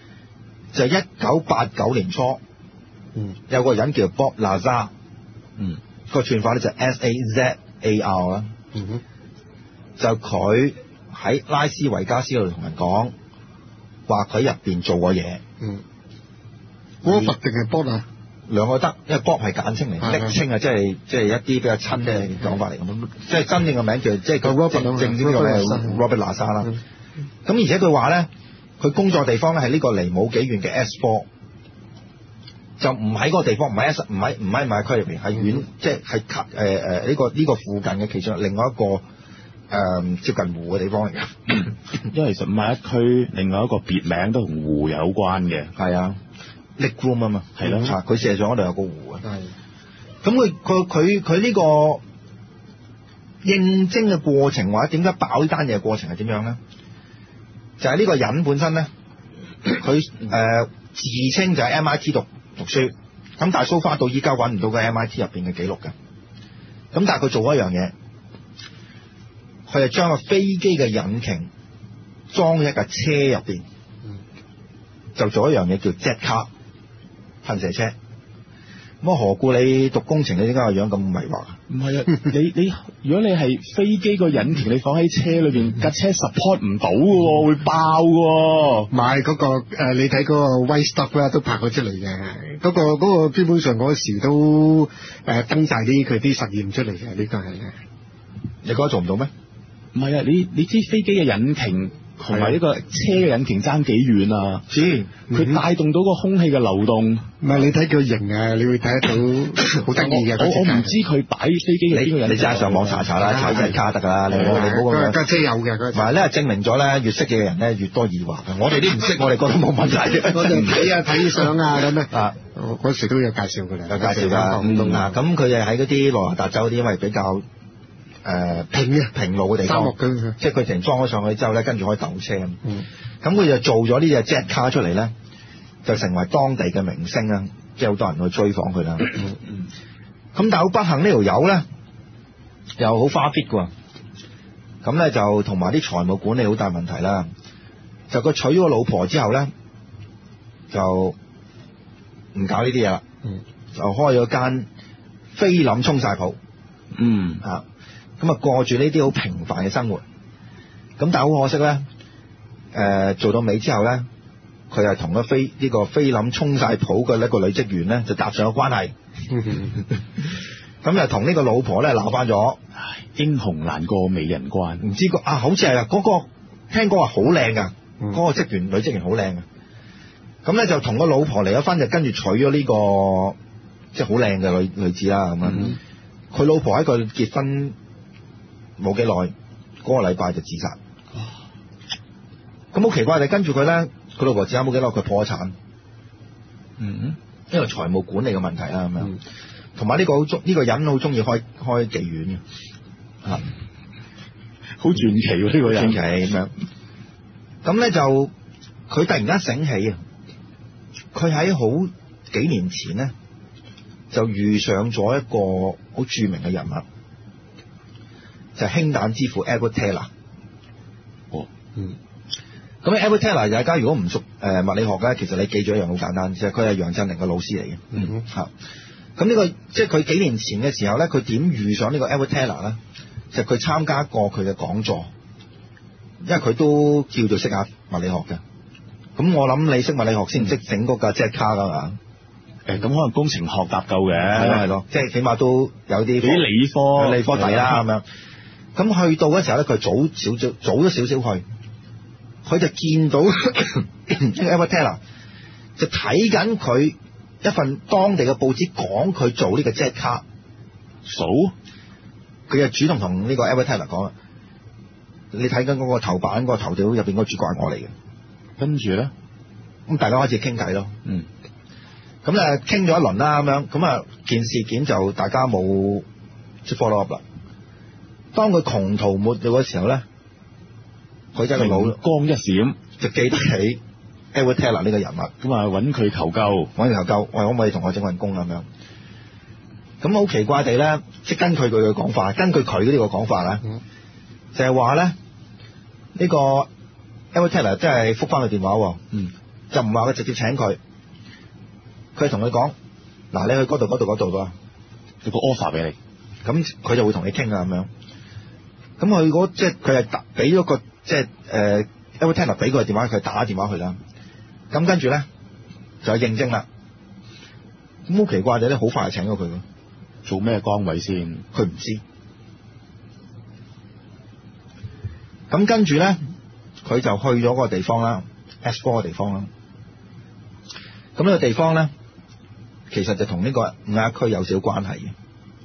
就係一九八九年初， 嗯， 有個人叫 Bob Lazar， 嗯， 個串法咧就 S A Z A R 啦， 嗯哼， 就佢喺拉斯維加斯嗰度同人講，話佢入邊做過嘢。 嗯，嗰個定係波啊？ 兩個得，因為 Bob 係簡稱嚟， 係昵稱啊，即係即係一啲比較親嘅講法嚟咁，即係真正嘅名叫即係佢 Robert 正正正呢個名係 Robert Lazar 啦。咁而且佢話咧，佢工作地方咧係呢個離冇幾遠嘅 S 四，就唔喺嗰個地方，唔喺 S 唔喺唔喺埋區入邊，係遠，即係係近誒誒呢個呢個附近嘅其中另外一個誒、呃、接近湖嘅地方嚟嘅。 因為其實五十一區另外一個別名都同湖有關嘅， 係啊。Lake Room 啊嘛， 係咯， 佢射上嗰度有個湖啊。 係。 咁佢佢佢佢呢個應徵嘅過程或者點解爆呢單嘢嘅過程係點樣咧？就係、是、呢個人本身咧，佢誒、呃、自稱就喺 M I T 讀讀書，咁但係 so far 到依家揾唔到個 M I T 入邊嘅記錄嘅。咁但係佢做咗一樣嘢，佢係將個飛機嘅引擎裝喺一架車入邊，就做一樣嘢叫 Jet Car。噴射車，咁啊何故你讀工程你點解個樣咁迷惑啊？ 唔係啊，你你如果你係飛機個引擎，你放喺車裏邊，架車 support 唔到嘅，會爆嘅。 買嗰個誒，你睇嗰個 White Stuff 咧都拍咗出嚟嘅，嗰個嗰個基本上嗰時都誒登晒啲佢啲實驗出嚟嘅，呢個係。 你覺得做唔到咩？ 唔係啊，你你知飛機嘅引擎同埋呢個車嘅引擎爭幾遠啊？ 知， 佢帶動到個空氣嘅流動。 唔係你睇佢型啊，你會睇得到好得意嘅。 我我唔知佢擺飛機嘅邊個引擎。 你真係上網查查啦，查真卡得㗎啦。你冇你冇咁樣。 架車有嘅， 唔係咧，證明咗咧，越識嘅人咧越多疑惑嘅。我哋啲唔識，我哋覺得冇問題。 我哋睇啊睇相啊咁啊。 啊， 嗰時都有介紹㗎啦。 有介紹㗎。嗱，咁佢哋喺嗰啲羅華達州啲，因為比較。誒、呃、平嘅平路嘅地方，即係佢成裝咗上去之後咧，跟住可以鬥車咁。 嗯， 咁佢就做咗呢隻 Jet Car 出嚟咧，就成為當地嘅明星啦，即係好多人去追訪佢啦。嗯嗯。咁但係好不幸呢條友咧，又好花 fit 㗎。咁咧就同埋啲財務管理好大問題啦。就佢娶咗個老婆之後咧，就唔搞呢啲嘢啦。 嗯。就開咗間菲林沖曬鋪。 嗯。 啊。咁啊過住呢啲好平凡嘅生活，咁但係好可惜咧，誒、呃、做到尾之後咧，佢係同個菲呢個菲林沖晒鋪嘅一個女職員咧就搭上咗關係，咁就同呢個老婆咧鬧翻咗。 英雄難過美人關， 唔知個啊，好似係啊，嗰、那個聽講話好靚噶，嗰、嗯、個職員女職員好靚嘅，咁咧就同個老婆離咗婚，就跟住娶咗呢、這個即係好靚嘅女女子啦，咁啊，佢、嗯、老婆喺佢結婚冇幾耐，嗰、那個禮拜就自殺。咁好奇怪，你跟住佢咧，佢老婆自殺冇幾耐，佢破咗產。嗯，因為財務管理嘅問題啦，咁樣。同埋呢個好中，呢、這個人好中意開開妓院嘅，吓，好傳奇喎呢個人。傳奇咁樣。咁咧就佢突然間醒起啊，佢喺好幾年前咧就遇上咗一個好著名嘅人物。就係氫彈之父 Edward Teller。哦，嗯。咁 Edward Teller 大家如果唔熟誒物理學咧，其實你記住一樣好簡單，即係佢係楊振寧嘅老師嚟嘅。嗯。嚇。咁呢個即係佢幾年前嘅時候咧，佢點遇上呢個 Edward Teller 咧？就佢參加過佢嘅講座，因為佢都叫做識下物理學嘅。咁我諗你識物理學先識整嗰架 Jet Car 㗎嘛？誒，咁可能工程學搭夠嘅。係咯係咯，即係起碼都有啲啲理科理科底啦咁樣。咁去到嘅時候咧，佢早少少，早咗少少去，佢就見到 Edward Teller 就睇緊佢一份當地嘅報紙講佢做呢個 Jet Car，數佢就主動同呢個 Edward Teller 講啦，你睇緊嗰個頭版嗰個頭條入邊嗰個主角係我嚟嘅。跟住咧，咁大家開始傾偈咯。嗯，咁咧傾咗一輪啦，咁樣咁啊件事件就大家冇即 follow up 啦。當佢窮途末路嘅時候咧，佢真係個腦光一閃，就記得起 Edward Teller 呢個人物，咁啊揾佢求救，揾佢求救，喂，可唔可以同我整份工咁樣？咁好奇怪地咧，即係根據佢嘅講法，根據佢呢個講法咧，嗯、就係話咧呢個 Edward Teller 真係覆翻佢電話，嗯， 就唔話佢直接請佢，佢係同佢講嗱，你去嗰度嗰度嗰度㗎， 有個 offer 俾你， 咁佢就會同你傾啊咁樣。咁佢嗰即係佢係俾咗個即係誒 Eric Tanner 俾佢個電話，佢打電話去啦。咁跟住咧就有應徵啦。咁好奇怪就咧，好快就請咗佢咯。 做咩崗位先？ 佢唔知。咁跟住咧，佢就去咗嗰個地方啦 ，S 四 嘅地方啦。咁呢個地方咧，其實就同呢個五亞區有少少關係嘅。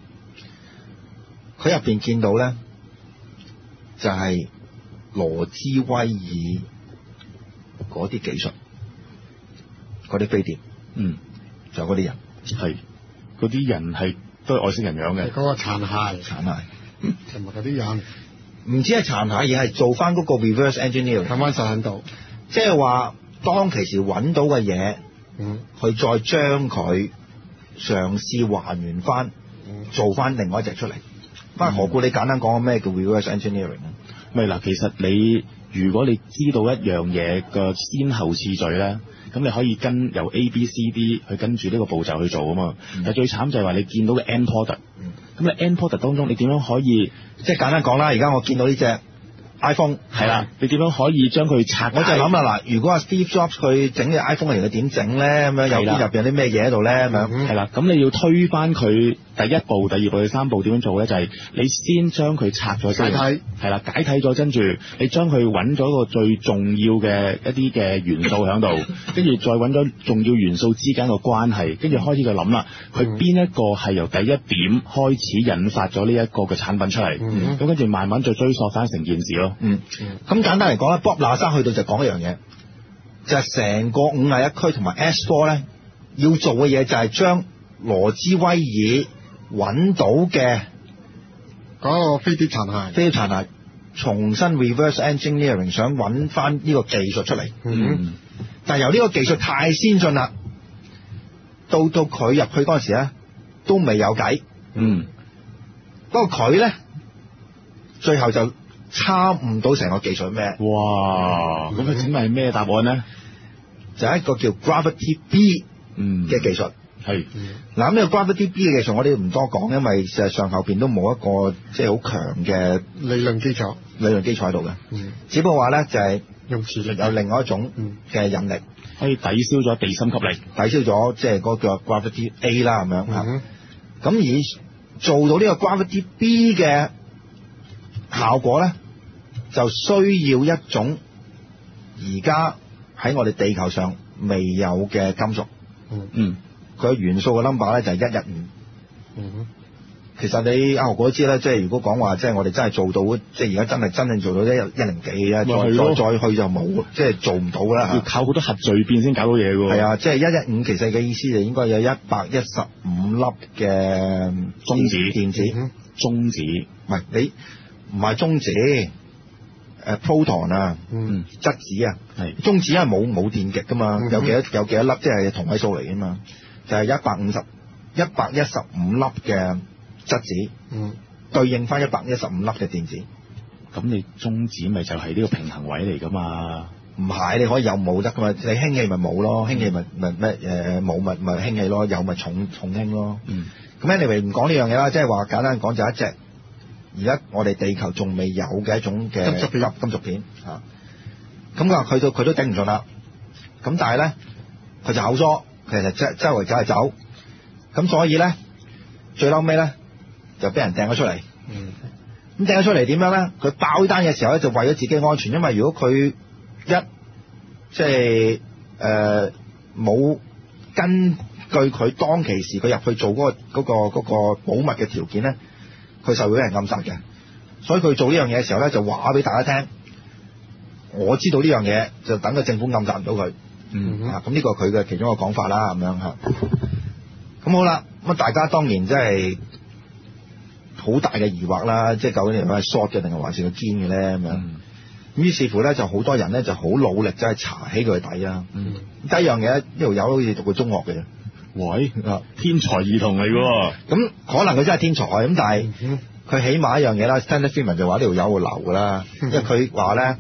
佢入邊見到咧，就係羅茲威爾嗰啲技術，嗰啲飛碟， 嗯， 仲有嗰啲人， 係嗰啲人係都係外星人樣嘅， 嗰個殘骸， 殘骸， 同埋嗰啲人， 唔止係殘骸，而係做翻嗰個 reverse engineering， 睇翻實喺度， 即係話當其時揾到嘅嘢， 嗯， 去再將佢嘗試還原翻，做翻另外一隻出嚟。不過何故你簡單講咩叫 reverse engineering？ 咪嗱，其實你如果你知道一樣嘢嘅先後次序咧，咁你可以跟由 A、B、C、D 去跟住呢個步驟去做啊嘛。嗯、但最慘就係話你見到嘅 end product，咁、嗯、你 end product 當中你點樣可以， 即係簡單講啦，而家我見到呢隻 iPhone 係啦，你點樣可以將佢拆解？ 我就諗啦，嗱，如果阿 Steve Jobs 佢整嘅 iPhone 嚟，佢點整咧？咁樣又邊入邊有啲咩嘢喺度咧？咁樣係啦，咁你要推翻佢第一步、第二步、第三步點樣做咧？就係、是、你先將佢拆咗先， 解體係啦，解體咗，跟住你將佢揾咗個最重要嘅一啲嘅元素喺度，跟住再揾咗重要元素之間嘅關係，跟住開始就諗啦，佢邊一個係由第一點開始引發咗呢一個嘅產品出嚟，咁跟住慢慢再追溯翻成件事咯。 嗯，咁簡單嚟講咧 ，Bob Lazar 去到就講一樣嘢，就係、是、成個五廿一區同埋 S 四 咧，要做嘅嘢就係將羅茲威爾揾到嘅嗰個飛碟殘骸， 飛碟殘骸重新 reverse engineering， 想揾翻呢個技術出嚟。嗯，但係由呢個技術太先進啦，到到佢入去嗰陣時咧，都未有計。 嗯， 不過佢咧最後就參悟到成個技術咩？ 哇！咁佢整係咩答案咧？ 就係一個叫 Gravity B 嘅技術。 係嗱，咁呢個 Gravity B 嘅技術我哋唔多講，因為事實上後邊都冇一個即係好強嘅理論基礎， 理論基礎喺度嘅。 嗯， 只不過話咧就係用磁力有另外一種嘅引力， 可以抵消咗地心吸力， 抵消咗即係嗰個叫 Gravity A 啦咁樣嚇。 嗯， 咁而做到呢個 Gravity B 嘅效果咧，就需要一種而家喺我哋地球上未有嘅金屬。 嗯嗯， 佢嘅元素嘅 number 咧就係一一五。 嗯， 其實你阿何哥都知啦，即係如果講話即係我哋真係做到，即係而家真係真正做到一一零幾啊，再再再去就冇，即係做唔到啦。 要靠好多核聚變先搞到嘢㗎。 係啊，即係一一五其實嘅意思就應該有一百一十五粒嘅中子電子， 嗯、 中子唔係你唔係中子，誒、呃、proton 啊， 嗯， 質子啊， 係中子係冇冇電極㗎嘛， 嗯、 有幾多有幾多粒即係同位數嚟㗎嘛，就係一百五十一百一十五粒嘅質子， 嗯， 對應翻一百一十五粒嘅電子。 咁你中子咪就係呢個平衡位嚟㗎嘛？ 唔係，你可以有冇得㗎嘛？你氫氣咪冇咯，氫氣咪咪咩誒冇咪咪氫氣咯，有咪重重氫咯。 嗯。 咁 anyway 唔講呢樣嘢啦，即係話簡單講就一隻，而家我哋地球仲未有嘅一種嘅金屬片， 金屬片嚇。咁佢話佢都佢都頂唔順啦。咁但係咧，佢就口疏，其實周周圍走係走。咁所以咧，最嬲尾咧就俾人掟咗出嚟。 嗯。 咁掟咗出嚟點樣咧？佢爆呢單嘅時候咧，就為咗自己安全，因為如果佢一即係誒冇根據佢當其時佢入去做嗰、嗰個嗰、嗰個嗰個保密嘅條件咧，佢就會俾人暗殺嘅。所以佢做呢樣嘢嘅時候咧，就話俾大家聽，我知道呢樣嘢，就等個政府暗殺唔到佢。 嗯啊，咁呢個佢嘅其中一個講法啦，咁樣嚇。咁好啦，咁大家當然真係好大嘅疑惑啦，即係究竟係咪 short 嘅定係還是佢堅嘅咧咁樣。 嗯咁於是乎咧，就好多人咧就好努力，真係查起佢底啦。 嗯， 第一樣嘢，呢條友好似讀過中學嘅啫。 喂，天才兒童嚟喎。 咁可能佢真係天才，咁但係嗯佢起碼一樣嘢啦。Stanley Friedman 就話呢條友會流㗎啦，因為佢話咧，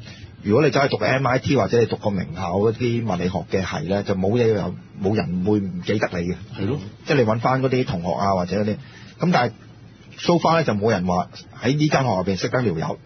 如果你走去讀 M I T 或者你讀個名校嗰啲物理學嘅系咧，就冇嘢又冇人會唔記得你嘅。 係咯， 即係你揾翻嗰啲同學啊或者嗰啲，咁但係 so far 咧就冇人話喺呢間學校入邊識得條友。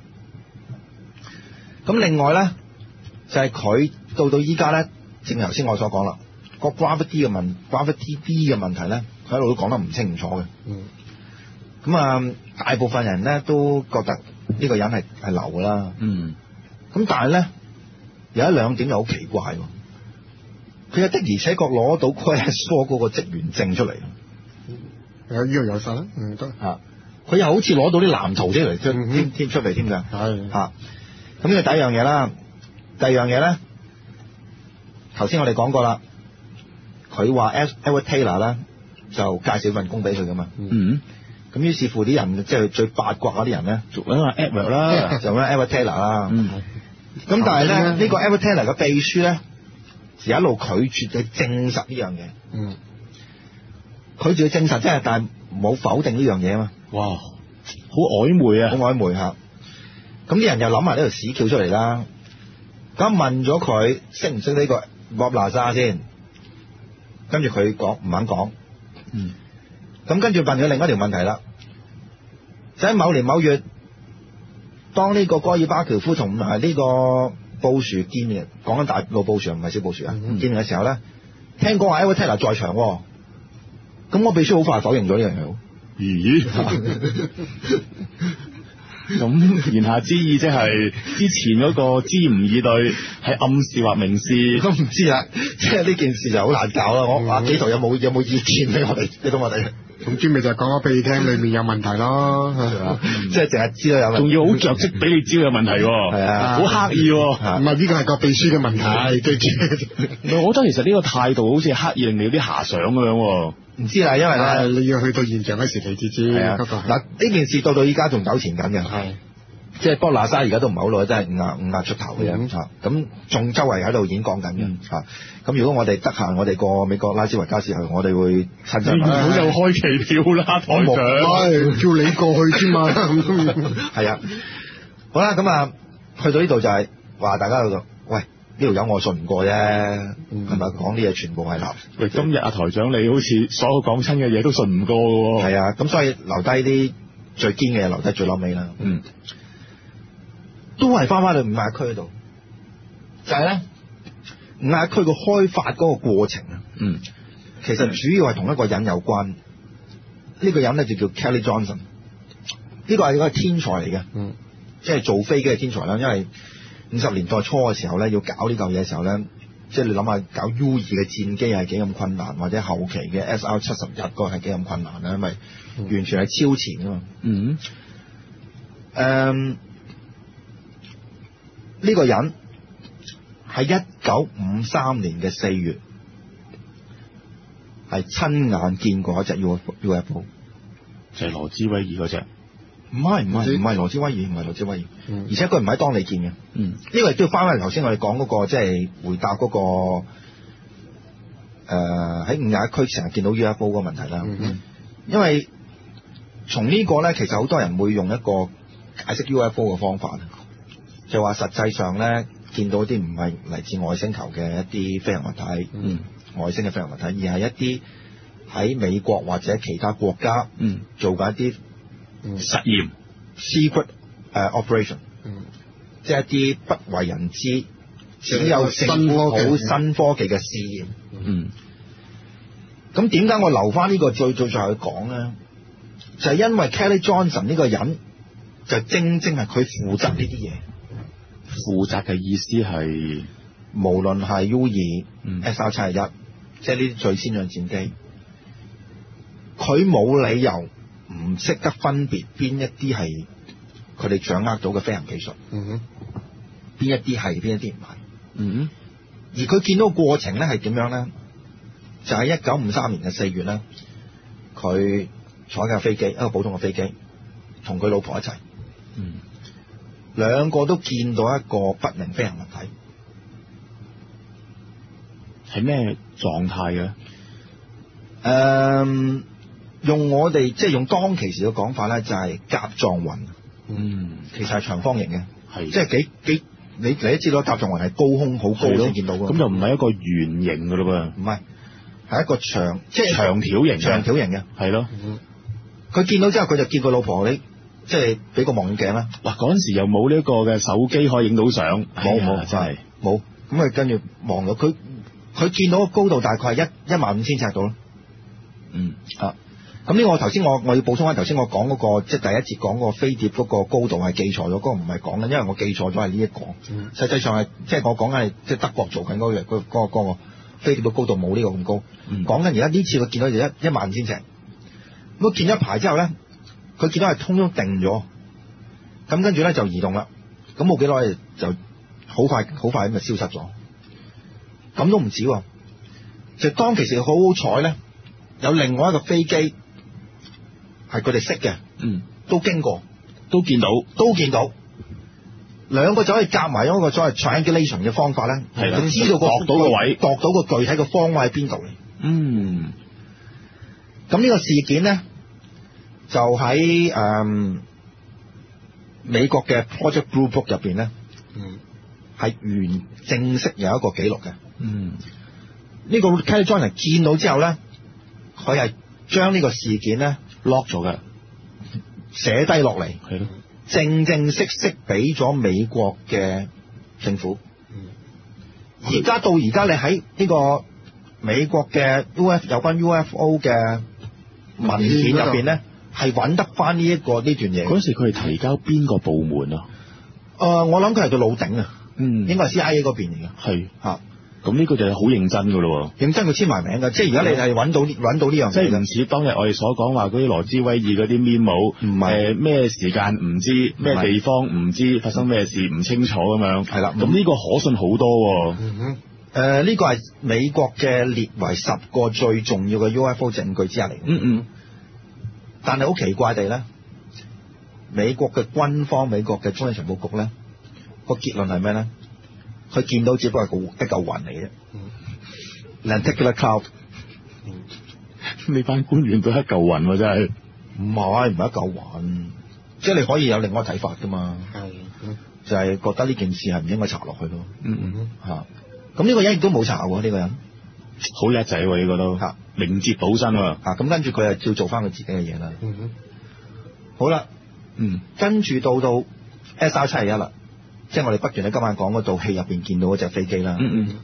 咁另外咧就係佢到到依家咧，正如頭先我所講啦，個 gravity 嘅問 gravity D 嘅問題咧，佢一路都講得唔清唔楚嘅。 嗯。 咁啊，大部分人咧都覺得呢個人係係流㗎啦。 嗯。 咁但係咧有一兩點又好奇怪喎，佢有的而且確攞到 Quest 嗰個職員證出嚟。 有呢個有晒啦，嗯得啊，佢又好似攞到啲藍圖出嚟， 嗯添添出嚟添㗎。 係嚇，咁呢個第一樣嘢啦。第二樣嘢咧，頭先我哋講過啦，佢話 Edward Taylor 咧就介紹份工俾佢㗎嘛。 嗯。 咁於是乎啲人即係最八卦嗰啲人咧， 就揾阿 Edward 啦， 就揾 Edward Taylor 啦。 嗯。 咁但係咧，呢個 Edward Taylor 嘅秘書咧，就一路拒絕去證實呢樣嘢。 嗯。 拒絕去證實，即係但係冇否定呢樣嘢啊嘛。 哇，好曖昧啊！ 好曖昧嚇。咁啲人又諗埋呢條屎橋出嚟啦。咁問咗佢識唔識呢個 Bob Lazar先，跟住佢講唔肯講。 嗯。 咁跟住問佢另一條問題啦，就喺某年某月，當呢個戈爾巴喬夫同埋呢個布殊見面，講緊大陸布殊唔係小布殊啊， 嗯、 見面嘅時候咧，聽講話 Edward Taylor 在場，咁我秘書好快否認咗呢樣嘢。 咦？咁言下之意即係之前嗰個知唔以對係暗示或明示都唔知啦，即係呢件事就好難搞啦。我阿紀陶有冇有冇意見俾我哋俾到我哋？ 總之咪就係講咗俾你聽，裏面有問題咯， 即係淨係知道有問題， 仲要好着跡俾你知道有問題，係啊， 好刻意。 唔係呢個係個秘書嘅問題，記住。 我覺得其實呢個態度好似刻意令你有啲遐想咁樣。唔知啦，因為咧、啊、 你要去到現場嗰時你至知。 係啊，嗱呢件事到到依家仲糾纏緊嘅，係即係Bob Lazar而家都唔係好耐，真係五廿五廿出頭嘅啫嚇。咁仲周圍喺度演講緊嘅嚇。咁如果我哋得閒，我哋過美國拉斯維加斯去，我哋會親身。 好有開期票啦，台長。 叫你過去啫嘛。 係啊。好啦，咁啊，去到呢度就係話大家喺度，喂。呢條友我信唔過啫，係咪講啲嘢全部係流？ 喂，今日阿台長你好似所有講親嘅嘢都信唔過嘅喎。 係啊，咁所以留低啲最堅嘅嘢，留低最撈尾啦。嗯，都係翻返去五亞區嗰度，就係咧五亞區個開發嗰個過程啊。嗯，其實主要係同一個人有關。呢、呢個人咧就叫 Kelly Johnson，呢個係一個天才嚟嘅。嗯，即係做飛機嘅天才啦，因為五十年代初嘅時候咧，要搞呢嚿嘢嘅時候咧，即係你諗下搞 U 二嘅戰機係幾咁困難，或者後期嘅 S R 七十一個係幾咁困難咧，因為完全係超前噶嘛。嗯。誒，呢個人喺一九五三年嘅四月係親眼見過一隻 U F O， 就係羅茲威爾嗰隻。 唔係唔係唔係羅茲威爾，唔係羅茲威爾，嗯、而且佢唔喺當地見嘅。嗯，呢個亦都要翻返嚟頭先我哋講嗰個，即係回答嗰、那個誒喺五亞區成日見到 U F O 嗰個問題啦。嗯、因為從呢個咧，其實好多人會用一個解釋 U F O 嘅方法，就話實際上咧見到啲唔係嚟自外星球嘅一啲飛行物體，嗯、外星嘅飛行物體，而係一啲喺美國或者其他國家做緊一啲。嗯、實驗 secret 誒、uh, operation，嗯、即係一啲不為人知，只有政府好新科技嘅試驗。嗯，咁點解我留翻呢個最最最後去講咧？就係、是、因為 Kelly Johnson 呢個人就正正係佢負責呢啲嘢。 負責嘅意思係無論係 U 二、嗯、S R 七十一，即係呢啲最先進戰機，佢冇理由唔識得分別邊一啲係佢哋掌握到嘅飛行技術，嗯哼，邊一啲係，邊一啲唔係，嗯哼。而佢見到個過程咧係點樣咧？就喺一九五三年嘅四月咧，佢坐架飛機，一個普通嘅飛機，同佢老婆一齊，嗯，兩個都見到一個不明飛行物體， 係咩狀態嘅？誒、 嗯。用我哋即係用當其時嘅講法咧，就係甲狀雲。嗯，其實係長方形嘅，係即係幾幾你你都知道甲狀雲係高空好高先見到㗎， 咁就唔係一個圓形㗎咯噃， 唔係係一個長即係長條形， 長條形嘅， 係咯。 佢見到之後，佢就叫佢老婆你即係俾個望遠鏡啦。 哇！嗰陣時又冇呢個嘅手機可以影到相， 冇冇真係冇。咁佢跟住望到佢，佢見到個高度大概係一一萬五千尺度咯。 嗯啊，咁呢個我頭先我我要補充翻頭先我講嗰、嗰個即係第一節講嗰個飛碟嗰個高度係記錯咗，嗰、嗰個唔係講緊，因為我記錯咗係呢一個。嗯、實際上係即係我講緊係即係德國做緊嗰、嗰個嗰、嗰個嗰、嗰個嗰個飛碟嘅高度冇呢個咁高。講緊而家呢次佢見到就一一萬五千尺。咁見咗一排之後咧，佢見到係通通定咗，咁跟住咧就移動啦。咁冇幾耐就好快好快咁就消失咗。咁都唔止喎，就當其時好好彩咧，有另外一個飛機係佢哋識嘅， 嗯， 都經過， 都見到， 都見到，兩個就可以夾埋咗一個所謂 triangulation 嘅方法咧， 係啦， 知道個度到個位， 度到個具體嘅方位喺邊度嚟。 嗯。 咁呢個事件咧，就喺誒、嗯、美國嘅 Project Blue Book 入邊咧，嗯，係原正式有一個記錄嘅。嗯，呢個 Kelly Johnson 見到之後咧，佢係將呢個事件咧 lock 咗嘅， 寫低落嚟， 係咯， 正正式式俾咗美國嘅政府。而家到而家你喺呢個美國嘅 U F 有關 U F O 嘅文件入邊咧，係揾得翻呢一個呢段嘢。 嗰時佢係提交邊個部門啊？ 誒、呃，我諗佢係個老頂啊， 嗯， 應該係 C I A 嗰邊嚟嘅。 係嚇， 咁呢個就係好認真㗎咯喎。 認真佢簽埋名㗎，即係而家你係揾到揾到呢樣嘢， 即係唔似當日我哋所講話嗰啲羅茲威爾嗰啲 memo， 唔係誒咩時間唔知，咩地方唔知，發生咩事唔清楚咁樣。係啦，咁呢個可信好多喎。 嗯哼。誒、呃，呢、這個係美國嘅列為十個最重要嘅 U F O 證據之一嚟。嗯嗯。但係好奇怪地咧，美國嘅軍方、美國嘅中央情報局咧，個結論係咩咧？佢見到只不過係個一嚿雲嚟嘅。嗯。Lenticular cloud。 呢班官員都一嚿雲喎，真係。 唔係唔係一嚿雲，即係你可以有另外一個睇法噶嘛。係。就係、是、覺得呢件事係唔應該查落去咯。嗯嗯。嚇。咁呢個人亦都冇查喎，呢、這個人好叻仔喎，呢、這個都嚇明哲保身啊！ 咁、啊、跟住佢係照做翻佢自己嘅嘢啦。嗯哼，好啦，嗯，跟住到到 S R 七十一啦，即係我哋不斷喺今晚講嗰套戲入邊見到嗰隻飛機啦。嗯嗯，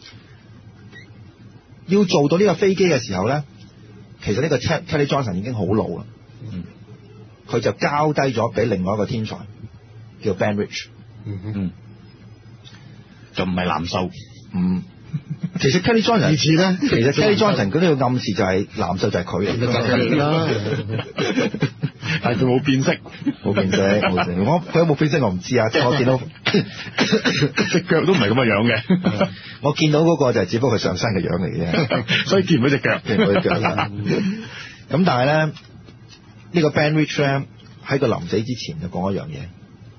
要做到呢個飛機嘅時候咧，其實呢個 Kelly Johnson 已經好老啦。嗯，佢就交低咗俾另外一個天才叫 Ben Rich。嗯嗯， 就唔係藍秀。 嗯，其實 Kelly Johnson 以前咧， 其實 Kelly Johnson 佢呢個暗示就係藍秀就係佢嚟嘅啦， 但係佢冇變色， 冇變色，冇變色。我佢有冇變色我唔知啊，即係我見到隻腳都唔係咁嘅樣嘅。 我見到嗰個就係只不過佢上身嘅樣嚟嘅， 所以見唔到隻腳， 見唔到隻腳啦。咁但係咧，呢、呢個 Ben Rich 咧喺佢臨死之前就講一樣嘢，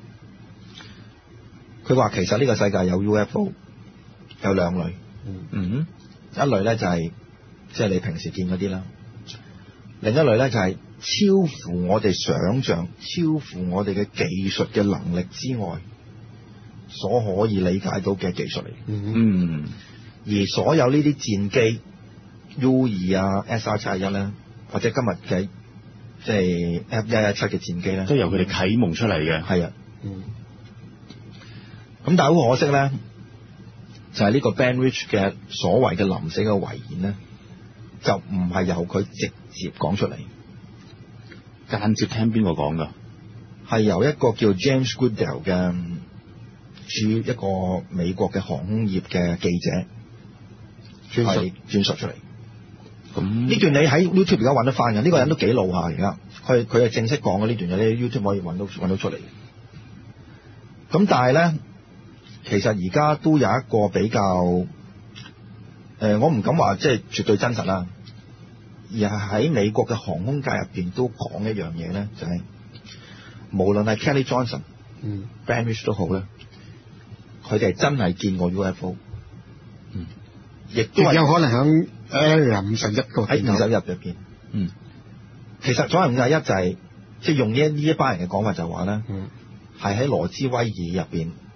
佢話其實呢個世界有 U F O。有兩類，嗯，一類咧就係即係你平時見嗰啲啦，另一類咧就係超乎我哋想象、超乎我哋嘅技術嘅能力之外，所可以理解到嘅技術嚟。嗯，而所有呢啲戰機 U 二啊、S R 七十一咧，或者今日嘅即係 F 一一七嘅戰機咧， 都由佢哋啟蒙出嚟嘅。 係啊，嗯，咁但係好可惜咧。就係、是、呢個 Ben Rich 嘅所謂嘅臨死嘅遺言咧，就唔係由佢直接講出嚟， 間接聽邊個講噶？ 係由一個叫 James Goodell 嘅駐一個美國嘅航空業嘅記者轉述轉述出嚟。咁呢段你喺 YouTube 而家揾得翻嘅，呢、這個人都幾老下而家，佢佢係正式講嘅呢段嘢，你 YouTube 可以揾到揾到出嚟。咁但係咧。其實而家都有一個比較，誒、呃，我唔敢話即係絕對真實啦，而係喺美國嘅航空界入邊都講一樣嘢咧，就係、是、無論係 Kelly Johnson、嗯、Ben Rich 都好咧，佢哋係真係見過 U F O， 嗯，亦都係有可能喺誒五十一個喺五十一入邊，嗯，其實所謂五十一就係即係用呢一呢一班人嘅講法就話咧，係喺羅茲威爾入邊。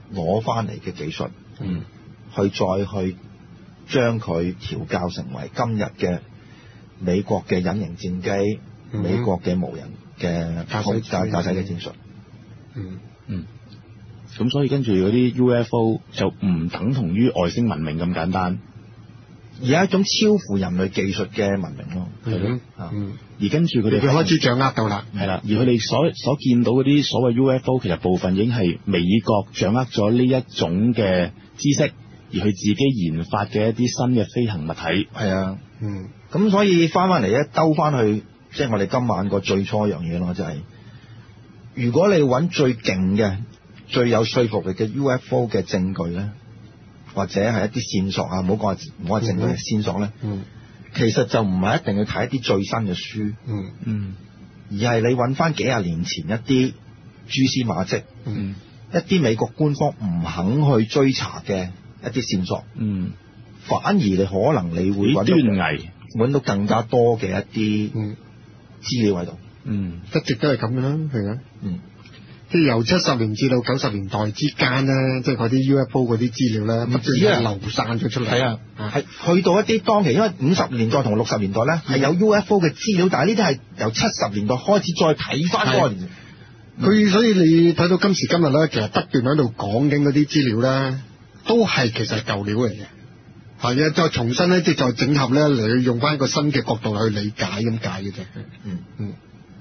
攞翻嚟嘅技術， 嗯， 去再去將佢調教成為今日嘅美國嘅隱形戰機、 嗯、 美國嘅無人嘅駕駛駕駕駛嘅戰術。 嗯嗯。咁所以跟住嗰啲 U F O 就唔等同於外星文明咁簡單， 而係一種超乎人類技術嘅文明咯。 係咯， 啊嗯， 而跟住佢哋佢開始掌握到啦， 係啦，而佢哋所所見到嗰啲所謂 U F O，其實部分已經係美國掌握咗呢一種嘅知識，而佢自己研發嘅一啲新嘅飛行物體。 係啊， 嗯， 咁所以翻翻嚟咧，兜翻去，即係我哋今晚個最初一樣嘢咯，就係、是、如果你揾最勁嘅、最有說服力嘅 U F O 嘅證據咧，或者係一啲線索啊，唔好講唔好話證據，線索咧， 嗯， 其實就唔係一定要睇一啲最新嘅書， 嗯嗯， 而係你揾翻幾廿年前一啲蛛絲馬跡， 嗯， 一啲美國官方唔肯去追查嘅一啲線索， 嗯， 反而你可能你會揾端到倪， 揾到更加多嘅一啲嗯， 資料喺度， 嗯， 一直都係咁嘅啦，係啊。 嗯。 即係由七十年至到九十年代之間咧，即係嗰啲 U F O 嗰啲資料咧，不止啊斷流散咗出嚟。 係啊，係去到一啲當期，因為五十年代同六十年代咧係有 U F O 嘅資料，但係呢啲係由七十年代開始再睇翻嗰個年。 佢所以你睇到今時今日咧，其實不斷喺度講緊嗰啲資料咧，都係其實係舊料嚟嘅。係啊，再重新咧，即係再整合咧嚟用翻一個新嘅角度去理解咁解嘅啫。 嗯嗯。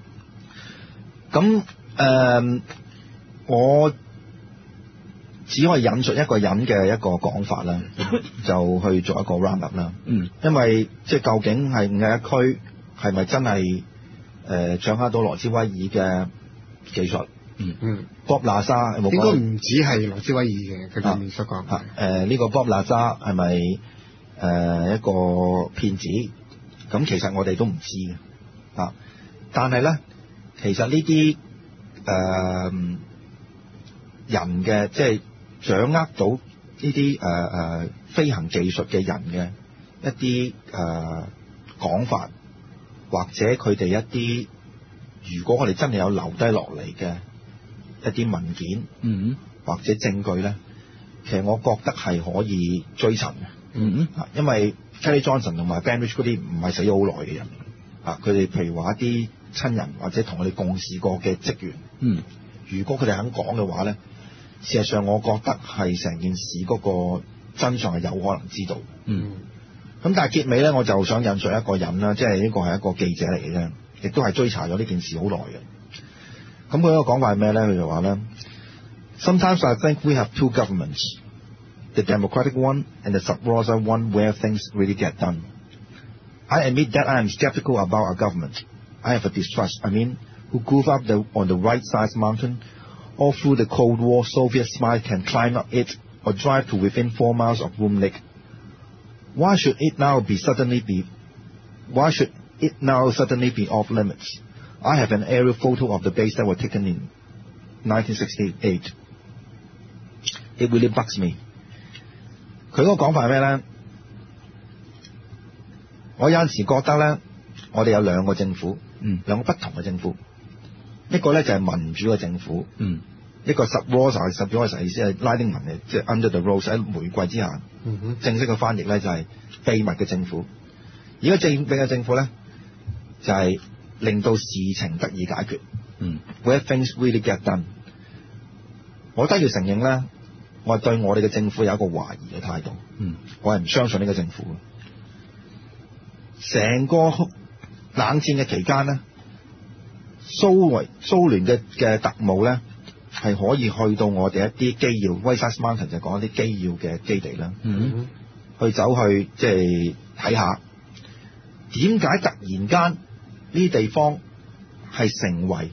咁誒、呃，我只可以引述一個人嘅一個講法啦，就去做一個 round up 啦。 嗯， 因為即係究竟係五廿一區係咪真係誒、呃、掌握到羅茲威爾嘅技術？ 嗯嗯。 Bob Lazar 有冇講？ 應該唔止係羅茲威爾嘅，佢裡面所講。 嚇誒呢個 Bob Lazar 係咪誒一個騙子？咁其實我哋都唔知嘅啊，但係咧。其實呢啲誒人嘅即係掌握到呢啲誒誒飛行技術嘅人嘅一啲誒講法，或者佢哋一啲如果我哋真係有留低落嚟嘅一啲文件， 嗯， 或者證據咧，其實我覺得係可以追尋嘅。 嗯， 因為 Kelly Johnson 同埋 Ben Rich 嗰啲唔係死咗好耐嘅人啊，佢哋譬如話一啲親人或者同我哋共事過嘅職員， 嗯， 如果佢哋肯講嘅話咧，事實上我覺得係成件事嗰個真相係有可能知道。 嗯， 咁但係結尾咧，我就想引述一個人啦，即係呢個係一個記者嚟嘅啫，亦都係追查咗呢件事好耐嘅。咁佢嗰個講法係咩咧？佢就話咧 ，Sometimes I think we have two governments, the democratic one and the sub-rosa one, where things really get done. I admit that I am skeptical about our government. I have a distrust. I mean, who grew up the, on the right-sized mountain, all through the Cold War, Soviet spies can climb up it or drive to within four miles of Room Lake. Why should it now be suddenly be? Why should it now suddenly be off limits? I have an aerial photo of the base that was taken in nineteen sixty-eight. It really bugs me. 佢嗰個講法係咩咧？我有陣時覺得咧，我哋有兩個政府， 嗯， 兩個不同嘅政府。一個咧就係民主嘅政府， 嗯， 一個 sub-rosa sub-rosa 意思係拉丁文嘅，即係 under the rose 喺玫瑰之下。 嗯哼， 正式嘅翻譯咧就係秘密嘅政府。而家正秘嘅政府咧就係令到事情得以解決。 嗯 ，where things really get done。我都要承認咧，我對我哋嘅政府有一個懷疑嘅態度。 嗯， 我係唔相信呢個政府嘅。成個冷戰嘅期間咧，蘇維蘇聯嘅嘅特務咧係可以去到我哋一啲機要 White House Mountain 就講一啲機要嘅基地啦， 嗯， 去走去即係睇下點解突然間呢啲地方係成為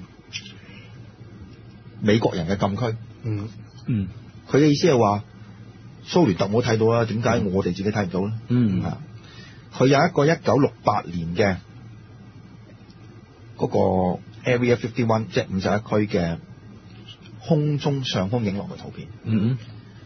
美國人嘅禁區。 嗯嗯， 佢嘅意思係話蘇聯特務睇到啦，點解我哋自己睇唔到咧？ 嗯， 啊，佢有一個一九六八年嘅嗰個 Area fifty-one，即係五十一區嘅空中上空影落嘅圖片。 嗯，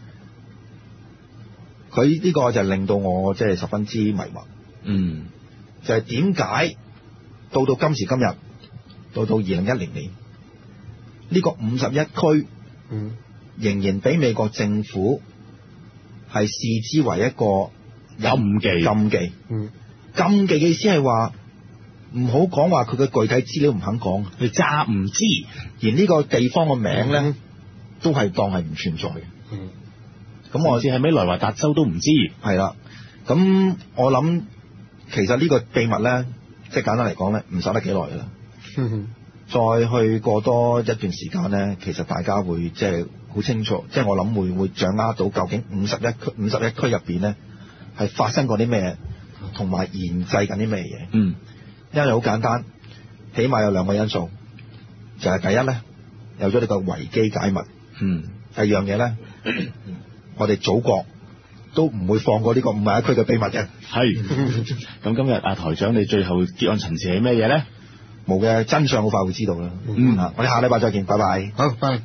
佢呢個就令到我即係十分之迷惑。 嗯， 就係點解到到今時今日，到到二零一零年呢個五十一區， 嗯， 仍然俾美國政府係視之為一個禁忌。 禁忌， 嗯， 禁忌嘅意思係話唔好講話佢嘅具體資料唔肯講， 你詐唔知， 而呢個地方嘅名咧、 嗯、 都係當係唔存在嘅。 嗯， 咁我甚至係咩來華達州都唔知。 係啦，咁我諗其實呢個秘密咧，即係簡單嚟講咧，唔守得幾耐噶啦。 嗯， 再去過多一段時間咧，其實大家會即係好清楚，即係我諗會會掌握到究竟五十一區五十一區入邊咧係發生過啲咩，同埋研製緊啲咩嘢。 嗯， 因為好簡單，起碼有兩個因素，就係、是、第一咧，有咗呢個維基解密。 嗯， 第二樣嘢咧，我哋祖國都唔會放過呢個五十一區嘅秘密嘅。 係。咁今日阿台長，你最後結案陳詞係咩嘢咧？ 冇嘅，真相好快會知道啦。 嗯， 我哋下禮拜再見，拜拜。 好，拜。